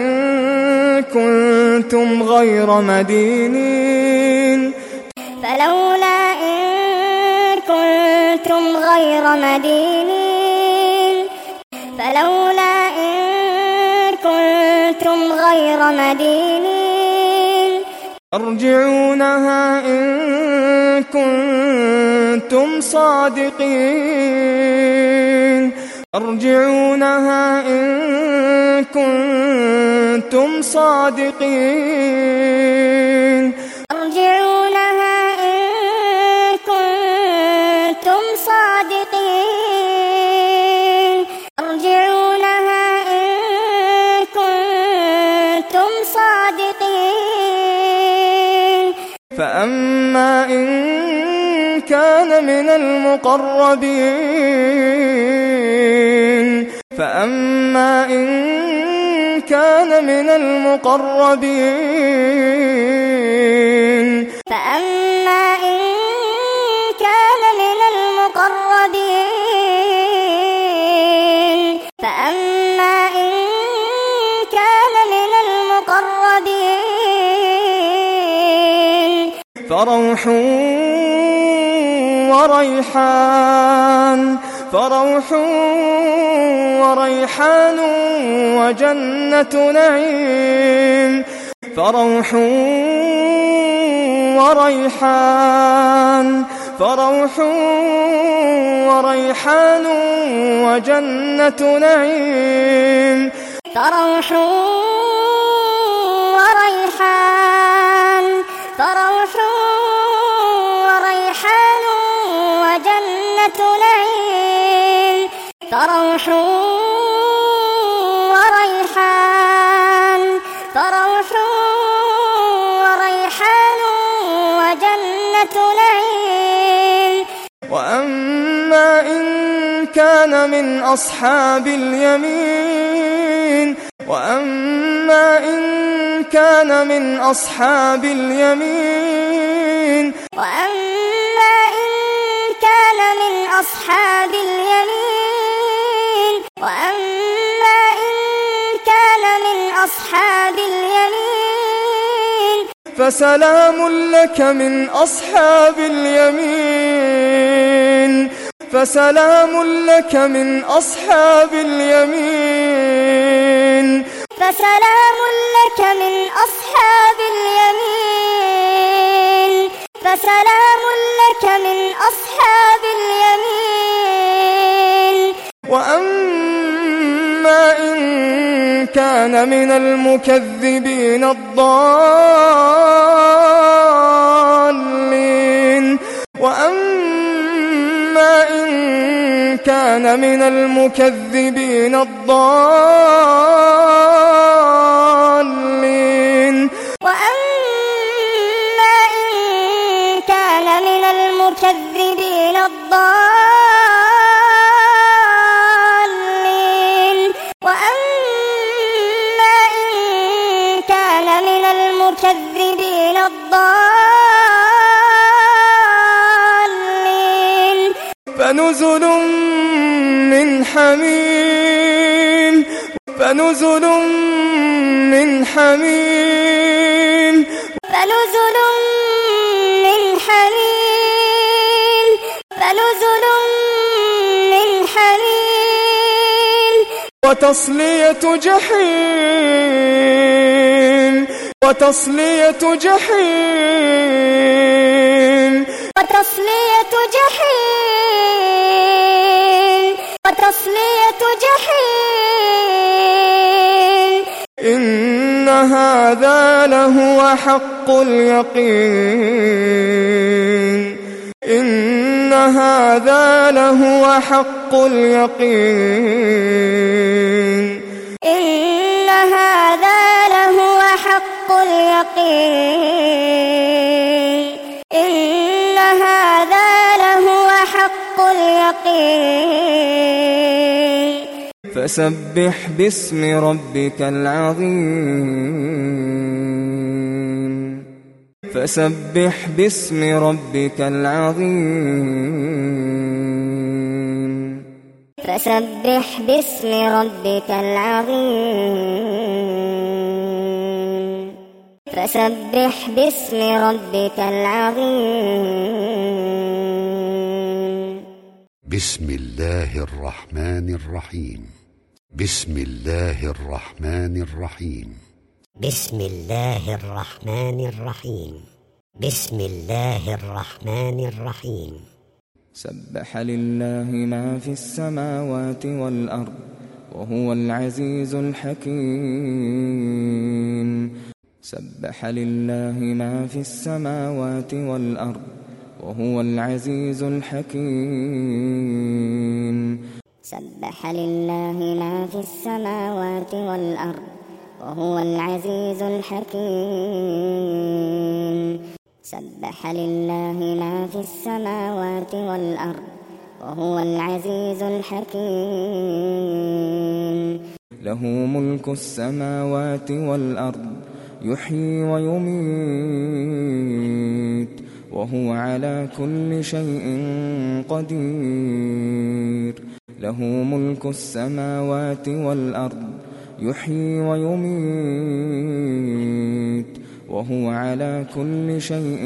كنتم غير مدينين فلولا إن كنتم غير مدينين فلولا إن كنتم غير مدينين ترجعونها إن كنتم صادقين ترجعونها إن كنتم صادقين ترجعونها إن كنتم صادقين ترجعونها إن كنتم صادقين فأما إن كان من المقربين فأما إن كان من المقربين فأما إن كان من المقربين فأما إن كان من المقربين فروح وريحان فروح وريحان وجنة نعيم فروح وريحان فروح وريحان وجنة نعيم فروح وريحان فروح وريحان وجنة نعيم فروح وريحان فروح وريحان وجنة نعيم وأما إن كان من أصحاب اليمين وأما إن كان من أصحاب اليمين وأما إن كان من أصحاب اليمين وأما إن كان من أصحاب اليمين فسلام لك من أصحاب اليمين فسلام لك من أصحاب اليمين فسلام لك من أصحاب اليمين فسلام لك من أصحاب اليمين وأما إن كان من المكذبين الضالين وأما إن كان من المكذبين الضالين وأما إن كان من المكذبين الضالين وأما إن كان من المكذبين الضالين فنزل من حميم فنزل من حميم فنزل من حميم فنزل من حميم وتصلية جحيم وتصلية جحيم وتصلية جحيم وتصلية جحيم إن هذا لهو حق اليقين إن هذا لهو حق اليقين إن هذا لهو حق اليقين إن هذا لهو حق اليقين فسبح باسم ربك العظيم فسبح باسم ربك العظيم فسبح باسم ربك العظيم فسبح باسم ربك العظيم بسم الله الرحمن الرحيم بسم الله الرحمن الرحيم بسم الله الرحمن الرحيم بسم الله الرحمن الرحيم سبح لله ما في السماوات والأرض وهو العزيز الحكيم سبح لله ما في السماوات والأرض وهو العزيز الحكيم سبح لله ما في السماوات والأرض وهو العزيز الحكيم سبح لله ما في السماوات والأرض وهو العزيز الحكيم. له ملك السماوات والأرض يحيي ويميت وهو على كل شيء قدير. له ملك السماوات والأرض يحيي ويميت وهو على كل شيء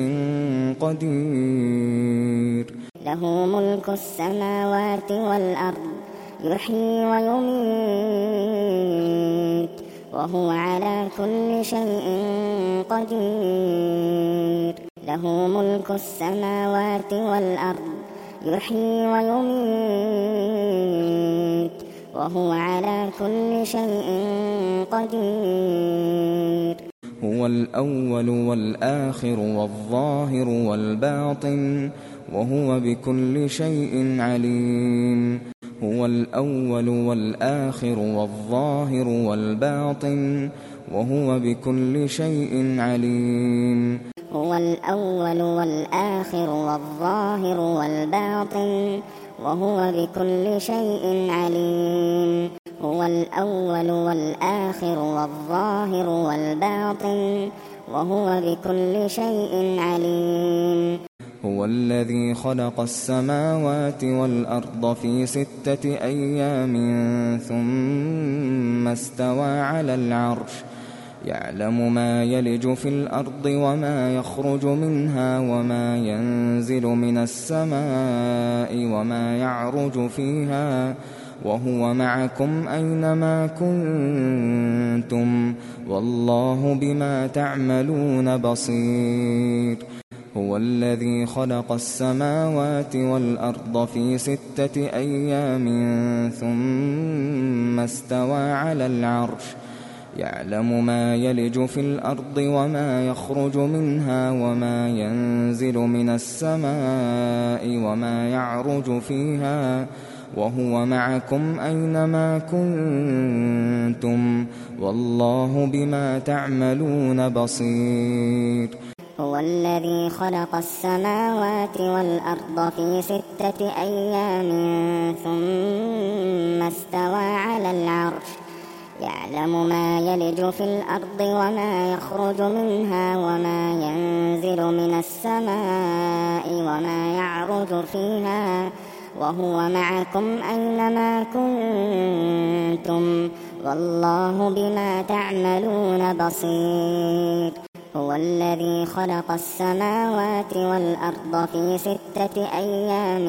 قدير. له ملك السماوات والأرض يحيي ويميت وهو على كل شيء قدير. له ملك السماوات والأرض يحيي ويميت وهو على كل شيء قدير. هو الأول والآخر والظاهر والباطن وهو بكل شيء عليم. هو الأول والآخر والظاهر والباطن وهو بكل شيء عليم. هو الأول والآخر والظاهر والباطن وهو بكل شيء عليم. هو الأول والآخر والظاهر والباطن وهو بكل شيء عليم. هو الذي خلق السماوات والأرض في ستة أيام ثم استوى على العرش يعلم ما يلج في الأرض وما يخرج منها وما ينزل من السماء وما يعرج فيها وهو معكم أينما كنتم والله بما تعملون بصير. هو الذي خلق السماوات والأرض في ستة أيام ثم استوى على العرش يعلم ما يلج في الأرض وما يخرج منها وما ينزل من السماء وما يعرج فيها وهو معكم أينما كنتم والله بما تعملون بصير. هو الذي خلق السماوات والأرض في ستة أيام ثم استوى على العرش يعلم ما يلج في الأرض وما يخرج منها وما ينزل من السماء وما يعرج فيها وهو معكم أينما كنتم والله بما تعملون بصير. هو الذي خلق السماوات والأرض في ستة أيام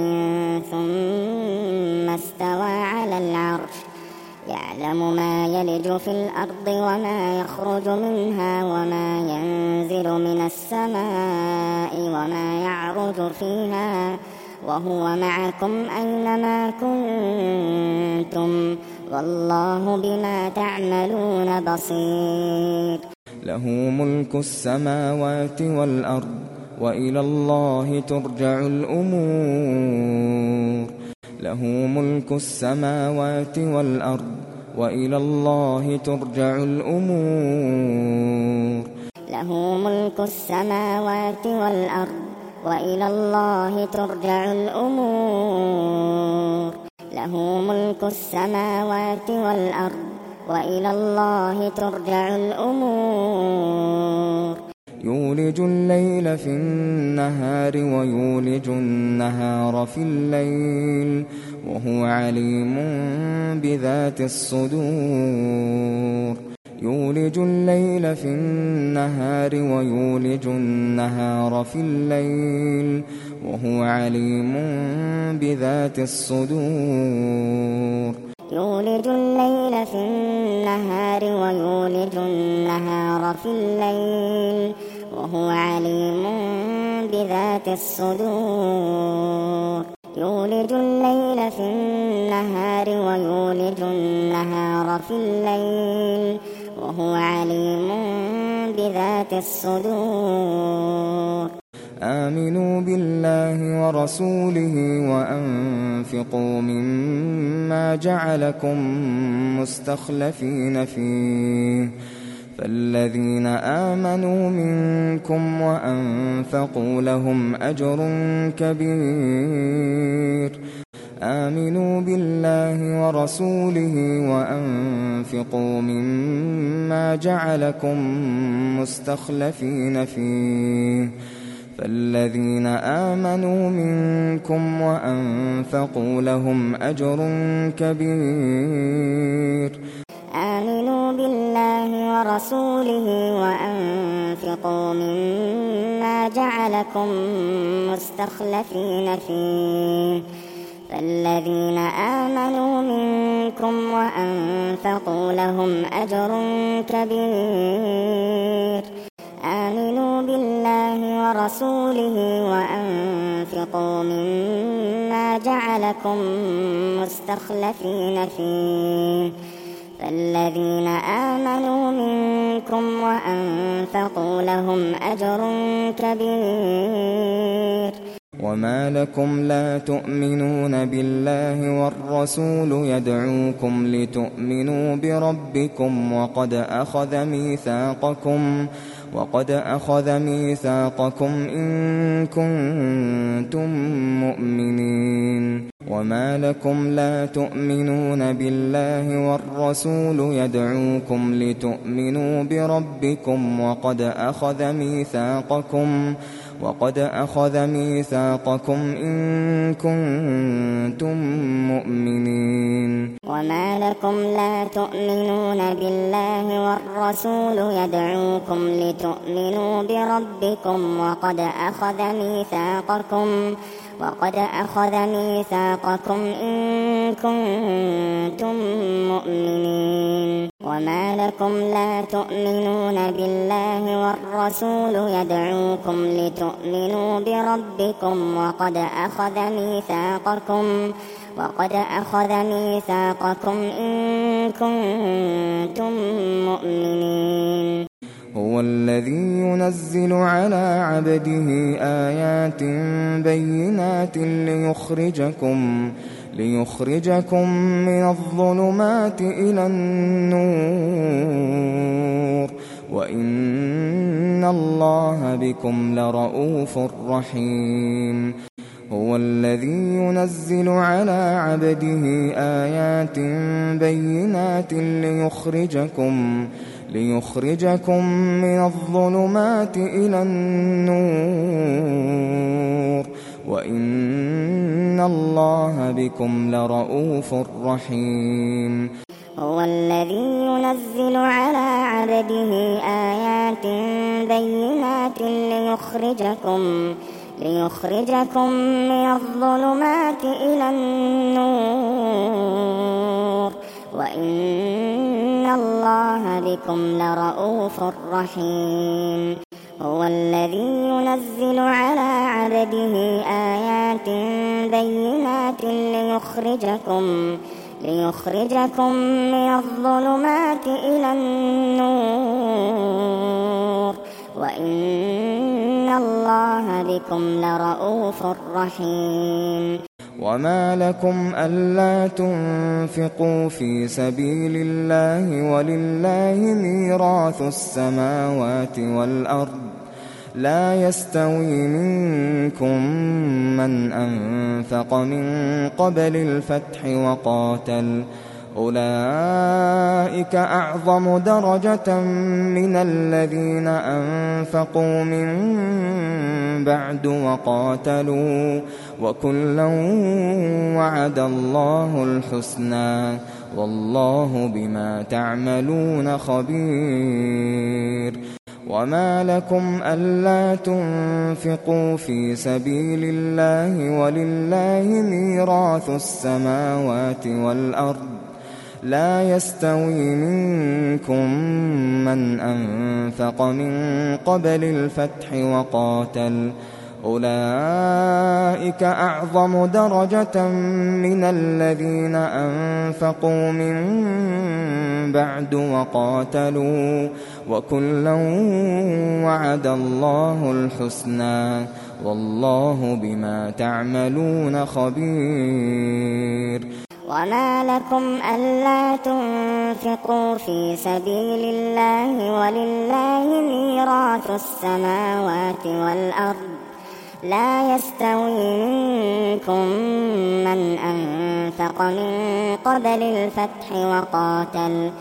ثم استوى على العرش يعلم ما يلج في الأرض وما يخرج منها وما ينزل من السماء وما يعرج فيها وهو معكم أينما كنتم والله بما تعملون بصير. له ملك السماوات والأرض وإلى الله ترجع الأمور. له ملك السماوات والأرض وإلى الله ترجع الأمور. له ملك السماوات والأرض وإلى الله ترجع الأمور. له ملك السماوات والأرض وإلى الله ترجع الأمور. يولج الليل في النهار ويولج النهار في الليل وهو عليم بذات الصدور. يولج الليل في النهار ويولج النهار في الليل وهو عليم بذات الصدور. يولج الليل في النهار ويولج النهار في الليل وهو عليم بذات الصدور. يولج الليل في النهار ويولج النهار في الليل وهو عليم بذات الصدور. آمنوا بالله ورسوله وأنفقوا مما جعلكم مستخلفين فيه فالذين آمنوا منكم وأنفقوا لهم أجر كبير آمنوا بالله ورسوله وأنفقوا مما جعلكم مستخلفين فيه فالذين آمنوا منكم وأنفقوا لهم أجر كبير آمنوا بالله ورسوله وأنفقوا مما جعلكم مستخلفين فيه فالذين آمنوا منكم وأنفقوا لهم أجر كبير آمنوا بالله ورسوله وأنفقوا مما جعلكم مستخلفين فيه فالذين آمنوا منكم وأنفقوا لهم أجر كبير وما لكم لا تؤمنون بالله والرسول يدعوكم لتؤمنوا بربكم وقد أخذ ميثاقكم وقد أخذ ميثاقكم إن كنتم مؤمنين وما لكم لا تؤمنون بالله والرسول يدعوكم لتؤمنوا بربكم وقد أخذ ميثاقكم وقد أخذ ميثاقكم إن كنتم مؤمنين وما لكم لا تؤمنون بالله والرسول يدعوكم لتؤمنوا بربكم وقد أخذ ميثاقكم وقد أخذ ميثاقكم إن كنتم مؤمنين وما لكم لا تؤمنون بالله والرسول يدعوكم لتؤمنوا بربكم وقد أخذ ميثاقكم وقد أخذ ميثاقكم إن كنتم مؤمنين هو الذي ينزل على عبده آيات بينات ليخرجكم ليخرجكم من الظلمات إلى النور وإن الله بكم لرءوف رحيم هو الذي ينزل على عبده آيات بينات ليخرجكم ليخرجكم من الظلمات إلى النور وإن الله بكم لرءوف رحيم هو الذي ينزل على عبده آيات بينات ليخرجكم ليخرجكم من الظلمات إلى النور وإن الله بكم لرءوف رحيم هو الذي ينزل على عبده آيات بينات ليخرجكم ليخرجكم من الظلمات إلى النور وإن الله بكم لرءوف رحيم وما لكم ألا تنفقوا في سبيل الله ولله ميراث السماوات والأرض لا يستوي منكم من أنفق من قبل الفتح وقاتل أولئك أعظم درجة من الذين أنفقوا من بعد وقاتلوا وكلا وعد الله الحسنى والله بما تعملون خبير وما لكم ألا تنفقوا في سبيل الله ولله ميراث السماوات والأرض لا يستوي منكم من أنفق من قبل الفتح وقاتل أولئك أعظم درجة من الذين أنفقوا من بعد وقاتلوا وكلا وعد الله الحسنى والله بما تعملون خبير وما لكم ألا تنفقوا في سبيل الله ولله ميراث السماوات والأرض لا يستوي منكم من أنفق من قبل الفتح وقاتل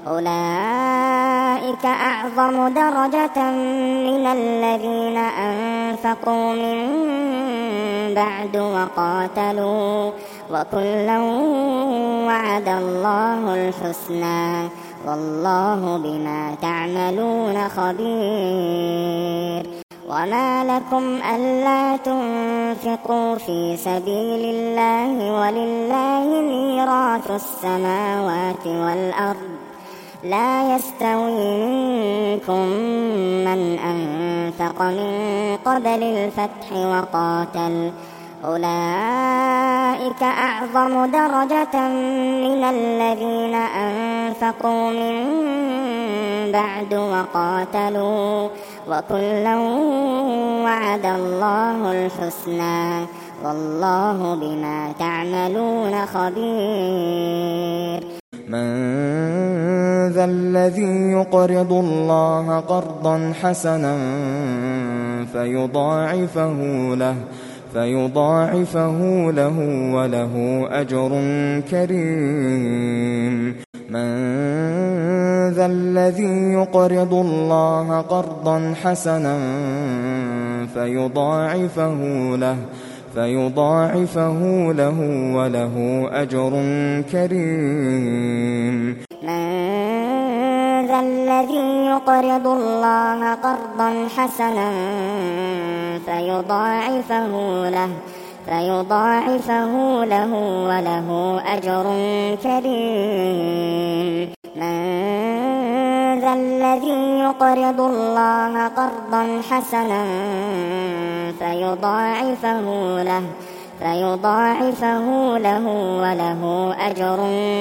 أولئك أعظم درجة من الذين أنفقوا من بعد وقاتلوا وكلا وعد الله الحسنى والله بما تعملون خبير وما لكم ألا تنفقوا في سبيل الله ولله ميراث السماوات والأرض لا يستوي منكم من أنفق من قبل الفتح وقاتل أولئك أعظم درجة من الذين أنفقوا من بعد وقاتلوا وكلا وعد الله الحسنى والله بما تعملون خبير من ذا الذي يقرض الله قرضا حسنا فيضاعفه له فيضاعفه له وله أجر كريم من ذا الذي يقرض الله قرضا حسنا فيضاعفه له فيضاعفه له وله أجر كريم من ذا الذي يقرض الله قرضا حسنا فيضاعفه له فيضاعفه له وله أجر كريم من ذا الذي يقرض الله قرضا حسنا فيضاعفه له فيضاعفه له وله أجر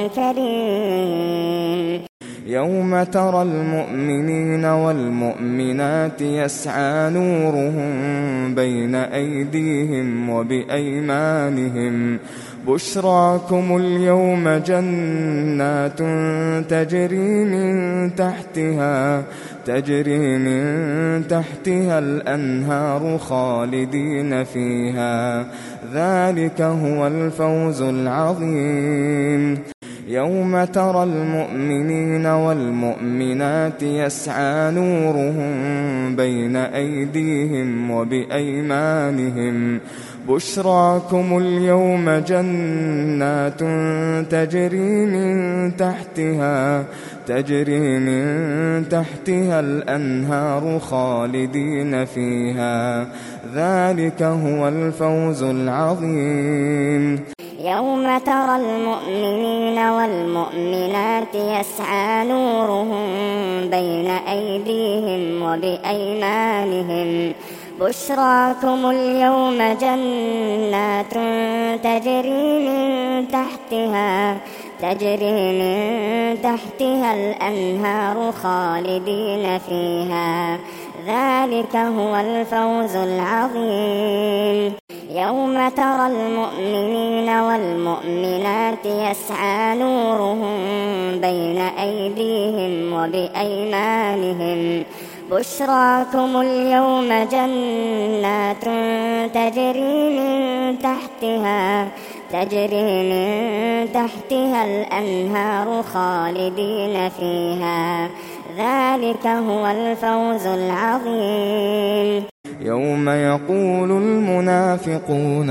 كريم يوم ترى المؤمنين والمؤمنات يسعى نورهم بين أيديهم وبأيمانهم بشراكم اليوم جنات تجري من تحتها تجري من تحتها الأنهار خالدين فيها ذلك هو الفوز العظيم يوم ترى المؤمنين والمؤمنات يسعى نورهم بين أيديهم وبأيمانهم بشراكم اليوم جنات تجري من تحتها تجري من تحتها الأنهار خالدين فيها ذلك هو الفوز العظيم يوم ترى المؤمنين والمؤمنات يسعى نورهم بين أيديهم وبأيمانهم بشراكم اليوم جنات تجري من تحتها تجري من تحتها الأنهار خالدين فيها ذلك هو الفوز العظيم يوم ترى المؤمنين والمؤمنات يسعى نورهم بين أيديهم وبأيمانهم بشراكم اليوم جنات تجري من تحتها تجري من تحتها الأنهار خالدين فيها ذلك هو الفوز العظيم يوم يقول المنافقون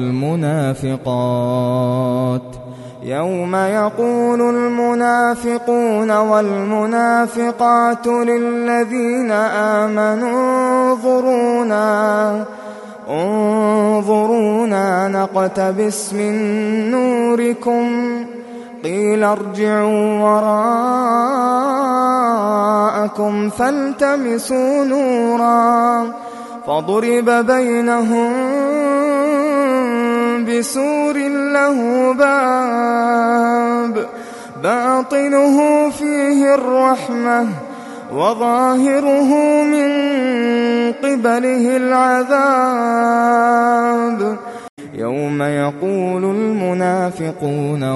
والمنافقات يوم يقول المنافقون والمنافقات للذين آمنوا انظرونا انظرونا نقتبس من نوركم قيل ارجعوا وراءكم فالتمسوا نورا فضرب بينهم بسور له باب باطنه فيه الرحمة وظاهره من قبله العذاب يوم يقول المنافقون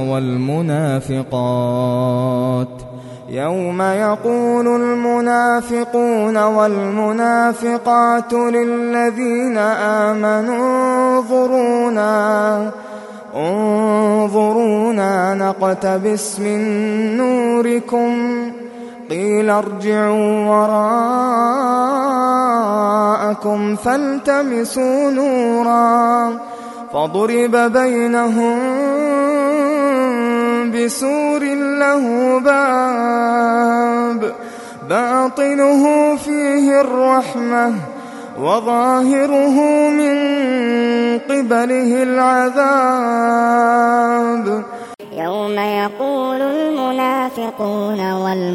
والمنافقات يوم يقول المنافقون والمنافقات للذين آمنوا انظرونا انظرونا نقتبس من نوركم قيل ارجعوا وراءكم فالتمسوا نورا فضرب بينهم بسور له باب باطنه فيه الرحمة وظاهره من قبله العذاب يوم يقول المنافقون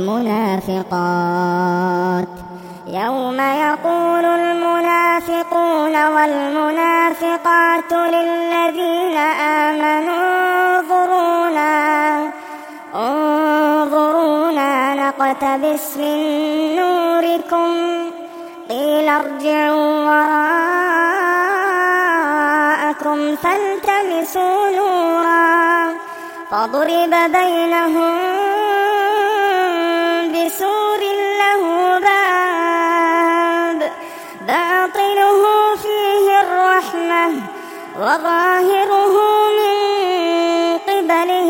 والمنافقات يوم يقول المنافقون والمنافقات للذين آمنوا انظرونا انظرونا نقتبس من نوركم قيل ارجعوا وراءكم فالتمسوا نورا فضرب بينهم بسور له باب باطنه فيه الرحمة وظاهره من قبله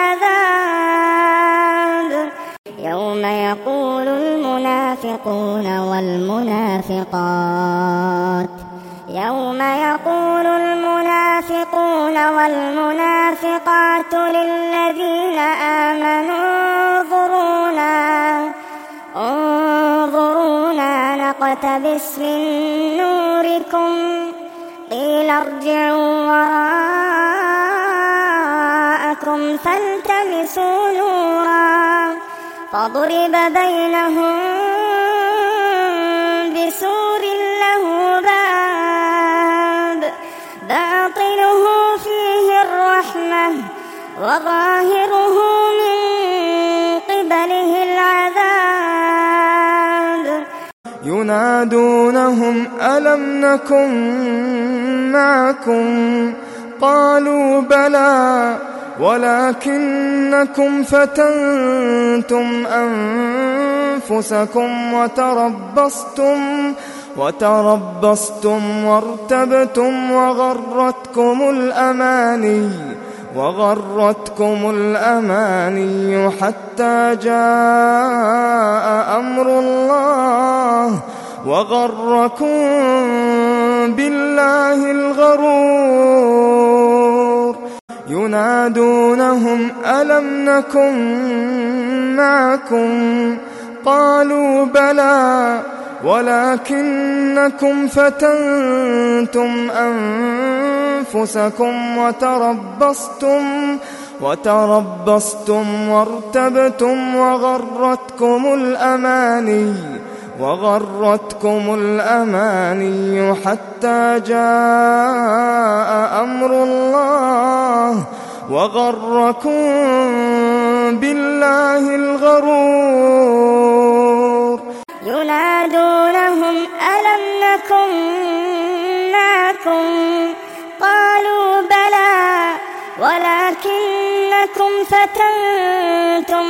العذاب يوم يقول المنافقون والمنافقات يوم يقول المنافقون والمنافقات للذين آمنوا انظرونا انظرونا نقتبس من نوركم قيل ارجعوا وراءكم فالتمسوا نورا فضرب بينهم بسور له باب باطنه فيه الرحمة وظاهره من قبله العذاب ينادونهم ألم نكن معكم قالوا بلى ولكنكم فتنتم أنفسكم وتربصتم وتربصتم وارتبتم وغرتكم الأماني وغرتكم الأماني حتى جاء أمر الله وغركم بالله الغرور ينادونهم ألم نكن معكم قالوا بلى ولكنكم فتنتم أنفسكم وتربصتم وتربصتم وارتبتم وغرتكم الأماني وغرتكم الأماني حتى جاء أمر الله وغركم بالله الغرور ينادونهم ألم نكن معكم قالوا بلى ولكنكم فتنتم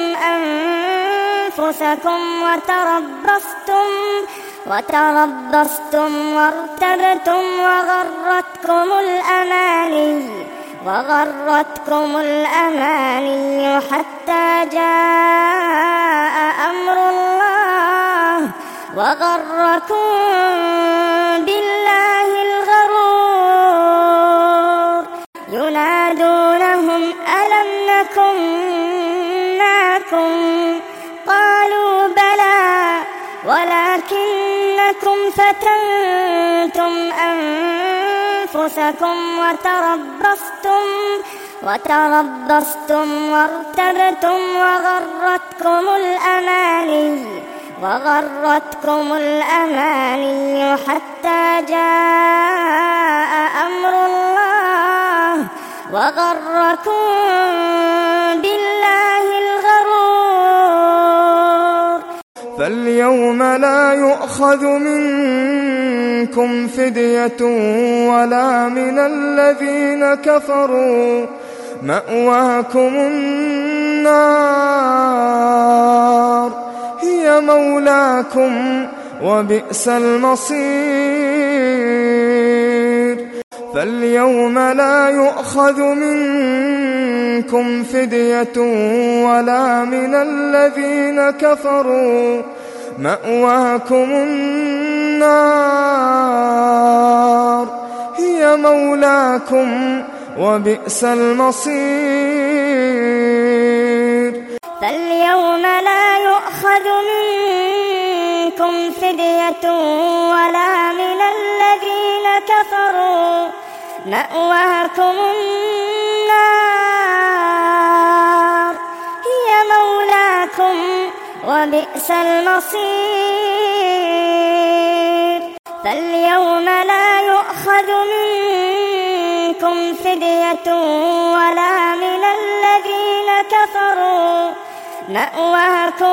أنفسكم وتربصتم وتربصتم وارتبتم وغرتكم الأماني وغرتكم الأماني حتى جاء أمر الله وغركم بالله الغرور ينادونهم ألم نكن معكم قالوا بلى ولكنكم فتنتم أنفسكم وتربصتم وتربصتم وارتبتم وغرتكم الأماني وغرتكم الأماني حتى جاء أمر الله وغركم بالله الغرور فاليوم لا يؤخذ منكم منكم فدية ولا من الذين كفروا مأواكم النار هي مولاكم وبئس المصير فاليوم لا يؤخذ منكم فدية ولا من الذين كفروا مأواكم النار هي مولاكم وبئس المصير فاليوم لا يؤخذ منكم فدية ولا من الذين كفروا مأواكم النار هي مولاكم وبئس المصير فاليوم لا يؤخذ منكم فدية ولا من الذين كفروا مأواكم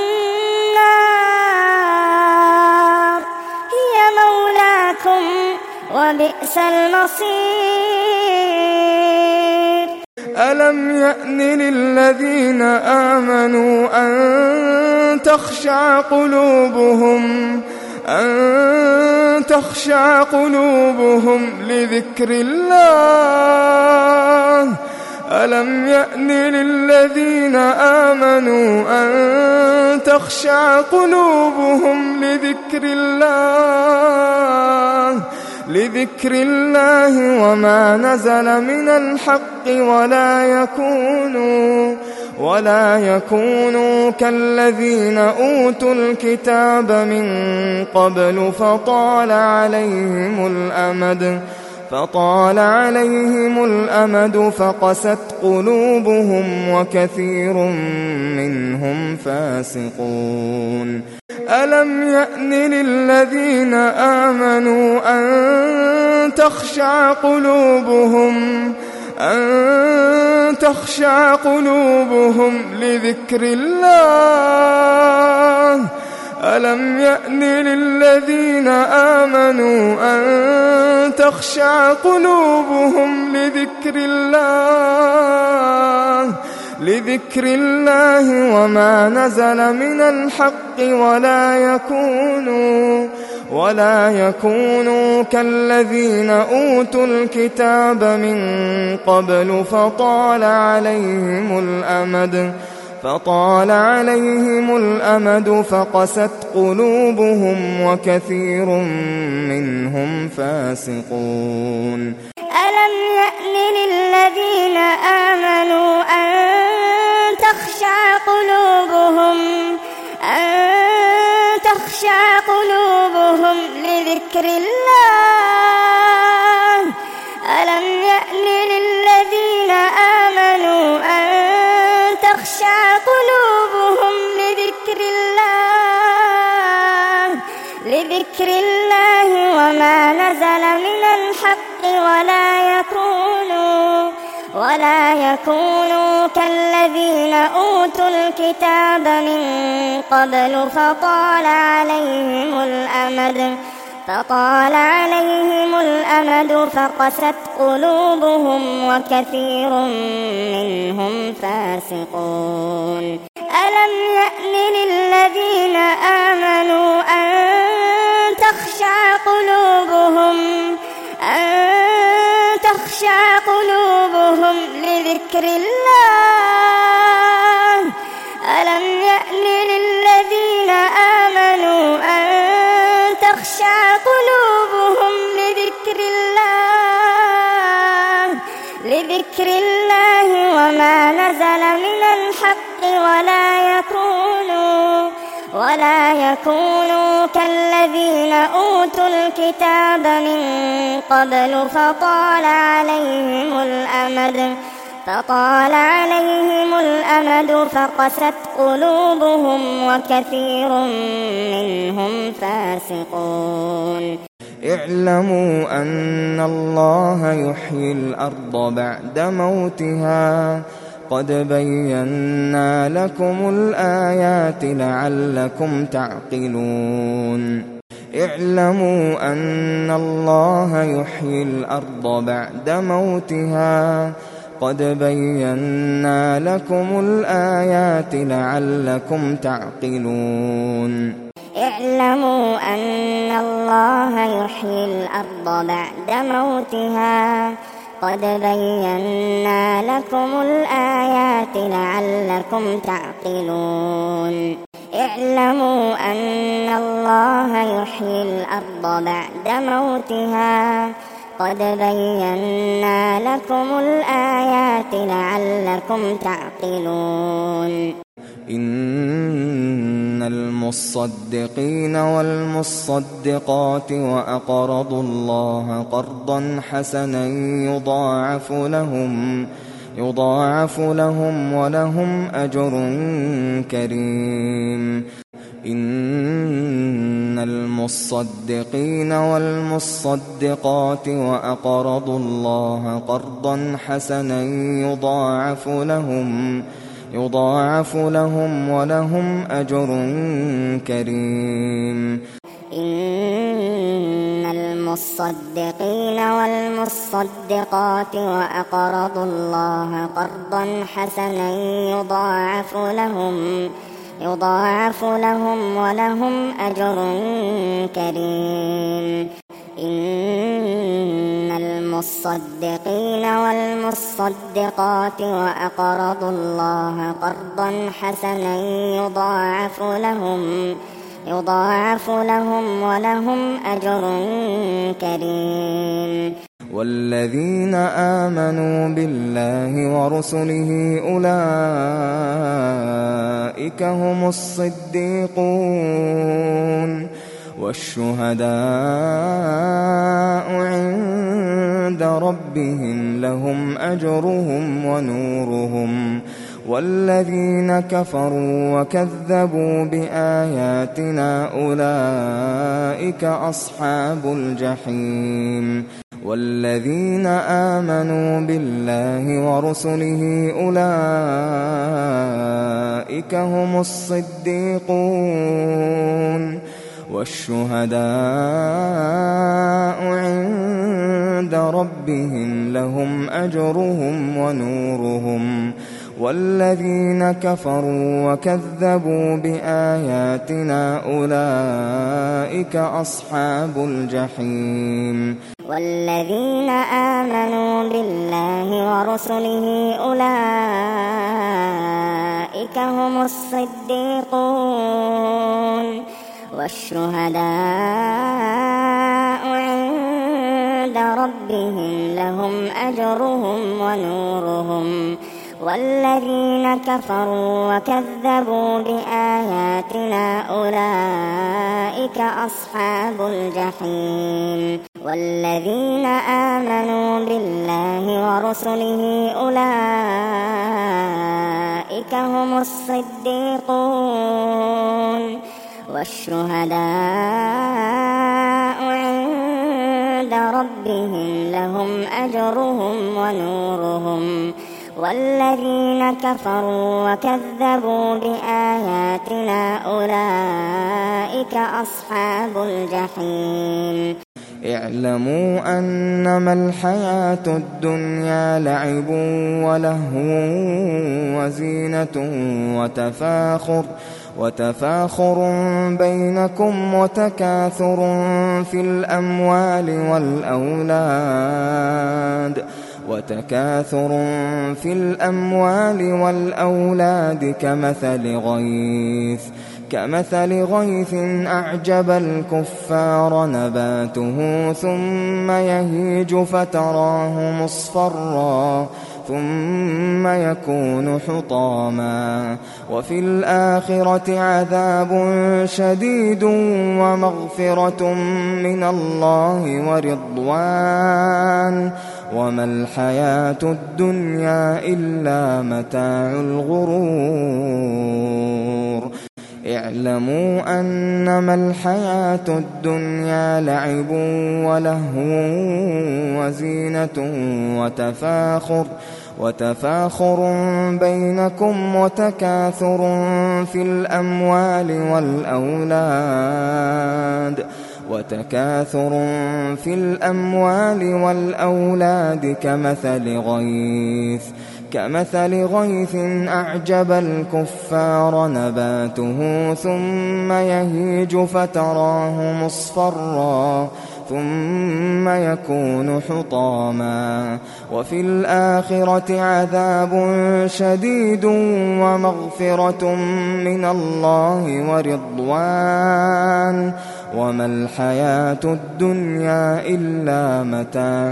النار هي مولاكم وبئس المصير ألم يأن للذين آمنوا أن تخشع قلوبهم أن تخشع قلوبهم لذكر الله ألم يأن للذين آمنوا أن تخشع قلوبهم لذكر الله لذكر الله وما نزل من الحق ولا يكونوا ولا يكونوا كالذين أوتوا الكتاب من قبل فطال عليهم الأمد فطال عليهم الأمد فقست قلوبهم وكثير منهم فاسقون ألم يأن للذين آمنوا أن تخشع قلوبهم أن تخشع قلوبهم لذكر الله ألم يأن للذين آمنوا أن تخشع قلوبهم لذكر الله لذكر الله وما نزل من الحق ولا يكونوا ولا يكونوا كالذين أوتوا الكتاب من قبل فطال عليهم الأمد فطال عليهم الأمد فقست قلوبهم وكثير منهم فاسقون ألم يأن للذين آمنوا أن تخشع قلوبهم أن تخشع قلوبهم لذكر الله ألم يأن للذين آمنوا أن تخشع قلوبهم لذكر الله لذكر الله وما نزل من الحق ولا يكونوا ولا يكونوا كالذين أوتوا الكتاب من قبل فطال عليهم الأمد فطال عليهم الأمد فقست قلوبهم وكثير منهم فاسقون ألم يأن للذين آمنوا أن تخشع قلوبهم أن تخشع قلوبهم لذكر الله ألم يأن للذين آمنوا أن تخشع قلوبهم لذكر الله لذكر الله وما نزل من الحق ولا يكونوا ولا يكونوا كالذين أوتوا الكتاب من قبل فطال عليهم الأمد فطال عليهم الأمد فقست قلوبهم وكثير منهم فاسقون اعلموا أن الله يحيي الأرض بعد موتها قد بينا لكم الآيات لعلكم تعقلون اعلموا أن الله يحيي الأرض بعد موتها قد بينا لكم الآيات لعلكم تعقلون اعلموا أن الله يحيي الأرض بعد موتها قد بينا لكم الآيات لعلكم تعقلون اعلموا أن الله يحيي الأرض بعد موتها قد بينا لكم الآيات لعلكم تعقلون إن المصدقين والمصدقات وأقرضوا الله قرضا حسنا يضاعف لهم يضاعف لهم ولهم أجر كريم إن المصدقين والمصدقات وأقرضوا الله قرضا حسنا يضاعف لهم يضاعف لهم ولهم أجر كريم إن المصدقين والمصدقات وأقرضوا الله قرضا حسنا يضاعف لهم يضاعف لهم ولهم أجر كريم إن المصدقين والمصدقات وأقرضوا الله قرضا حسنا يضاعف لهم يضاعف لهم ولهم أجر كريم والذين آمنوا بالله ورسله أولئك هم الصديقون والشهداء عند ربهم لهم أجرهم ونورهم والذين كفروا وكذبوا بآياتنا أولئك أصحاب الجحيم والذين آمنوا بالله ورسله أولئك هم الصديقون والشهداء عند ربهم لهم أجرهم ونورهم والذين كفروا وكذبوا بآياتنا أولئك أصحاب الجحيم والذين آمنوا بالله ورسله أولئك هم الصديقون والشهداء عند ربهم لهم أجرهم ونورهم والذين كفروا وكذبوا بآياتنا أولئك أصحاب الجحيم والذين آمنوا بالله ورسله أولئك هم الصديقون والشهداء عند ربهم لهم أجرهم ونورهم والذين كفروا وكذبوا بآياتنا أولئك أصحاب الجحيم اعلموا أنما الحياة الدنيا لعب ولهو وزينة وتفاخر وتفاخر بينكم وتكاثر في الأموال والأولاد وتكاثر في الأموال والأولاد كمثل غيث كمثل غيث أعجب الكفار نباته ثم يهيج فتراه مصفرا ثم يكون حطاما وفي الآخرة عذاب شديد ومغفرة من الله ورضوان وما الحياة الدنيا إلا متاع الغرور اعلموا أنما الحياة الدنيا لعب ولهو وزينة وتفاخر وتفاخر بينكم وتكاثر في الأموال والأولاد وتكاثر في الأموال والأولاد كمثل غيث كمثل غيث أعجب الكفار نباته ثم يهيج فتراه مصفرا ثم يكون حطاما وفي الآخرة عذاب شديد ومغفرة من الله ورضوان وما الحياة الدنيا إلا متاع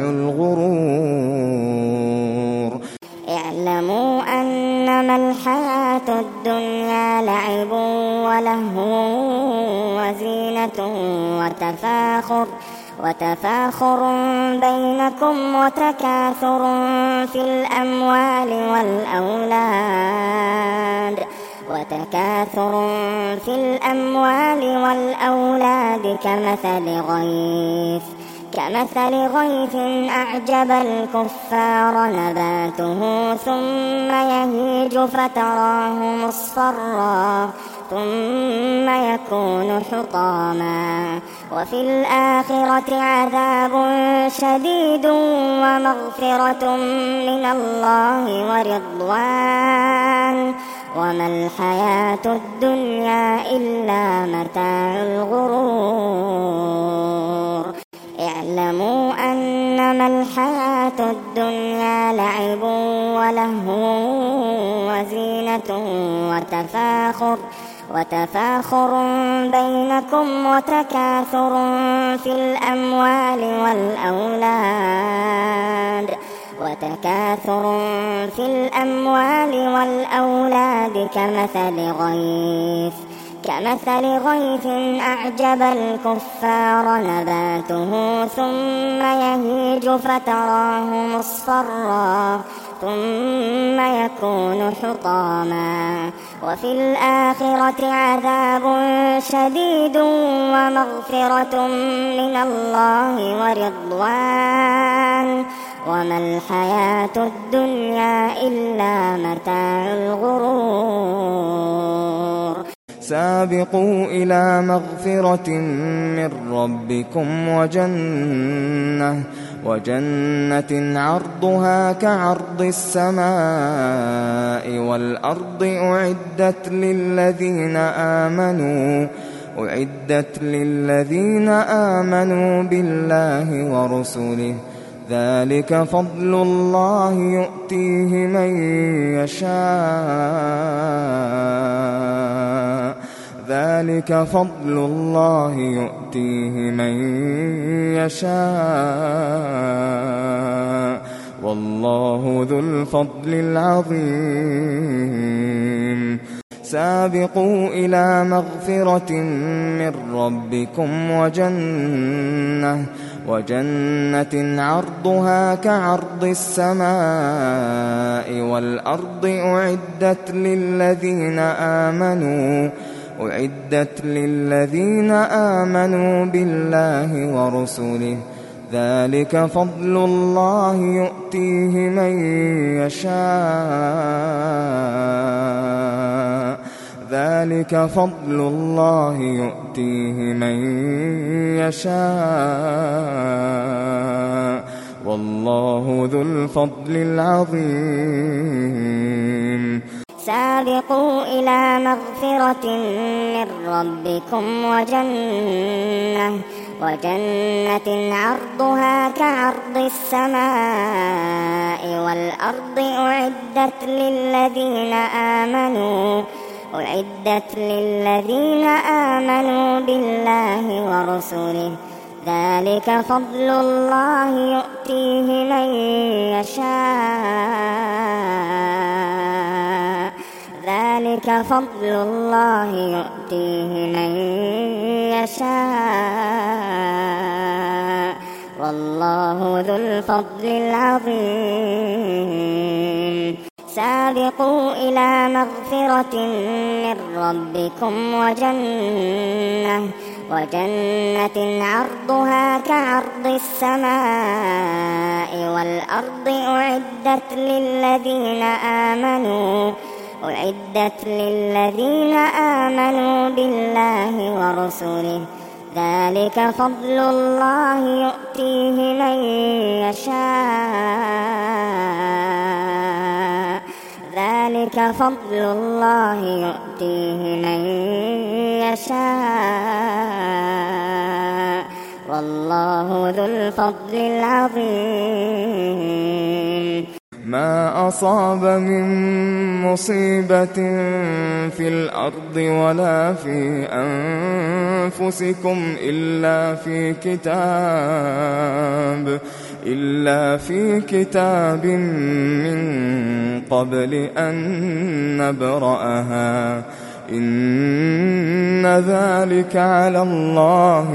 الغرور. اعلموا أنما الحياة الدنيا لعب ولهو وزينة وتفاخر وتفاخر بينكم وتكاثر في الأموال والأولاد وتكاثر في الأموال والأولاد كمثل غيث كمثل غيث أعجب الكفار نباته ثم يهيج فتراه مصفرا ثم يكون حطاما وفي الآخرة عذاب شديد ومغفرة من الله ورضوان وما الحياة الدنيا إلا متاع الغرور. اعلموا أنما الحياة الدنيا لعب ولهو وزينة وتفاخر وتفاخر بينكم وتكاثر في الأموال والأولاد وتكاثر في الأموال والأولاد كمثل غيث كمثل غيث أعجب الكفار نباته ثم يهيج فتراه مصفرا ثم يكون حطاما وفي الآخرة عذاب شديد ومغفرة من الله ورضوان وما الحياة الدنيا إلا متاع الغرور. سابقوا إلى مغفرة من ربكم وجنة وجنة عرضها كعرض السماء والأرض أعدت للذين آمنوا أعدت للذين آمنوا بالله ورسله ذلك فضل الله يؤتيه من يشاء ذلك فضل الله يؤتيه من يشاء والله ذو الفضل العظيم. سابقوا إلى مغفرة من ربكم وجنة وجنة عرضها كعرض السماء والأرض أعدت للذين آمنوا أعدت للذين آمنوا بالله ورسله ذلك فضل الله يؤتيه من يشاء ذلك فضل الله يؤتيه من يشاء والله ذو الفضل العظيم. سابقوا إلى مغفرة من ربكم وجنة وجنة عرضها كعرض السماء والأرض أعدت للذين آمنوا أعدت للذين آمنوا بالله ورسله ذلك فضل الله يؤتيه من يشاء ذلك فضل الله يؤتيه من يشاء والله ذو الفضل العظيم. سابقوا إلى مغفرة من ربكم وجنة وجنة عرضها كعرض السماء والأرض أعدت للذين آمنوا أعدت للذين آمنوا بالله ورسله ذلك فضل الله يؤتيه من يشاء ذلك فضل الله يؤتيه من يشاء والله ذو الفضل العظيم. ما أصاب من مصيبة في الأرض ولا في أنفسكم إلا في كتاب إلا في كتاب من قبل أن نبرأها إن ذلك على الله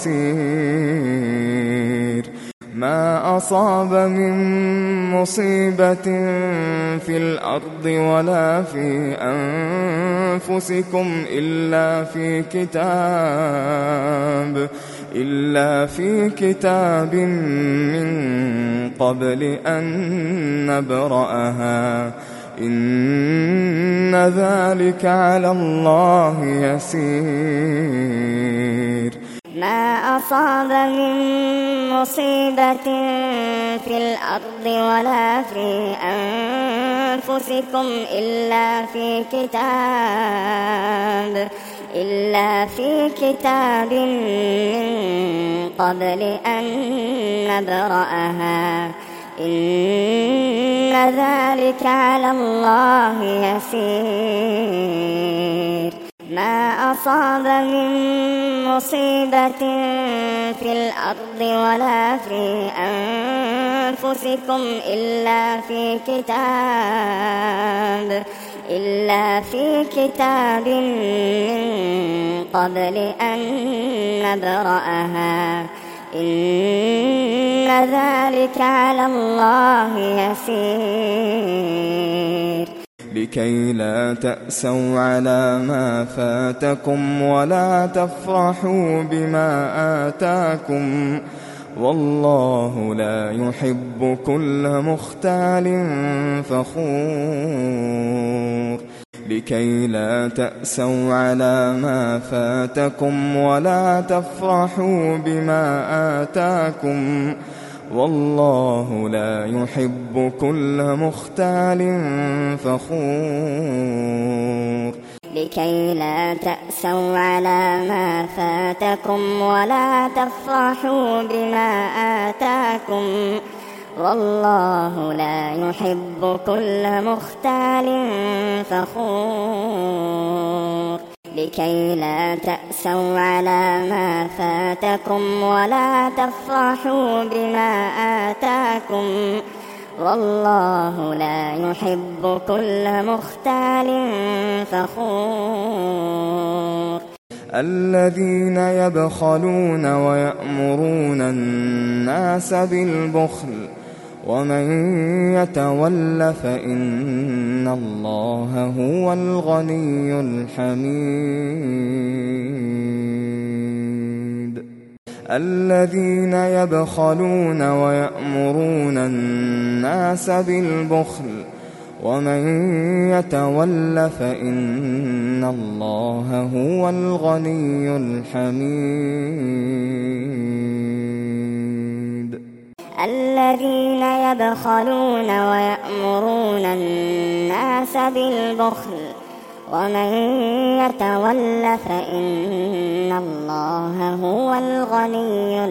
يسير. ما أصاب من مصيبة في الأرض ولا في أنفسكم إلا في كتاب إلا في كتاب من قبل أن نبرأها إن ذلك على الله يسير. ما أصاب من مصيبة في الأرض ولا في أنفسكم إلا في كتاب إلا في كتاب من قبل أن نبرأها إن ذلك على الله يسير. ما أصاب من مصيبة في الأرض ولا في أنفسكم إلا في كتاب إلا في كتاب من قبل أن نبرأها إن ذلك على الله يسير. لكي لا تأسوا على ما فاتكم ولا تفرحوا بما آتاكم والله لا يحب كل مختال فخور. لكي لا تأسوا على ما فاتكم ولا تفرحوا بما آتاكم والله لا يحب كل مختال فخور. لكي لا تأسوا على ما فاتكم ولا تفرحوا بما آتاكم والله لا يحب كل مختال فخور. لكي لا تأسوا على ما فاتكم ولا تفرحوا بما آتاكم والله لا يحب كل مختال فخور. الذين يبخلون ويأمرون الناس بالبخل ومن يتول فإن الله هو الغني الحميد. الذين يبخلون ويأمرون الناس بالبخل ومن يتول فإن الله هو الغني الحميد. الذين يبخلون ويأمرون الناس بالبخل ومن يتول فإن الله هو الغني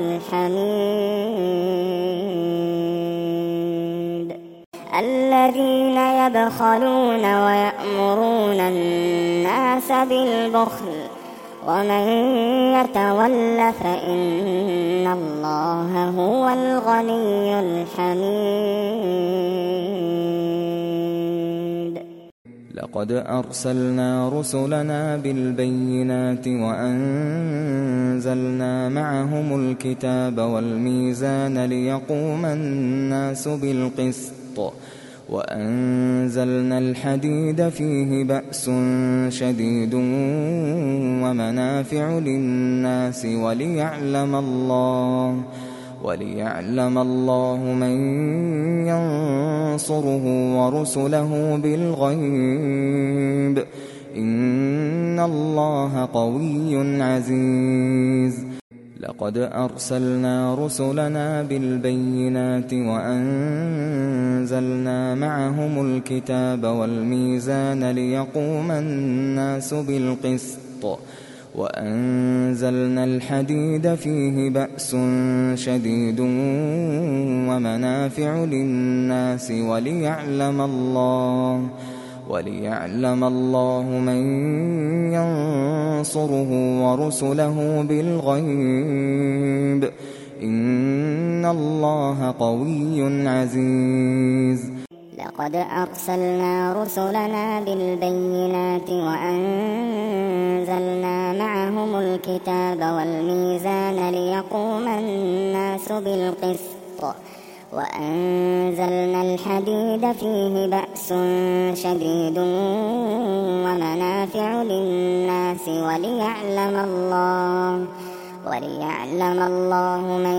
الحميد. الذين يبخلون ويأمرون الناس بالبخل ومن يتول فإن الله هو الغني الحميد. لقد أرسلنا رسلنا بالبينات وأنزلنا معهم الكتاب والميزان ليقوم الناس بالقسط وأنزلنا الحديد فيه بأس شديد ومنافع للناس وليعلم الله وليعلم الله من ينصره ورسله بالغيب إن الله قوي عزيز. لقد أرسلنا رسلنا بالبينات وأنزلنا معهم الكتاب والميزان ليقوم الناس بالقسط وأنزلنا الحديد فيه بأس شديد ومنافع للناس وليعلم الله وليعلم الله من ينصره ورسله بالغيب إن الله قوي عزيز. لقد أرسلنا رسلنا بالبينات وأنزلنا معهم الكتاب والميزان ليقوم الناس بالقسط وأنزلنا الحديد فيه بأس شديد ومنافع للناس وليعلم الله وليعلم الله من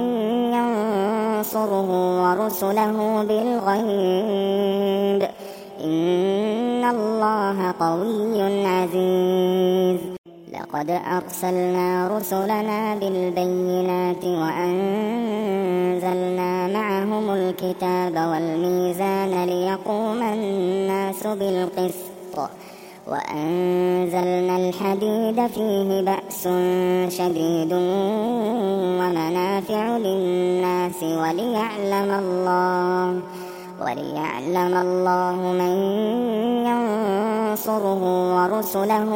ينصره ورسله بالغيب إن الله قوي عزيز. لقد أرسلنا رسلنا بالبينات وأنزلنا معهم الكتاب والميزان ليقوم الناس بالقسط وأنزلنا الحديد فيه بأس شديد ومنافع للناس وليعلم الله وليعلم الله من ينصره ورسله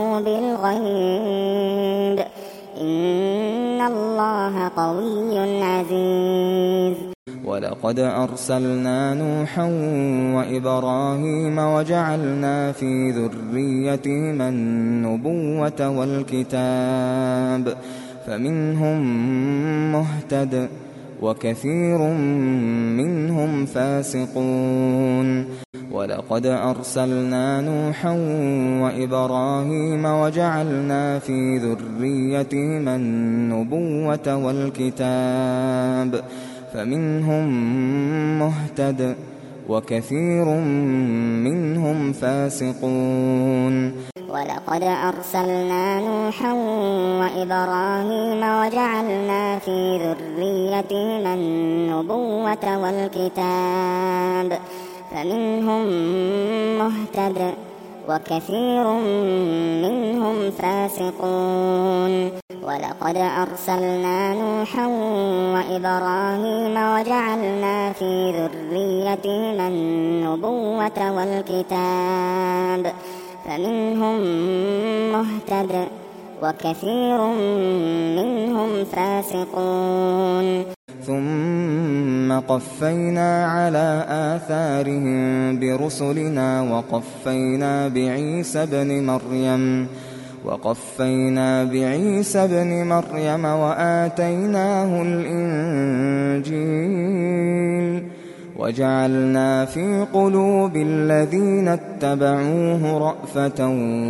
بالغيب إن الله قوي عزيز. ولقد أرسلنا نوحا وإبراهيم وجعلنا في ذريتهما النبوة والكتاب فمنهم مهتد وكثير منهم فاسقون. ولقد أرسلنا نوحا وإبراهيم وجعلنا في ذريتهما النبوة والكتاب فمنهم مهتد وكثير منهم فاسقون. ولقد أرسلنا نوحا وإبراهيم وجعلنا في ذريتهما النبوة والكتاب فمنهم مهتد وكثير منهم فاسقون. ولقد أرسلنا نوحا وإبراهيم وجعلنا في ذريتهما النبوة والكتاب فمنهم مهتد وكثير منهم فاسقون. ثم قفينا على آثارهم برسلنا وقفينا بعيسى ابن مريم وقفينا بعيسى ابن مريم وآتيناه الإنجيل وجعلنا في قلوب الذين اتبعوه رأفة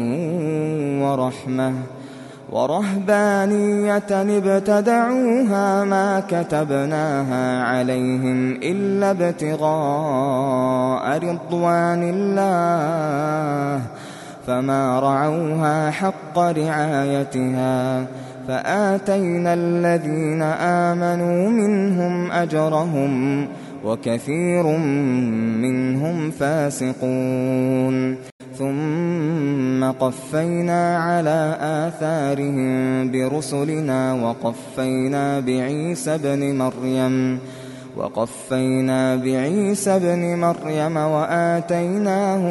ورحمة ورهبانية ابتدعوها ما كتبناها عليهم إلا ابتغاء رضوان الله فما رعوها حق رعايتها فآتينا الذين آمنوا منهم أجرهم وكثير منهم فاسقون. ثم قفينا على آثارهم برسلنا وقفينا بعيسى ابن مريم وقفينا بعيسى ابن مريم وآتيناه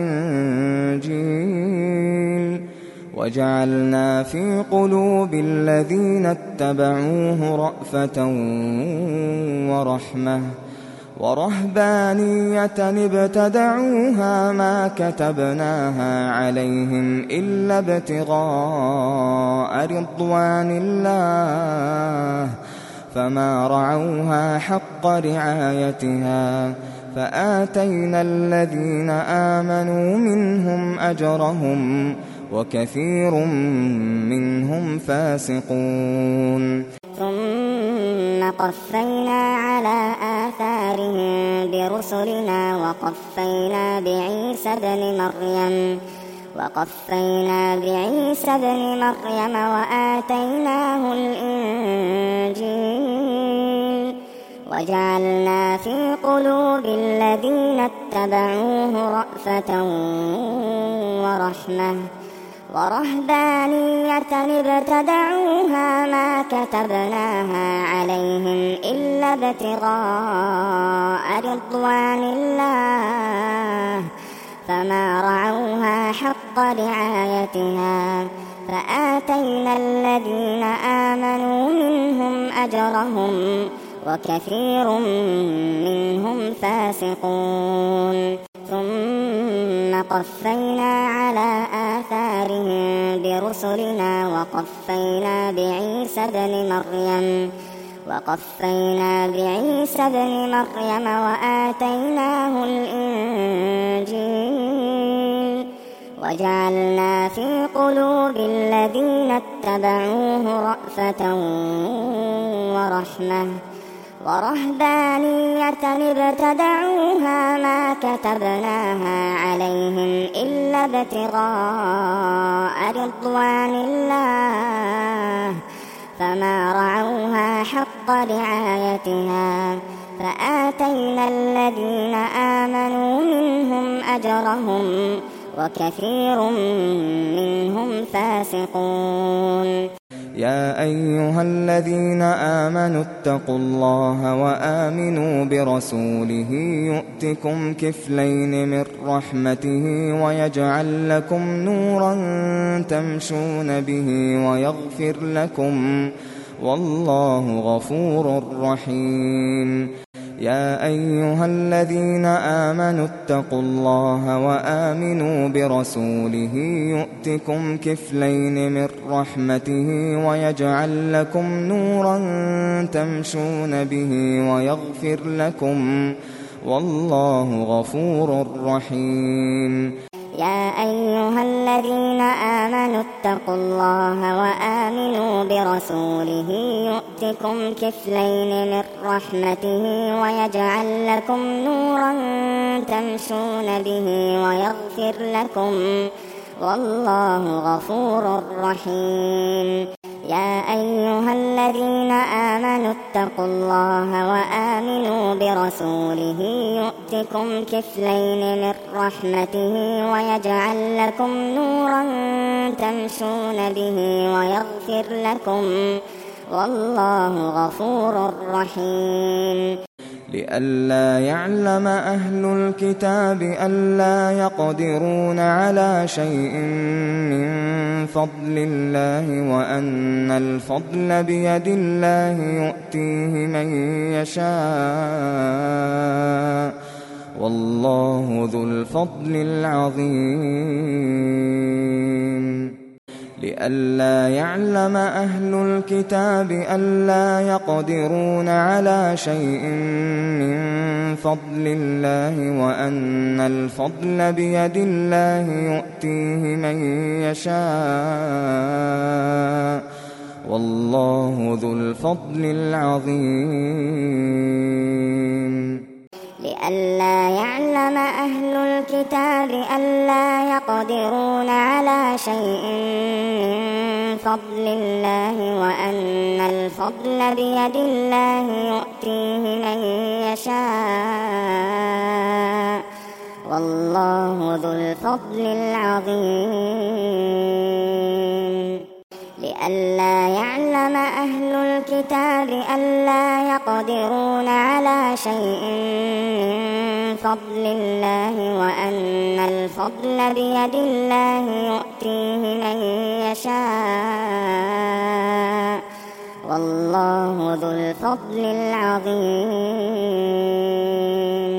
الإنجيل وجعلنا في قلوب الذين اتبعوه رأفة ورحمة ورهبانية ابتدعوها ما كتبناها عليهم إلا ابتغاء رضوان الله فما رعوها حق رعايتها فآتينا الذين آمنوا منهم أجرهم وكثير منهم فاسقون. ثم قفينا على آثارهم برسلنا وقفينا بعيسى ابن مريم وقفينا بعيسى ابن مريم وآتيناه الإنجيل وجعلنا في قلوب الذين اتبعوه رأفة ورحمة ورهبانية ابتدعوها ما كتبناها عليهم إلا ابتغاء رضوان الله فما رعوها حق رعايتها فآتينا الذين آمنوا منهم أجرهم وكثير منهم فاسقون ثم قفينا على آثارهم برسلنا وقفينا بعيسى ابن مريم وقفينا بعيسى ابن مريم وآتيناه الإنجيل وجعلنا في قلوب الذين اتبعوه رأفة ورحمة ورهبانية ابتدعوها ما كتبناها عليهم إلا ابتغاء رضوان الله فما رعوها حق رعايتها فآتينا الذين آمنوا منهم أجرهم وكثير منهم فاسقون يا أيها الذين آمنوا اتقوا الله وآمنوا برسوله يؤتكم كفلين من رحمته ويجعل لكم نورا تمشون به ويغفر لكم والله غفور رحيم يا أيها الذين آمنوا اتقوا الله وآمنوا برسوله يؤتكم كفلين من رحمته ويجعل لكم نورا تمشون به ويغفر لكم والله غفور رحيم يا أيها الذين آمنوا اتقوا الله وآمنوا برسوله يؤتكم كفلين من رحمته ويجعل لكم نورا تمشون به ويغفر لكم والله غفور رحيم يا أيها الذين آمنوا اتقوا الله وآمنوا برسوله يؤتكم كفلين من رحمته ويجعل لكم نورا تمشون به ويغفر لكم والله غفور رحيم لئلا يعلم أهل الكتاب ألا يقدرون على شيء من فضل الله وأن الفضل بيد الله يؤتيه من يشاء والله ذو الفضل العظيم لئلا يعلم أهل الكتاب ألا يقدرون على شيء من فضل الله وأن الفضل بيد الله يؤتيه من يشاء والله ذو الفضل العظيم لئلا يعلم أهل الكتاب ألا يقدرون على شيء من فضل الله وأن الفضل بيد الله يؤتيه من يشاء والله ذو الفضل العظيم لئلا يعلم أهل الكتاب ألا يقدرون على شيء من فضل الله وأن الفضل بيد الله يؤتيه من يشاء والله ذو الفضل العظيم